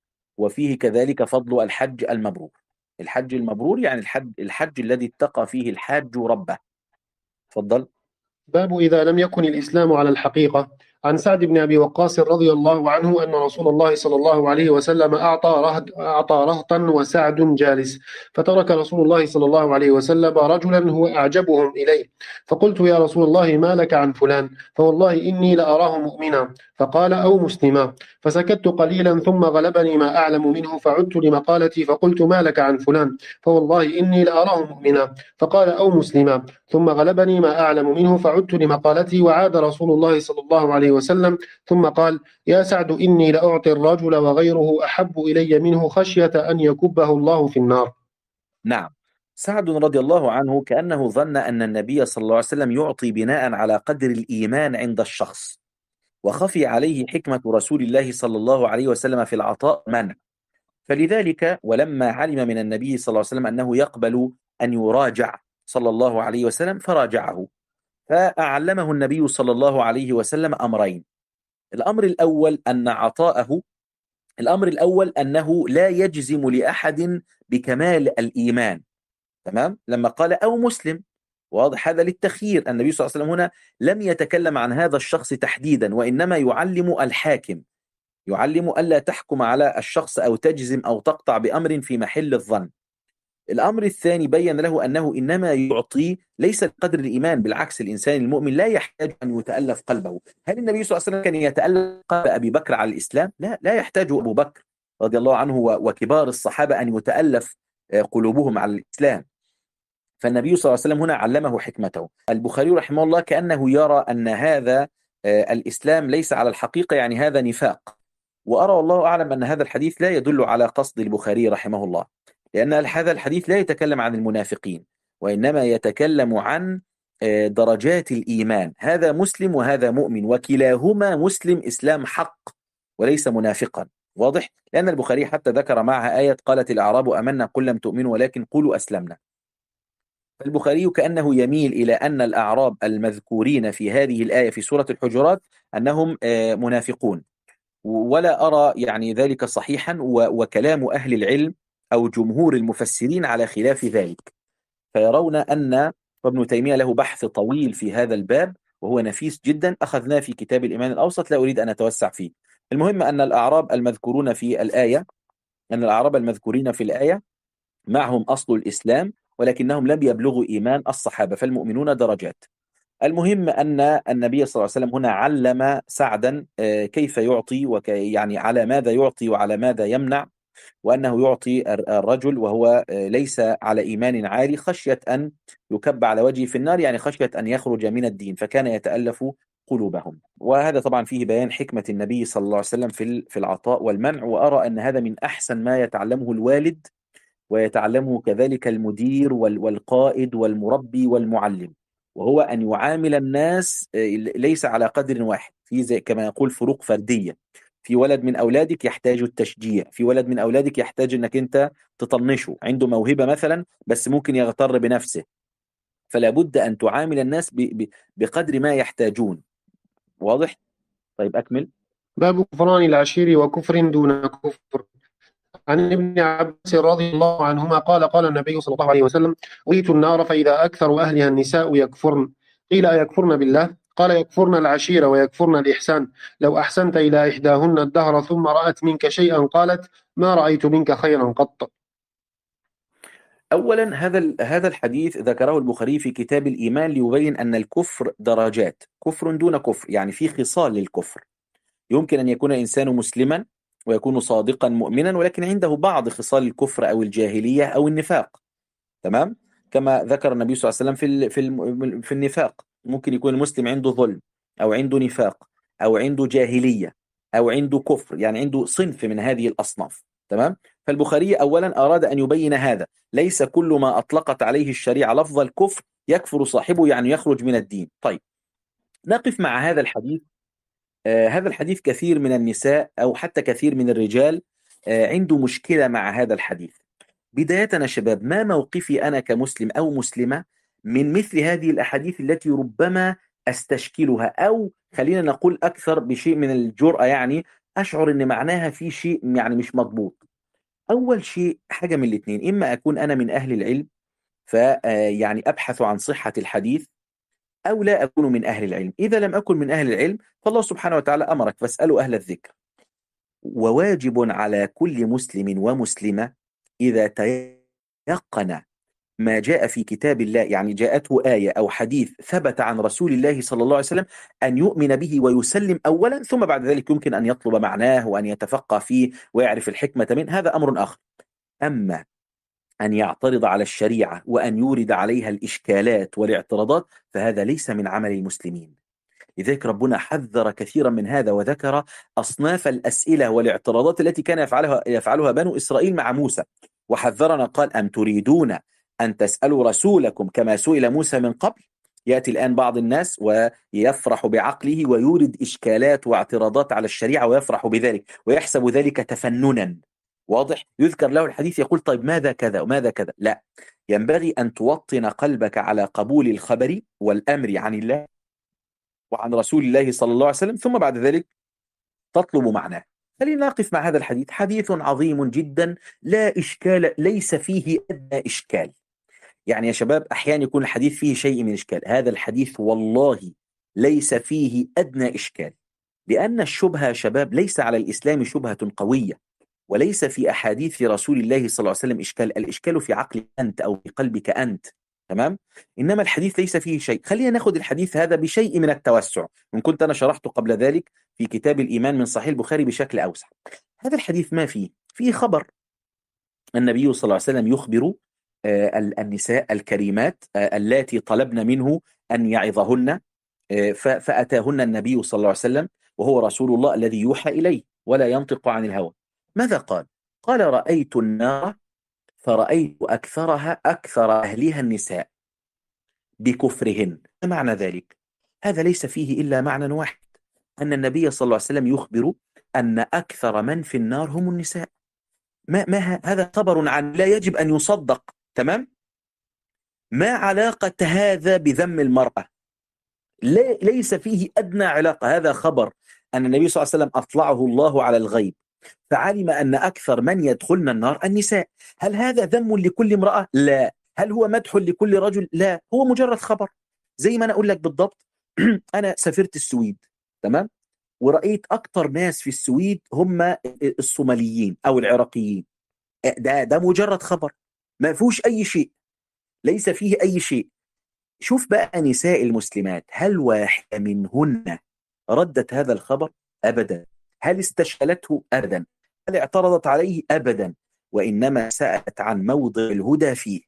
S1: وفيه كذلك فضل الحج المبرور. الحج المبرور يعني الحج الذي اتقى فيه الحاج ربه. تفضل.
S2: باب إذا لم يكن الإسلام على الحقيقة. عن سعد بن أبي وقاص رضي الله عنه أن رسول الله صلى الله عليه وسلم أعطى رهطا وسعد جالس، فترك رسول الله صلى الله عليه وسلم رجلا هو أعجبهم إليه، فقلت: يا رسول الله ما لك عن فلان؟ فوالله إني لأراه مؤمنا. فقال: أو مسلما. فسكت قليلا ثم غلبني ما أعلم منه، فعدت لمقالتي فقلت: ما لك عن فلان؟ فوالله إني لأراه مؤمنا. فقال: أو مسلما. ثم غلبني ما أعلم منه، فعدت لمقالتي، وعاد رسول الله صلى الله عليه وسلم ثم قال: يا سعد إني لأعطي الرجل وغيره أحب إلي منه خشية أن يكبه الله في النار.
S1: نعم، سعد رضي الله عنه كأنه ظن أن النبي صلى الله عليه وسلم يعطي بناء على قدر الإيمان عند الشخص، وخفي عليه حكمة رسول الله صلى الله عليه وسلم في العطاء منع. فلذلك ولما علم من النبي صلى الله عليه وسلم أنه يقبل أن يراجع صلى الله عليه وسلم فراجعه، فأعلمه النبي صلى الله عليه وسلم أمرين. الأمر الأول أنه لا يجزم لأحد بكمال الإيمان. تمام؟ لما قال أو مسلم، واضح هذا للتخيير. النبي صلى الله عليه وسلم هنا لم يتكلم عن هذا الشخص تحديدا، وإنما يعلم الحاكم، يعلم ألا تحكم على الشخص أو تجزم أو تقطع بأمر في محل الظن. الأمر الثاني بين له أنه إنما يعطي ليس قدر الإيمان، بالعكس الإنسان المؤمن لا يحتاج أن يتألف قلبه. هل النبي صلى الله عليه وسلم كان يتألف قلب أبي بكر على الإسلام؟ لا يحتاج أبو بكر رضي الله عنه وكبار الصحابة أن يتألف قلوبهم على الإسلام. فالنبي صلى الله عليه وسلم هنا علمه حكمته. البخاري رحمه الله كأنه يرى أن هذا الإسلام ليس على الحقيقة، يعني هذا نفاق. وأرى والله أعلم أن هذا الحديث لا يدل على قصد البخاري رحمه الله، لأن هذا الحديث لا يتكلم عن المنافقين، وإنما يتكلم عن درجات الإيمان. هذا مسلم وهذا مؤمن، وكلاهما مسلم إسلام حق وليس منافقا. واضح؟ لأن البخاري حتى ذكر معها آية قالت الأعراب آمنا قل لم تؤمنوا ولكن قولوا أسلمنا. فالبخاري كأنه يميل إلى أن الأعراب المذكورين في هذه الآية في سورة الحجرات أنهم منافقون، ولا أرى يعني ذلك صحيحا، وكلام أهل العلم أو جمهور المفسرين على خلاف ذلك، فيرون أن ابن تيمية له بحث طويل في هذا الباب وهو نفيس جدا، أخذناه في كتاب الإيمان الأوسط، لا أريد أن أتوسع فيه. المهم أن الأعراب المذكورين في الآية، معهم أصل الإسلام، ولكنهم لم يبلغوا إيمان الصحابة، فالمؤمنون درجات. المهم أن النبي صلى الله عليه وسلم هنا علم سعدا كيف يعطي يعني على ماذا يعطي وعلى ماذا يمنع، وأنه يعطي الرجل وهو ليس على إيمان عالي خشية أن يكب على وجهه في النار، يعني خشية أن يخرج من الدين، فكان يتألف قلوبهم. وهذا طبعا فيه بيان حكمة النبي صلى الله عليه وسلم في العطاء والمنع، وأرى أن هذا من أحسن ما يتعلمه الوالد ويتعلمه كذلك المدير والقائد والمربي والمعلم، وهو أن يعامل الناس ليس على قدر واحد، في زي كما يقول فروق فردية. في ولد من أولادك يحتاج التشجيع، في ولد من أولادك يحتاج أنك أنت تطنشه، عنده موهبة مثلا بس ممكن يغتر بنفسه، فلا بد أن تعامل الناس بقدر ما يحتاجون. واضح؟ طيب أكمل.
S2: باب كفران العشير وكفر دون كفر. عن ابن عباس رضي الله عنهما قال قال النبي صلى الله عليه وسلم: أريت النار فإذا أكثر أهلها النساء يكفرن. قيل: أيكفرن بالله؟ قال: يكفرن العشير ويكفرن الإحسان. لو أحسنت إلى إحداهن الدهر ثم رأت منك شيئا قالت: ما رأيت منك خيرا قط.
S1: أولا هذا الحديث ذكره البخاري في كتاب الإيمان ليبين أن الكفر درجات، كفر دون كفر، يعني في خصال للكفر. يمكن أن يكون الإنسان مسلما ويكون صادقا مؤمنا، ولكن عنده بعض خصال الكفر أو الجاهلية أو النفاق. تمام؟ كما ذكر النبي صلى الله عليه وسلم في النفاق، ممكن يكون المسلم عنده ظلم أو عنده نفاق أو عنده جاهلية أو عنده كفر، يعني عنده صنف من هذه الأصناف. تمام؟ فالبخاري أولا أراد أن يبين هذا، ليس كل ما أطلقت عليه الشريعة لفظ الكفر يكفر صاحبه، يعني يخرج من الدين. طيب نقف مع هذا الحديث. هذا الحديث كثير من النساء أو حتى كثير من الرجال عنده مشكلة مع هذا الحديث. بداية يا شباب، ما موقفي أنا كمسلم أو مسلمة من مثل هذه الأحاديث التي ربما أستشكلها، أو خلينا نقول أكثر بشيء من الجرأة، يعني أشعر أن معناها في شيء يعني مش مضبوط. أول شيء حاجة من الاثنين: إما أكون أنا من أهل العلم يعني أبحث عن صحة الحديث، أو لا أكون من أهل العلم. إذا لم أكن من أهل العلم فالله سبحانه وتعالى أمرك فاسألوا أهل الذكر. وواجب على كل مسلم ومسلمة إذا تيقن ما جاء في كتاب الله، يعني جاءته آية أو حديث ثبت عن رسول الله صلى الله عليه وسلم، أن يؤمن به ويسلم أولا، ثم بعد ذلك يمكن أن يطلب معناه وأن يتفقه فيه ويعرف الحكمة منه، هذا أمر آخر. أما أن يعترض على الشريعة وأن يورد عليها الإشكالات والاعتراضات، فهذا ليس من عمل المسلمين. لذلك ربنا حذر كثيرا من هذا، وذكر أصناف الأسئلة والاعتراضات التي كان يفعلها بنو إسرائيل مع موسى، وحذرنا قال: أم تريدون أن تسألوا رسولكم كما سئل موسى من قبل؟ يأتي الآن بعض الناس ويفرح بعقله ويورد إشكالات واعتراضات على الشريعة ويفرح بذلك ويحسب ذلك تفننا. واضح؟ يذكر له الحديث يقول: طيب ماذا كذا وماذا كذا؟ لا، ينبغي أن توطن قلبك على قبول الخبر والأمر عن الله وعن رسول الله صلى الله عليه وسلم، ثم بعد ذلك تطلب معناه. خلينا نقف مع هذا الحديث، حديث عظيم جدا لا إشكال، ليس فيه أدنى إشكال. يعني يا شباب أحيانا يكون الحديث فيه شيء من إشكال، هذا الحديث والله ليس فيه أدنى إشكال، لأن الشبهة يا شباب ليس على الإسلام شبهة قوية، وليس في أحاديث رسول الله صلى الله عليه وسلم إشكال، الإشكال في عقلك أنت أو في قلبك أنت. تمام؟ إنما الحديث ليس فيه شيء. خلينا ناخذ الحديث هذا بشيء من التوسع، وإن كنت أنا شرحته قبل ذلك في كتاب الإيمان من صحيح البخاري بشكل أوسع. هذا الحديث ما فيه خبر، النبي صلى الله عليه وسلم يخبر النساء الكريمات اللاتي طلبن منه أن يعظهن، فأتاهن النبي صلى الله عليه وسلم وهو رسول الله الذي يوحى إليه ولا ينطق عن الهوى. ماذا قال؟ قال: رأيت النار فرأيت أكثر أهلها النساء بكفرهن. ما معنى ذلك؟ هذا ليس فيه إلا معنى واحد، أن النبي صلى الله عليه وسلم يخبر أن أكثر من في النار هم النساء. هذا خبر عن لا يجب أن يصدق. تمام؟ ما علاقة هذا بذم المرأة؟ ليس فيه أدنى علاقة. هذا خبر أن النبي صلى الله عليه وسلم أطلعه الله على الغيب فعلم أن أكثر من يدخلن النار النساء. هل هذا ذم لكل امرأة؟ لا. هل هو مدح لكل رجل؟ لا. هو مجرد خبر. زي ما أنا أقول لك بالضبط أنا سافرت السويد، تمام، ورأيت أكثر ناس في السويد هم الصوماليين أو العراقيين. ده مجرد خبر، ما فيهوش أي شيء، ليس فيه أي شيء. شوف بقى نساء المسلمات، هل واحدة منهن ردت هذا الخبر؟ أبدا. هل استشكلته؟ أبدا. هل اعترضت عليه؟ أبدا. وإنما سألت عن موضع الهدى فيه.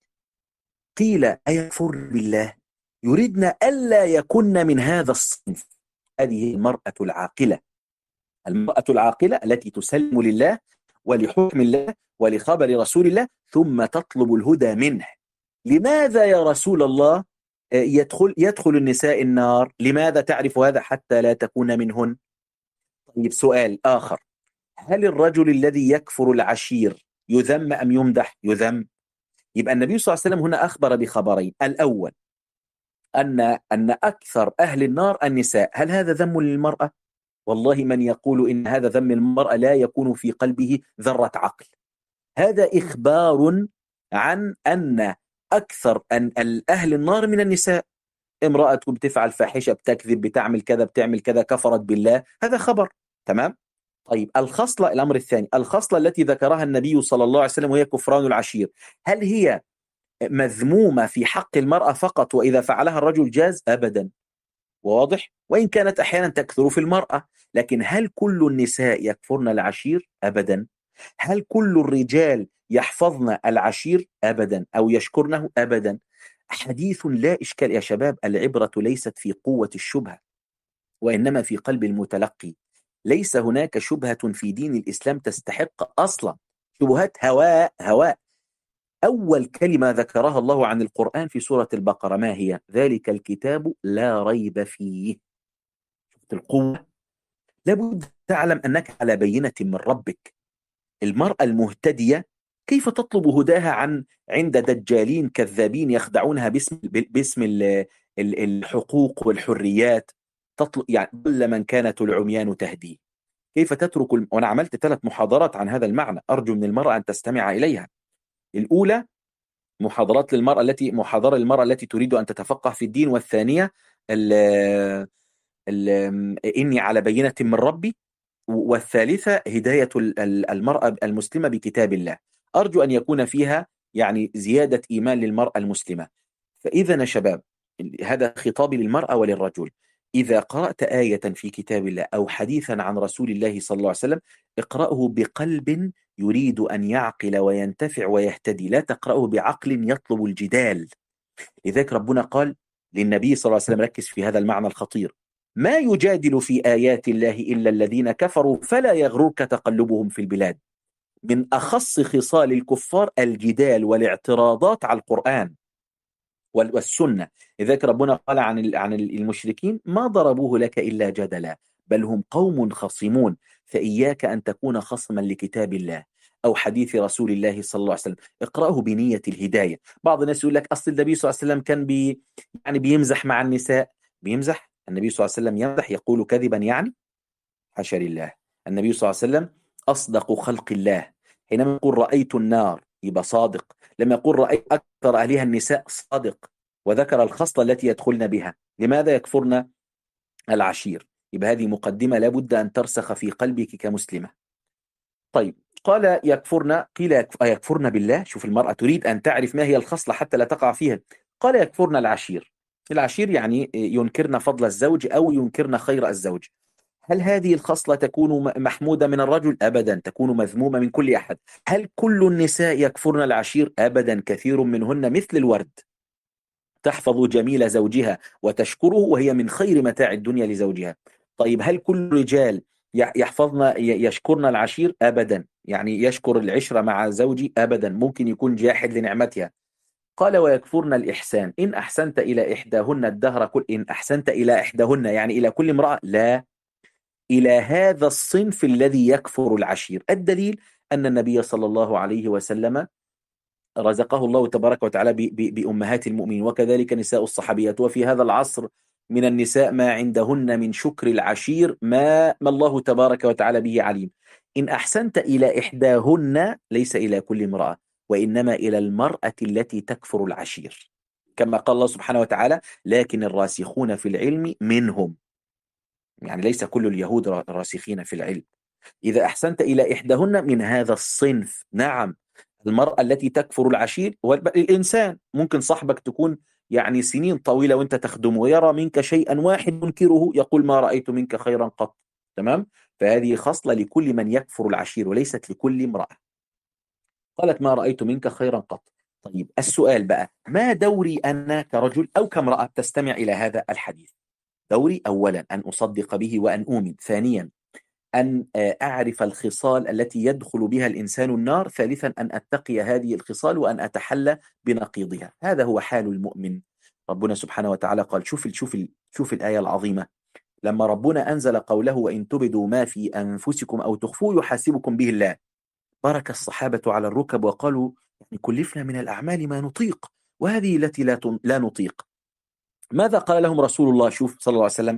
S1: قيل: أيكفر بالله؟ يريدن ألا يكن من هذا الصنف. هذه المرأة العاقلة، المرأة العاقلة التي تسلم لله ولحكم الله ولخبر رسول الله ثم تطلب الهدى منه. لماذا يا رسول الله يدخل النساء النار؟ لماذا تعرف هذا حتى لا تكون منهن؟ طيب، سؤال آخر: هل الرجل الذي يكفر العشير يذم أم يمدح؟ يذم. يبقى النبي صلى الله عليه وسلم هنا أخبر بخبرين: الأول أن أكثر أهل النار النساء. هل هذا ذم للمرأة؟ والله من يقول إن هذا ذم المرأة لا يكون في قلبه ذرة عقل. هذا إخبار عن أن أكثر أهل النار من النساء. امرأة بتفعل فاحشة، بتكذب، بتعمل كذا، بتعمل كذا، كفرت بالله، هذا خبر. تمام؟ طيب، الأمر الثاني، الخصلة التي ذكرها النبي صلى الله عليه وسلم وهي كفران العشير، هل هي مذمومة في حق المرأة فقط وإذا فعلها الرجل جاز؟ أبدا. واضح؟ وإن كانت أحيانا تكثر في المرأة، لكن هل كل النساء يكفرن العشير؟ أبدا. هل كل الرجال يحفظن العشير؟ أبدا. أو يشكرنه؟ أبدا. حديث لا إشكال يا شباب. العبرة ليست في قوة الشبهة وإنما في قلب المتلقي. ليس هناك شبهة في دين الإسلام تستحق أصلا. شبهات هواء. أول كلمة ذكرها الله عن القرآن في سورة البقرة ما هي؟ ذلك الكتاب لا ريب فيه. شفت القوة؟ لابد تعلم أنك على بينة من ربك. المرأة المهتدية كيف تطلب هداها عند دجالين كذابين يخدعونها باسم الحقوق والحريات؟ تطلب يعني ضل من كانت العميان تهدي. كيف تترك وأنا عملت 3 محاضرات عن هذا المعنى، أرجو من المرأة أن تستمع إليها. الأولى محاضرة للمرأة التي تريد أن تتفقه في الدين، والثانية إني على بينة من ربي، والثالثة هداية المرأة المسلمة بكتاب الله. أرجو أن يكون فيها يعني زيادة إيمان للمرأة المسلمة. فإذا يا شباب، هذا خطابي للمرأة وللرجل: إذا قرأت آية في كتاب الله أو حديثا عن رسول الله صلى الله عليه وسلم اقرأه بقلب يريد أن يعقل وينتفع ويهتدي، لا تقرأه بعقل يطلب الجدال. لذلك ربنا قال للنبي صلى الله عليه وسلم، ركز في هذا المعنى الخطير: ما يجادل في آيات الله إلا الذين كفروا فلا يغررك تقلبهم في البلاد. من أخص خصال الكفار الجدال والاعتراضات على القرآن والسنة. لذلك ربنا قال عن المشركين: ما ضربوه لك إلا جدلا بل هم قوم خصمون. فإياك أن تكون خصما لكتاب الله أو حديث رسول الله صلى الله عليه وسلم. اقرأه بنية الهداية. بعض الناس يقول لك أصل النبي صلى الله عليه وسلم كان يعني بيمزح مع النساء. بيمزح؟ النبي صلى الله عليه وسلم يمزح؟ يقول كذبا يعني؟ حاشا لله. النبي صلى الله عليه وسلم أصدق خلق الله. حينما يقول رأيت النار يبقى صادق، لما يقول رأيت أكثر أهلها النساء صادق، وذكر الخصلة التي يدخلن بها. لماذا يكفرن العشير؟ يبقى هذه مقدمة لابد أن ترسخ في قلبك كمسلمة. طيب، قال يكفرن، قيل يكفرن بالله. شوف، المرأة تريد أن تعرف ما هي الخصلة حتى لا تقع فيها. قال يكفرن العشير. العشير يعني ينكرن فضل الزوج أو ينكرن خير الزوج. هل هذه الخصلة تكون محمودة من الرجل؟ أبدا، تكون مذمومة من كل أحد. هل كل النساء يكفرن العشير؟ أبدا، كثير منهن مثل الورد تحفظ جميل زوجها وتشكره، وهي من خير متاع الدنيا لزوجها. طيب هل كل الرجال يشكرن العشير؟ أبدا، يعني يشكر العشرة مع زوجي؟ أبدا، ممكن يكون جاحد لنعمتها. قال ويكفرن الإحسان، إن أحسنت إلى إحداهن الدهر كل، إن أحسنت إلى إحداهن يعني إلى كل امرأة؟ لا، إلى هذا الصنف الذي يكفر العشير. الدليل أن النبي صلى الله عليه وسلم رزقه الله تبارك وتعالى بأمهات المؤمنين، وكذلك نساء الصحابيات. وفي هذا العصر من النساء ما عندهن من شكر العشير ما الله تبارك وتعالى به عليم. إن أحسنت إلى إحداهن، ليس إلى كل امرأة، وإنما إلى المرأة التي تكفر العشير، كما قال الله سبحانه وتعالى لكن الراسخون في العلم منهم، يعني ليس كل اليهود راسخين في العلم. إذا أحسنت إلى إحداهن من هذا الصنف، نعم، المرأة التي تكفر العشير. والإنسان ممكن صاحبك تكون يعني سنين طويلة وانت تخدمه، ويرى منك شيئا واحد ينكره، يقول ما رأيت منك خيرا قط. تمام؟ فهذه خصلة لكل من يكفر العشير وليست لكل امرأة. قالت ما رأيت منك خيرا قط. طيب السؤال بقى، ما دوري أنا كرجل أو كامرأة تستمع إلى هذا الحديث؟ دوري أولا أن أصدق به وأن أؤمن، ثانيا أن أعرف الخصال التي يدخل بها الإنسان النار، ثالثا أن أتقي هذه الخصال وأن أتحلى بنقيضها. هذا هو حال المؤمن. ربنا سبحانه وتعالى قال، شوف الآية العظيمة، لما ربنا أنزل قوله وإن تبدوا ما في أنفسكم أو تخفوه يحاسبكم به الله، بارك الصحابة على الركب وقالوا يعني كلفنا من الأعمال ما نطيق، وهذه التي لا نطيق. ماذا قال لهم رسول الله؟ شوف صلى الله عليه وسلم،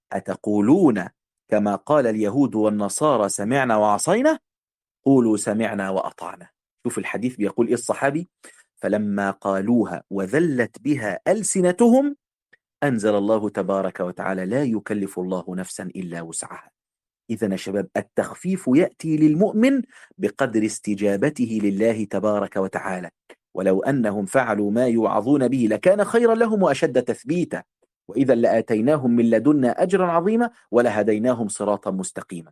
S1: أتقولون كما قال اليهود والنصارى سمعنا وعصينا؟ قولوا سمعنا وأطعنا. شوف الحديث بيقول إيه الصحابي؟ فلما قالوها وذلت بها ألسنتهم أنزل الله تبارك وتعالى لا يكلف الله نفسا إلا وسعها. إذن يا شباب، التخفيف يأتي للمؤمن بقدر استجابته لله تبارك وتعالى. ولو أنهم فعلوا ما يوعظون به لكان خيرا لهم وأشد تثبيتا، وإذا لآتيناهم من لدنا أجرا عظيما ولهديناهم صراطا مستقيما.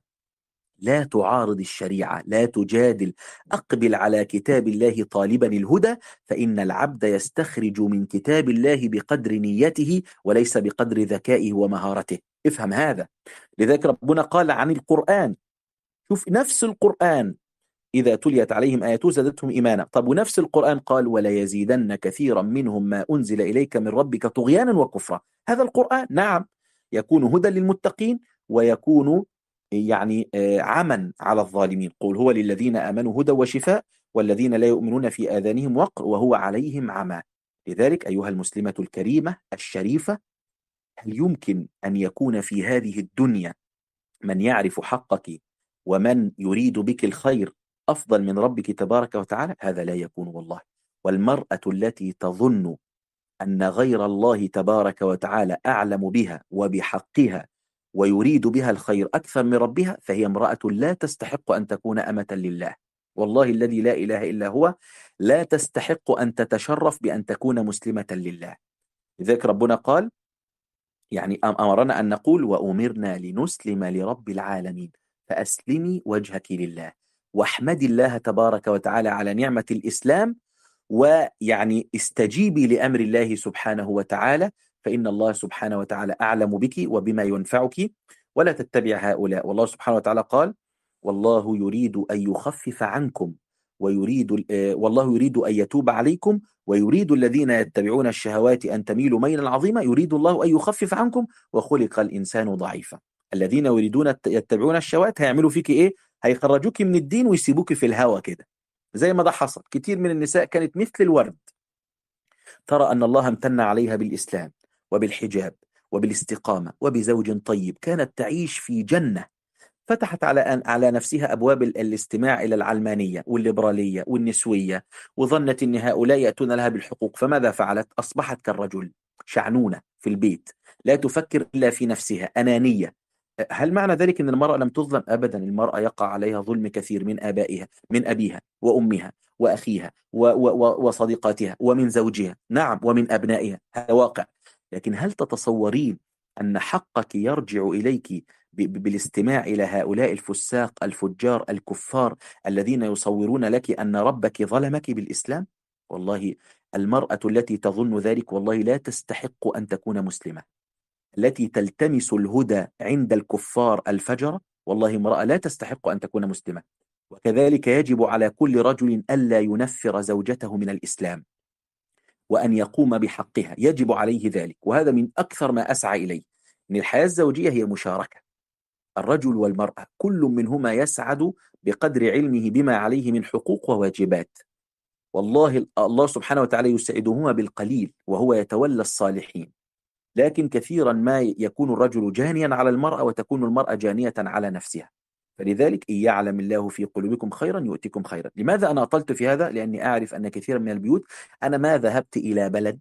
S1: لا تعارض الشريعة، لا تجادل، أقبل على كتاب الله طالبا الهدى، فإن العبد يستخرج من كتاب الله بقدر نيته وليس بقدر ذكائه ومهارته. افهم هذا. لذلك ربنا قال عن القرآن، شوف نفس القرآن إذا تليت عليهم آياته زادتهم إيمانا. طب ونفس القرآن قال ولا يزيدن كثيرا منهم ما أنزل إليك من ربك طغيانا وكفرا. هذا القرآن نعم يكون هدى للمتقين ويكون يعني عمى على الظالمين. قل هو للذين آمنوا هدى وشفاء والذين لا يؤمنون في آذانهم وقر وهو عليهم عمى. لذلك أيها المسلمة الكريمة الشريفة، هل يمكن أن يكون في هذه الدنيا من يعرف حقك ومن يريد بك الخير أفضل من ربك تبارك وتعالى؟ هذا لا يكون والله. والمرأة التي تظن أن غير الله تبارك وتعالى أعلم بها وبحقها ويريد بها الخير أكثر من ربها، فهي امرأة لا تستحق أن تكون أمة لله. والله الذي لا إله إلا هو لا تستحق أن تتشرف بأن تكون مسلمة لله. لذلك ربنا قال يعني أمرنا أن نقول وأمرنا لنسلم لرب العالمين فأسلمي وجهك لله واحمدي الله تبارك وتعالى على نعمة الإسلام، ويعني استجيبي لأمر الله سبحانه وتعالى، فإن الله سبحانه وتعالى أعلم بك وبما ينفعك، ولا تتبع هؤلاء. والله سبحانه وتعالى قال والله يريد أن يخفف عنكم والله يريد أن يتوب عليكم ويريد الذين يتبعون الشهوات أن تميلوا ميلا عظيما يريد الله أن يخفف عنكم وخلق الإنسان ضعيفا. الذين يريدون يتبعون الشهوات هيعملوا فيك إيه؟ هيخرجوك من الدين ويسيبوك في الهوى كده، زي ما ده حصل. كتير من النساء كانت مثل الورد، ترى أن الله امتن عليها بالإسلام وبالحجاب وبالاستقامة وبزوج طيب، كانت تعيش في جنة، فتحت على نفسها أبواب الاستماع إلى العلمانية والليبرالية والنسوية، وظنت أن هؤلاء يأتون لها بالحقوق، فماذا فعلت؟ أصبحت كالرجل، شعنونة في البيت، لا تفكر إلا في نفسها، أنانية. هل معنى ذلك أن المرأة لم تظلم؟ أبدا، المرأة يقع عليها ظلم كثير من آبائها، من أبيها وأمها وأخيها وصديقاتها ومن زوجها، نعم، ومن أبنائها، هذا واقع. لكن هل تتصورين أن حقك يرجع إليك بالاستماع إلى هؤلاء الفساق الفجار الكفار الذين يصورون لك أن ربك ظلمك بالإسلام؟ والله المرأة التي تظن ذلك والله لا تستحق أن تكون مسلمة. التي تلتمس الهدى عند الكفار الفجر والله امرأة لا تستحق أن تكون مسلمة. وكذلك يجب على كل رجل ألا ينفر زوجته من الإسلام وأن يقوم بحقها، يجب عليه ذلك. وهذا من أكثر ما أسعى إليه، أن الحياة الزوجية هي مشاركة، الرجل والمرأة كل منهما يسعد بقدر علمه بما عليه من حقوق وواجبات. والله الله سبحانه وتعالى يسعدهما بالقليل وهو يتولى الصالحين. لكن كثيرا ما يكون الرجل جانيا على المرأة وتكون المرأة جانية على نفسها. فلذلك إن يعلم الله في قلوبكم خيرا يؤتكم خيرا. لماذا أنا أطلت في هذا؟ لأني أعرف أن كثيرا من البيوت، أنا ما ذهبت إلى بلد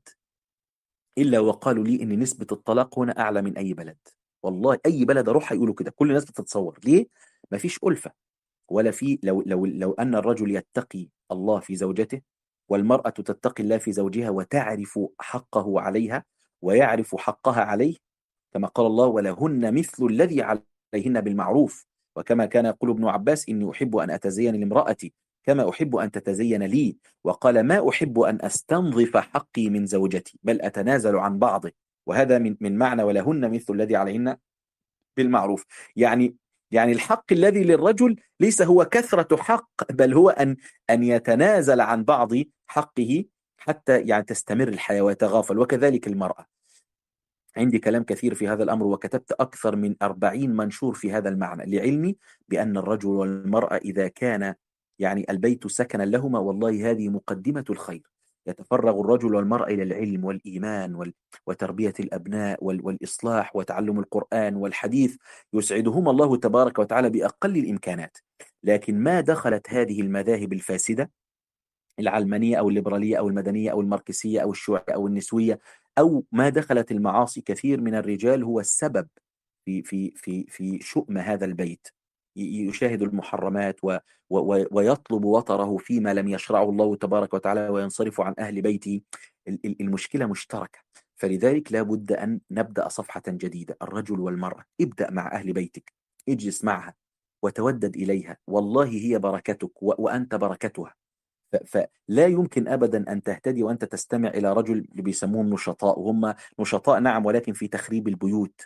S1: إلا وقالوا لي إن نسبة الطلاق هنا أعلى من أي بلد. والله أي بلد أروح يقولوا كده، كل الناس بتتصور ليه؟ ما فيش ألفة ولا في. لو أن الرجل يتقي الله في زوجته والمرأة تتقي الله في زوجها وتعرف حقه عليها ويعرف حقها عليه، كما قال الله ولهن مثل الذي عليهن بالمعروف. وكما كان يقول ابن عباس إني أحب أن أتزين لامرأتي كما أحب أن تتزين لي. وقال ما أحب أن أستنظف حقي من زوجتي بل أتنازل عن بعضه. وهذا من معنى ولهن مثل الذي عليهن بالمعروف. يعني الحق الذي للرجل ليس هو كثرة حق، بل هو أن يتنازل عن بعض حقه حتى يعني تستمر الحياة ويتغافل. وكذلك المرأة. عندي كلام كثير في هذا الأمر وكتبت أكثر من 40 منشور في هذا المعنى، لعلمي بأن الرجل والمرأة إذا كان يعني البيت سكنا لهما والله هذه مقدمة الخير. يتفرغ الرجل والمرأة إلى العلم والإيمان وتربية الأبناء والإصلاح وتعلم القرآن والحديث، يسعدهما الله تبارك وتعالى بأقل الإمكانات. لكن ما دخلت هذه المذاهب الفاسدة العلمانية أو الليبرالية أو المدنية أو الماركسية أو الشيوعية أو النسوية، أو ما دخلت المعاصي، كثير من الرجال هو السبب في شؤم هذا البيت. يشاهد المحرمات ويطلب وطره فيما لم يشرعه الله تبارك وتعالى وينصرف عن أهل بيته. المشكلة مشتركة. فلذلك لا بد أن نبدأ صفحة جديدة. الرجل والمرأة، ابدأ مع أهل بيتك، اجلس معها وتودد إليها، والله هي بركتك وأنت بركتها. فلا يمكن أبدا أن تهتدي وأنت تستمع إلى رجل اللي بيسموهم نشطاء، وهم نشطاء نعم ولكن في تخريب البيوت.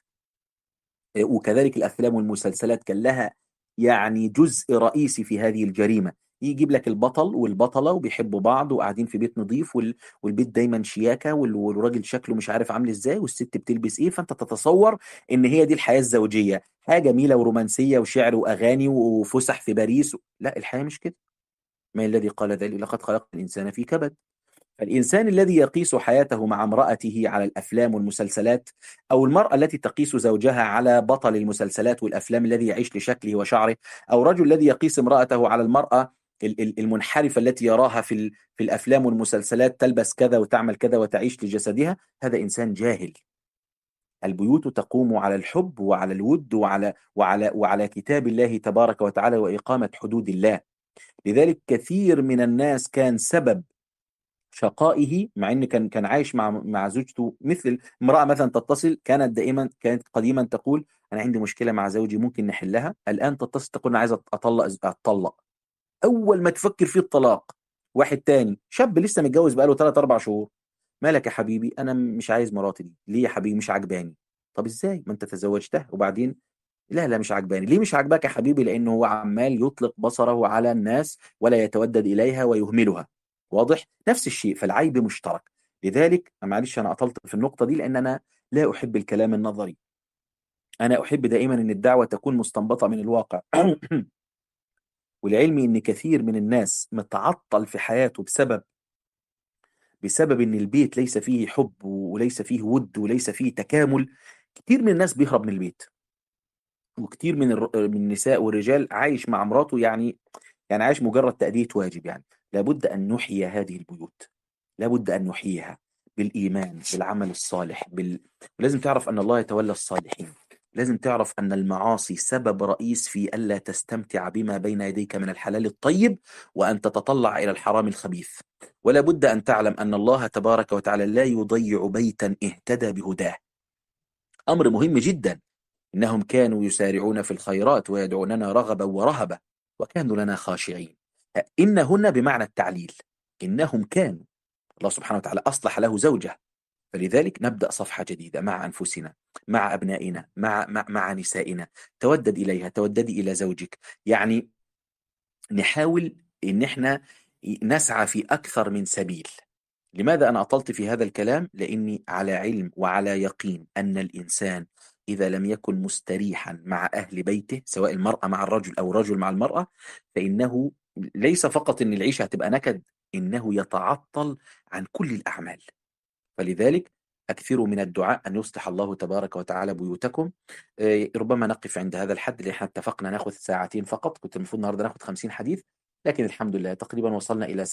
S1: وكذلك الأفلام والمسلسلات كان لها يعني جزء رئيسي في هذه الجريمة. يجيب لك البطل والبطلة وبيحبوا بعض وقاعدين في بيت نظيف والبيت دايما شياكة والراجل شكله مش عارف عامل ازاي والست بتلبس ايه، فانت تتصور ان هي دي الحياة الزوجية، حاجة جميلة ورومانسية وشعر واغاني وفسح في باريس. لا، الحياة مش كده. ما الذي قال ذلك؟ لقد خلقنا الإنسان في كبد. فالإنسان الذي يقيس حياته مع امرأته على الأفلام والمسلسلات، أو المرأة التي تقيس زوجها على بطل المسلسلات والأفلام الذي يعيش لشكله وشعره، أو رجل الذي يقيس امرأته على المرأة المنحرفة التي يراها في الأفلام والمسلسلات تلبس كذا وتعمل كذا وتعيش لجسدها، هذا إنسان جاهل. البيوت تقوم على الحب وعلى الود وعلى كتاب الله تبارك وتعالى وإقامة حدود الله. لذلك كثير من الناس كان سبب شقائه، مع ان كان عايش مع زوجته، مثل امرأة مثلا تتصل، كانت قديما تقول انا عندي مشكلة مع زوجي ممكن نحلها، الآن تتصل تقول انا عايزة اتطلق. اول ما تفكر في الطلاق واحد تاني شاب لسه متجوز بقاله 3 4 شهور، مالك يا حبيبي؟ انا مش عايز مراتي دي. ليه يا حبيبي؟ مش عجباني. طب ازاي؟ ما انت تزوجتها وبعدين لا لا مش عجباني. ليه مش عجباك يا حبيبي؟ لأنه هو عمال يطلق بصره على الناس ولا يتودد إليها ويهملها. واضح؟ نفس الشيء، فالعيب مشترك. لذلك معلش أنا أطلت في النقطة دي لأن أنا لا أحب الكلام النظري. أنا أحب دائما أن الدعوة تكون مستنبطة من الواقع. ولعلمي أن كثير من الناس متعطل في حياته بسبب أن البيت ليس فيه حب وليس فيه ود وليس فيه تكامل. كثير من الناس بيهرب من البيت، وكتير من النساء والرجال عايش مع مراته يعني عايش مجرد تأدية واجب. يعني لابد أن نحيي هذه البيوت، لابد أن نحييها بالإيمان بالعمل الصالح ولازم تعرف أن الله يتولى الصالحين. لازم تعرف أن المعاصي سبب رئيس في ألا تستمتع بما بين يديك من الحلال الطيب وأن تتطلع إلى الحرام الخبيث. ولا بد أن تعلم أن الله تبارك وتعالى لا يضيع بيتا اهتدى بهداه. أمر مهم جدا. إنهم كانوا يسارعون في الخيرات ويدعوننا رغبا ورهبا وكانوا لنا خاشعين. إنهن بمعنى التعليل، إنهم كانوا. الله سبحانه وتعالى أصلح له زوجة، فلذلك نبدأ صفحة جديدة مع أنفسنا، مع أبنائنا، مع نسائنا. تودد إليها، توددي إلى زوجك. يعني نحاول إن احنا نسعى في أكثر من سبيل. لماذا أنا أطلت في هذا الكلام؟ لأني على علم وعلى يقين أن الإنسان إذا لم يكن مستريحا مع أهل بيته، سواء المرأة مع الرجل أو الرجل مع المرأة، فإنه ليس فقط أن العيشة هتبقى نكد، إنه يتعطل عن كل الأعمال. فلذلك أكثروا من الدعاء أن يصلح الله تبارك وتعالى بيوتكم. ربما نقف عند هذا الحد، لأن احنا اتفقنا ناخذ ساعتين فقط. كنت المفروض النهارده ناخذ 50 حديث، لكن الحمد لله تقريبا وصلنا إلى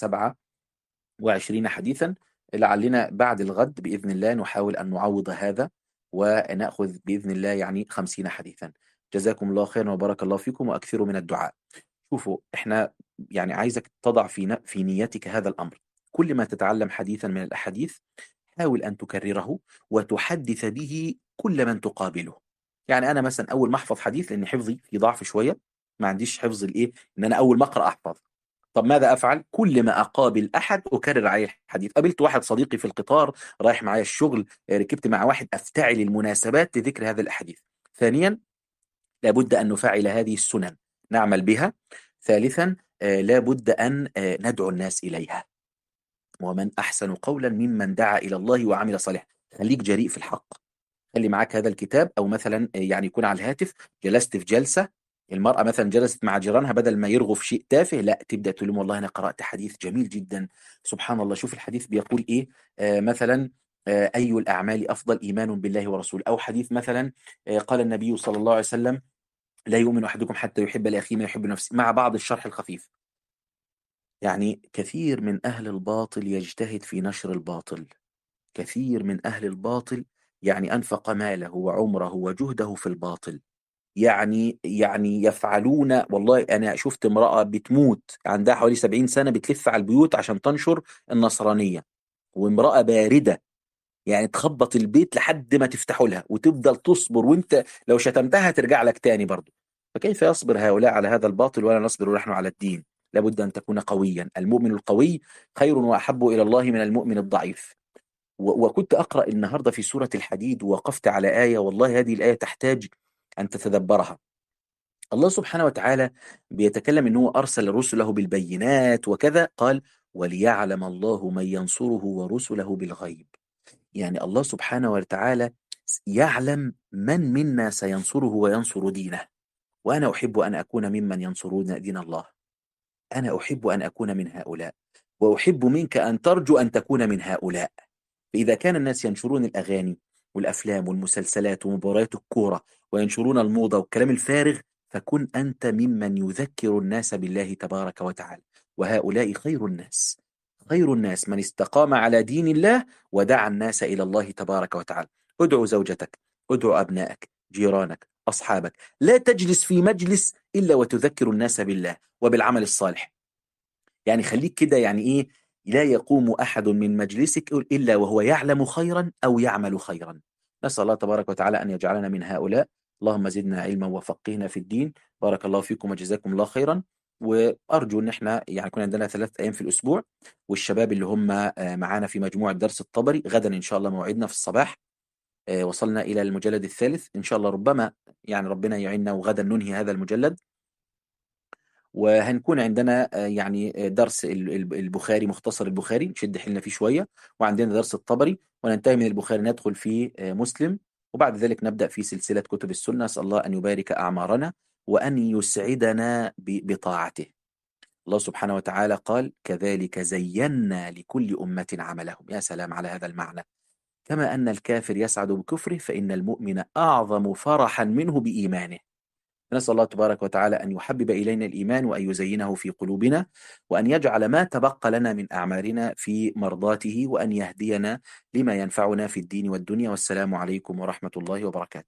S1: 27 حديثا. لعلنا بعد الغد بإذن الله نحاول أن نعوض هذا ونأخذ بإذن الله يعني 50 حديثا. جزاكم الله خيرا وبارك الله فيكم، وأكثروا من الدعاء. شوفوا، احنا يعني عايزك تضع في نيتك هذا الأمر. كل ما تتعلم حديثا من الأحاديث حاول أن تكرره وتحدث به كل من تقابله. يعني أنا مثلا أول ما أحفظ حديث، لأن حفظي في ضعف شوية، ما عنديش حفظ الإيه إن أنا أول ما أقرأ أحفظ. طب ماذا أفعل؟ كل ما أقابل أحد أكرر عليه الحديث. قابلت واحد صديقي في القطار رايح معايا الشغل، ركبت مع واحد، أفتعل المناسبات لذكر هذا الأحاديث. ثانيا، لابد أن نفعل هذه السنن، نعمل بها. ثالثا، لابد أن ندعو الناس إليها. ومن أحسن قولا ممن دعا إلى الله وعمل صالحا. خليك جريء في الحق. خلي معاك هذا الكتاب، أو مثلا يعني يكون على الهاتف. جلست في جلسة، المرأة مثلا جلست مع جيرانها، بدل ما يرغوا في شيء تافه، لا، تبدأ تقول لهم والله أنا قرأت حديث جميل جدا، سبحان الله، شوف الحديث بيقول إيه. مثلا أي الأعمال أفضل؟ إيمان بالله ورسوله. أو حديث مثلا قال النبي صلى الله عليه وسلم لا يؤمن أحدكم حتى يحب لأخيه ما يحب نفسه، مع بعض الشرح الخفيف. يعني كثير من أهل الباطل يجتهد في نشر الباطل. كثير من أهل الباطل يعني أنفق ماله وعمره وجهده في الباطل. يعني يفعلون. والله أنا شفت امرأة بتموت عندها حوالي 70 سنة بتلف على البيوت عشان تنشر النصرانية، وامرأة باردة، يعني تخبط البيت لحد ما تفتحوا لها وتفضل تصبر، وانت لو شتمتها ترجع لك تاني برضه. فكيف يصبر هؤلاء على هذا الباطل ولا نصبر نحن على الدين؟ لابد أن تكون قويا. المؤمن القوي خير وأحب إلى الله من المؤمن الضعيف. وكنت أقرأ النهاردة في سورة الحديد، ووقفت على آية، والله هذه الآية تحتاج أن تتدبرها. الله سبحانه وتعالى بيتكلم أنه أرسل رسله بالبينات وكذا، قال وليعلم الله من ينصره ورسله بالغيب. يعني الله سبحانه وتعالى يعلم من منا سينصره وينصر دينه. وأنا أحب أن أكون ممن ينصرون دين الله. أنا أحب أن أكون من هؤلاء، وأحب منك أن ترجو أن تكون من هؤلاء. فإذا كان الناس ينشرون الأغاني والأفلام والمسلسلات ومباريات الكورة، وينشرون الموضة والكلام الفارغ، فكن أنت ممن يذكر الناس بالله تبارك وتعالى. وهؤلاء خير الناس. خير الناس من استقام على دين الله ودعا الناس إلى الله تبارك وتعالى. ادعو زوجتك، ادعو أبنائك، جيرانك، أصحابك. لا تجلس في مجلس إلا وتذكر الناس بالله وبالعمل الصالح. يعني خليك كده، يعني إيه، لا يقوم أحد من مجلسك إلا وهو يعلم خيرا أو يعمل خيرا. نسأل الله تبارك وتعالى أن يجعلنا من هؤلاء. اللهم زدنا علما وفقهنا في الدين. بارك الله فيكم وجزاكم الله خيرا. وأرجو أن احنا يعني يكون عندنا 3 أيام في الأسبوع. والشباب اللي هم معانا في مجموعة درس الطبري، غدا إن شاء الله موعدنا في الصباح. وصلنا إلى المجلد الثالث إن شاء الله، ربما يعني ربنا يعيننا وغدا ننهي هذا المجلد. وهنكون عندنا يعني درس البخاري، مختصر البخاري نشد حيلنا فيه شوية، وعندنا درس الطبري، وننتهي من البخاري ندخل في مسلم، وبعد ذلك نبدأ في سلسلة كتب السنة. أسأل الله أن يبارك أعمارنا وأن يسعدنا بطاعته. الله سبحانه وتعالى قال كذلك زينا لكل أمة عملهم. يا سلام على هذا المعنى. كما أن الكافر يسعد بكفره، فإن المؤمن أعظم فرحا منه بإيمانه. نسأل الله تبارك وتعالى أن يحبب إلينا الإيمان وأن يزينه في قلوبنا، وأن يجعل ما تبقى لنا من أعمالنا في مرضاته، وأن يهدينا لما ينفعنا في الدين والدنيا. والسلام عليكم ورحمة الله وبركاته.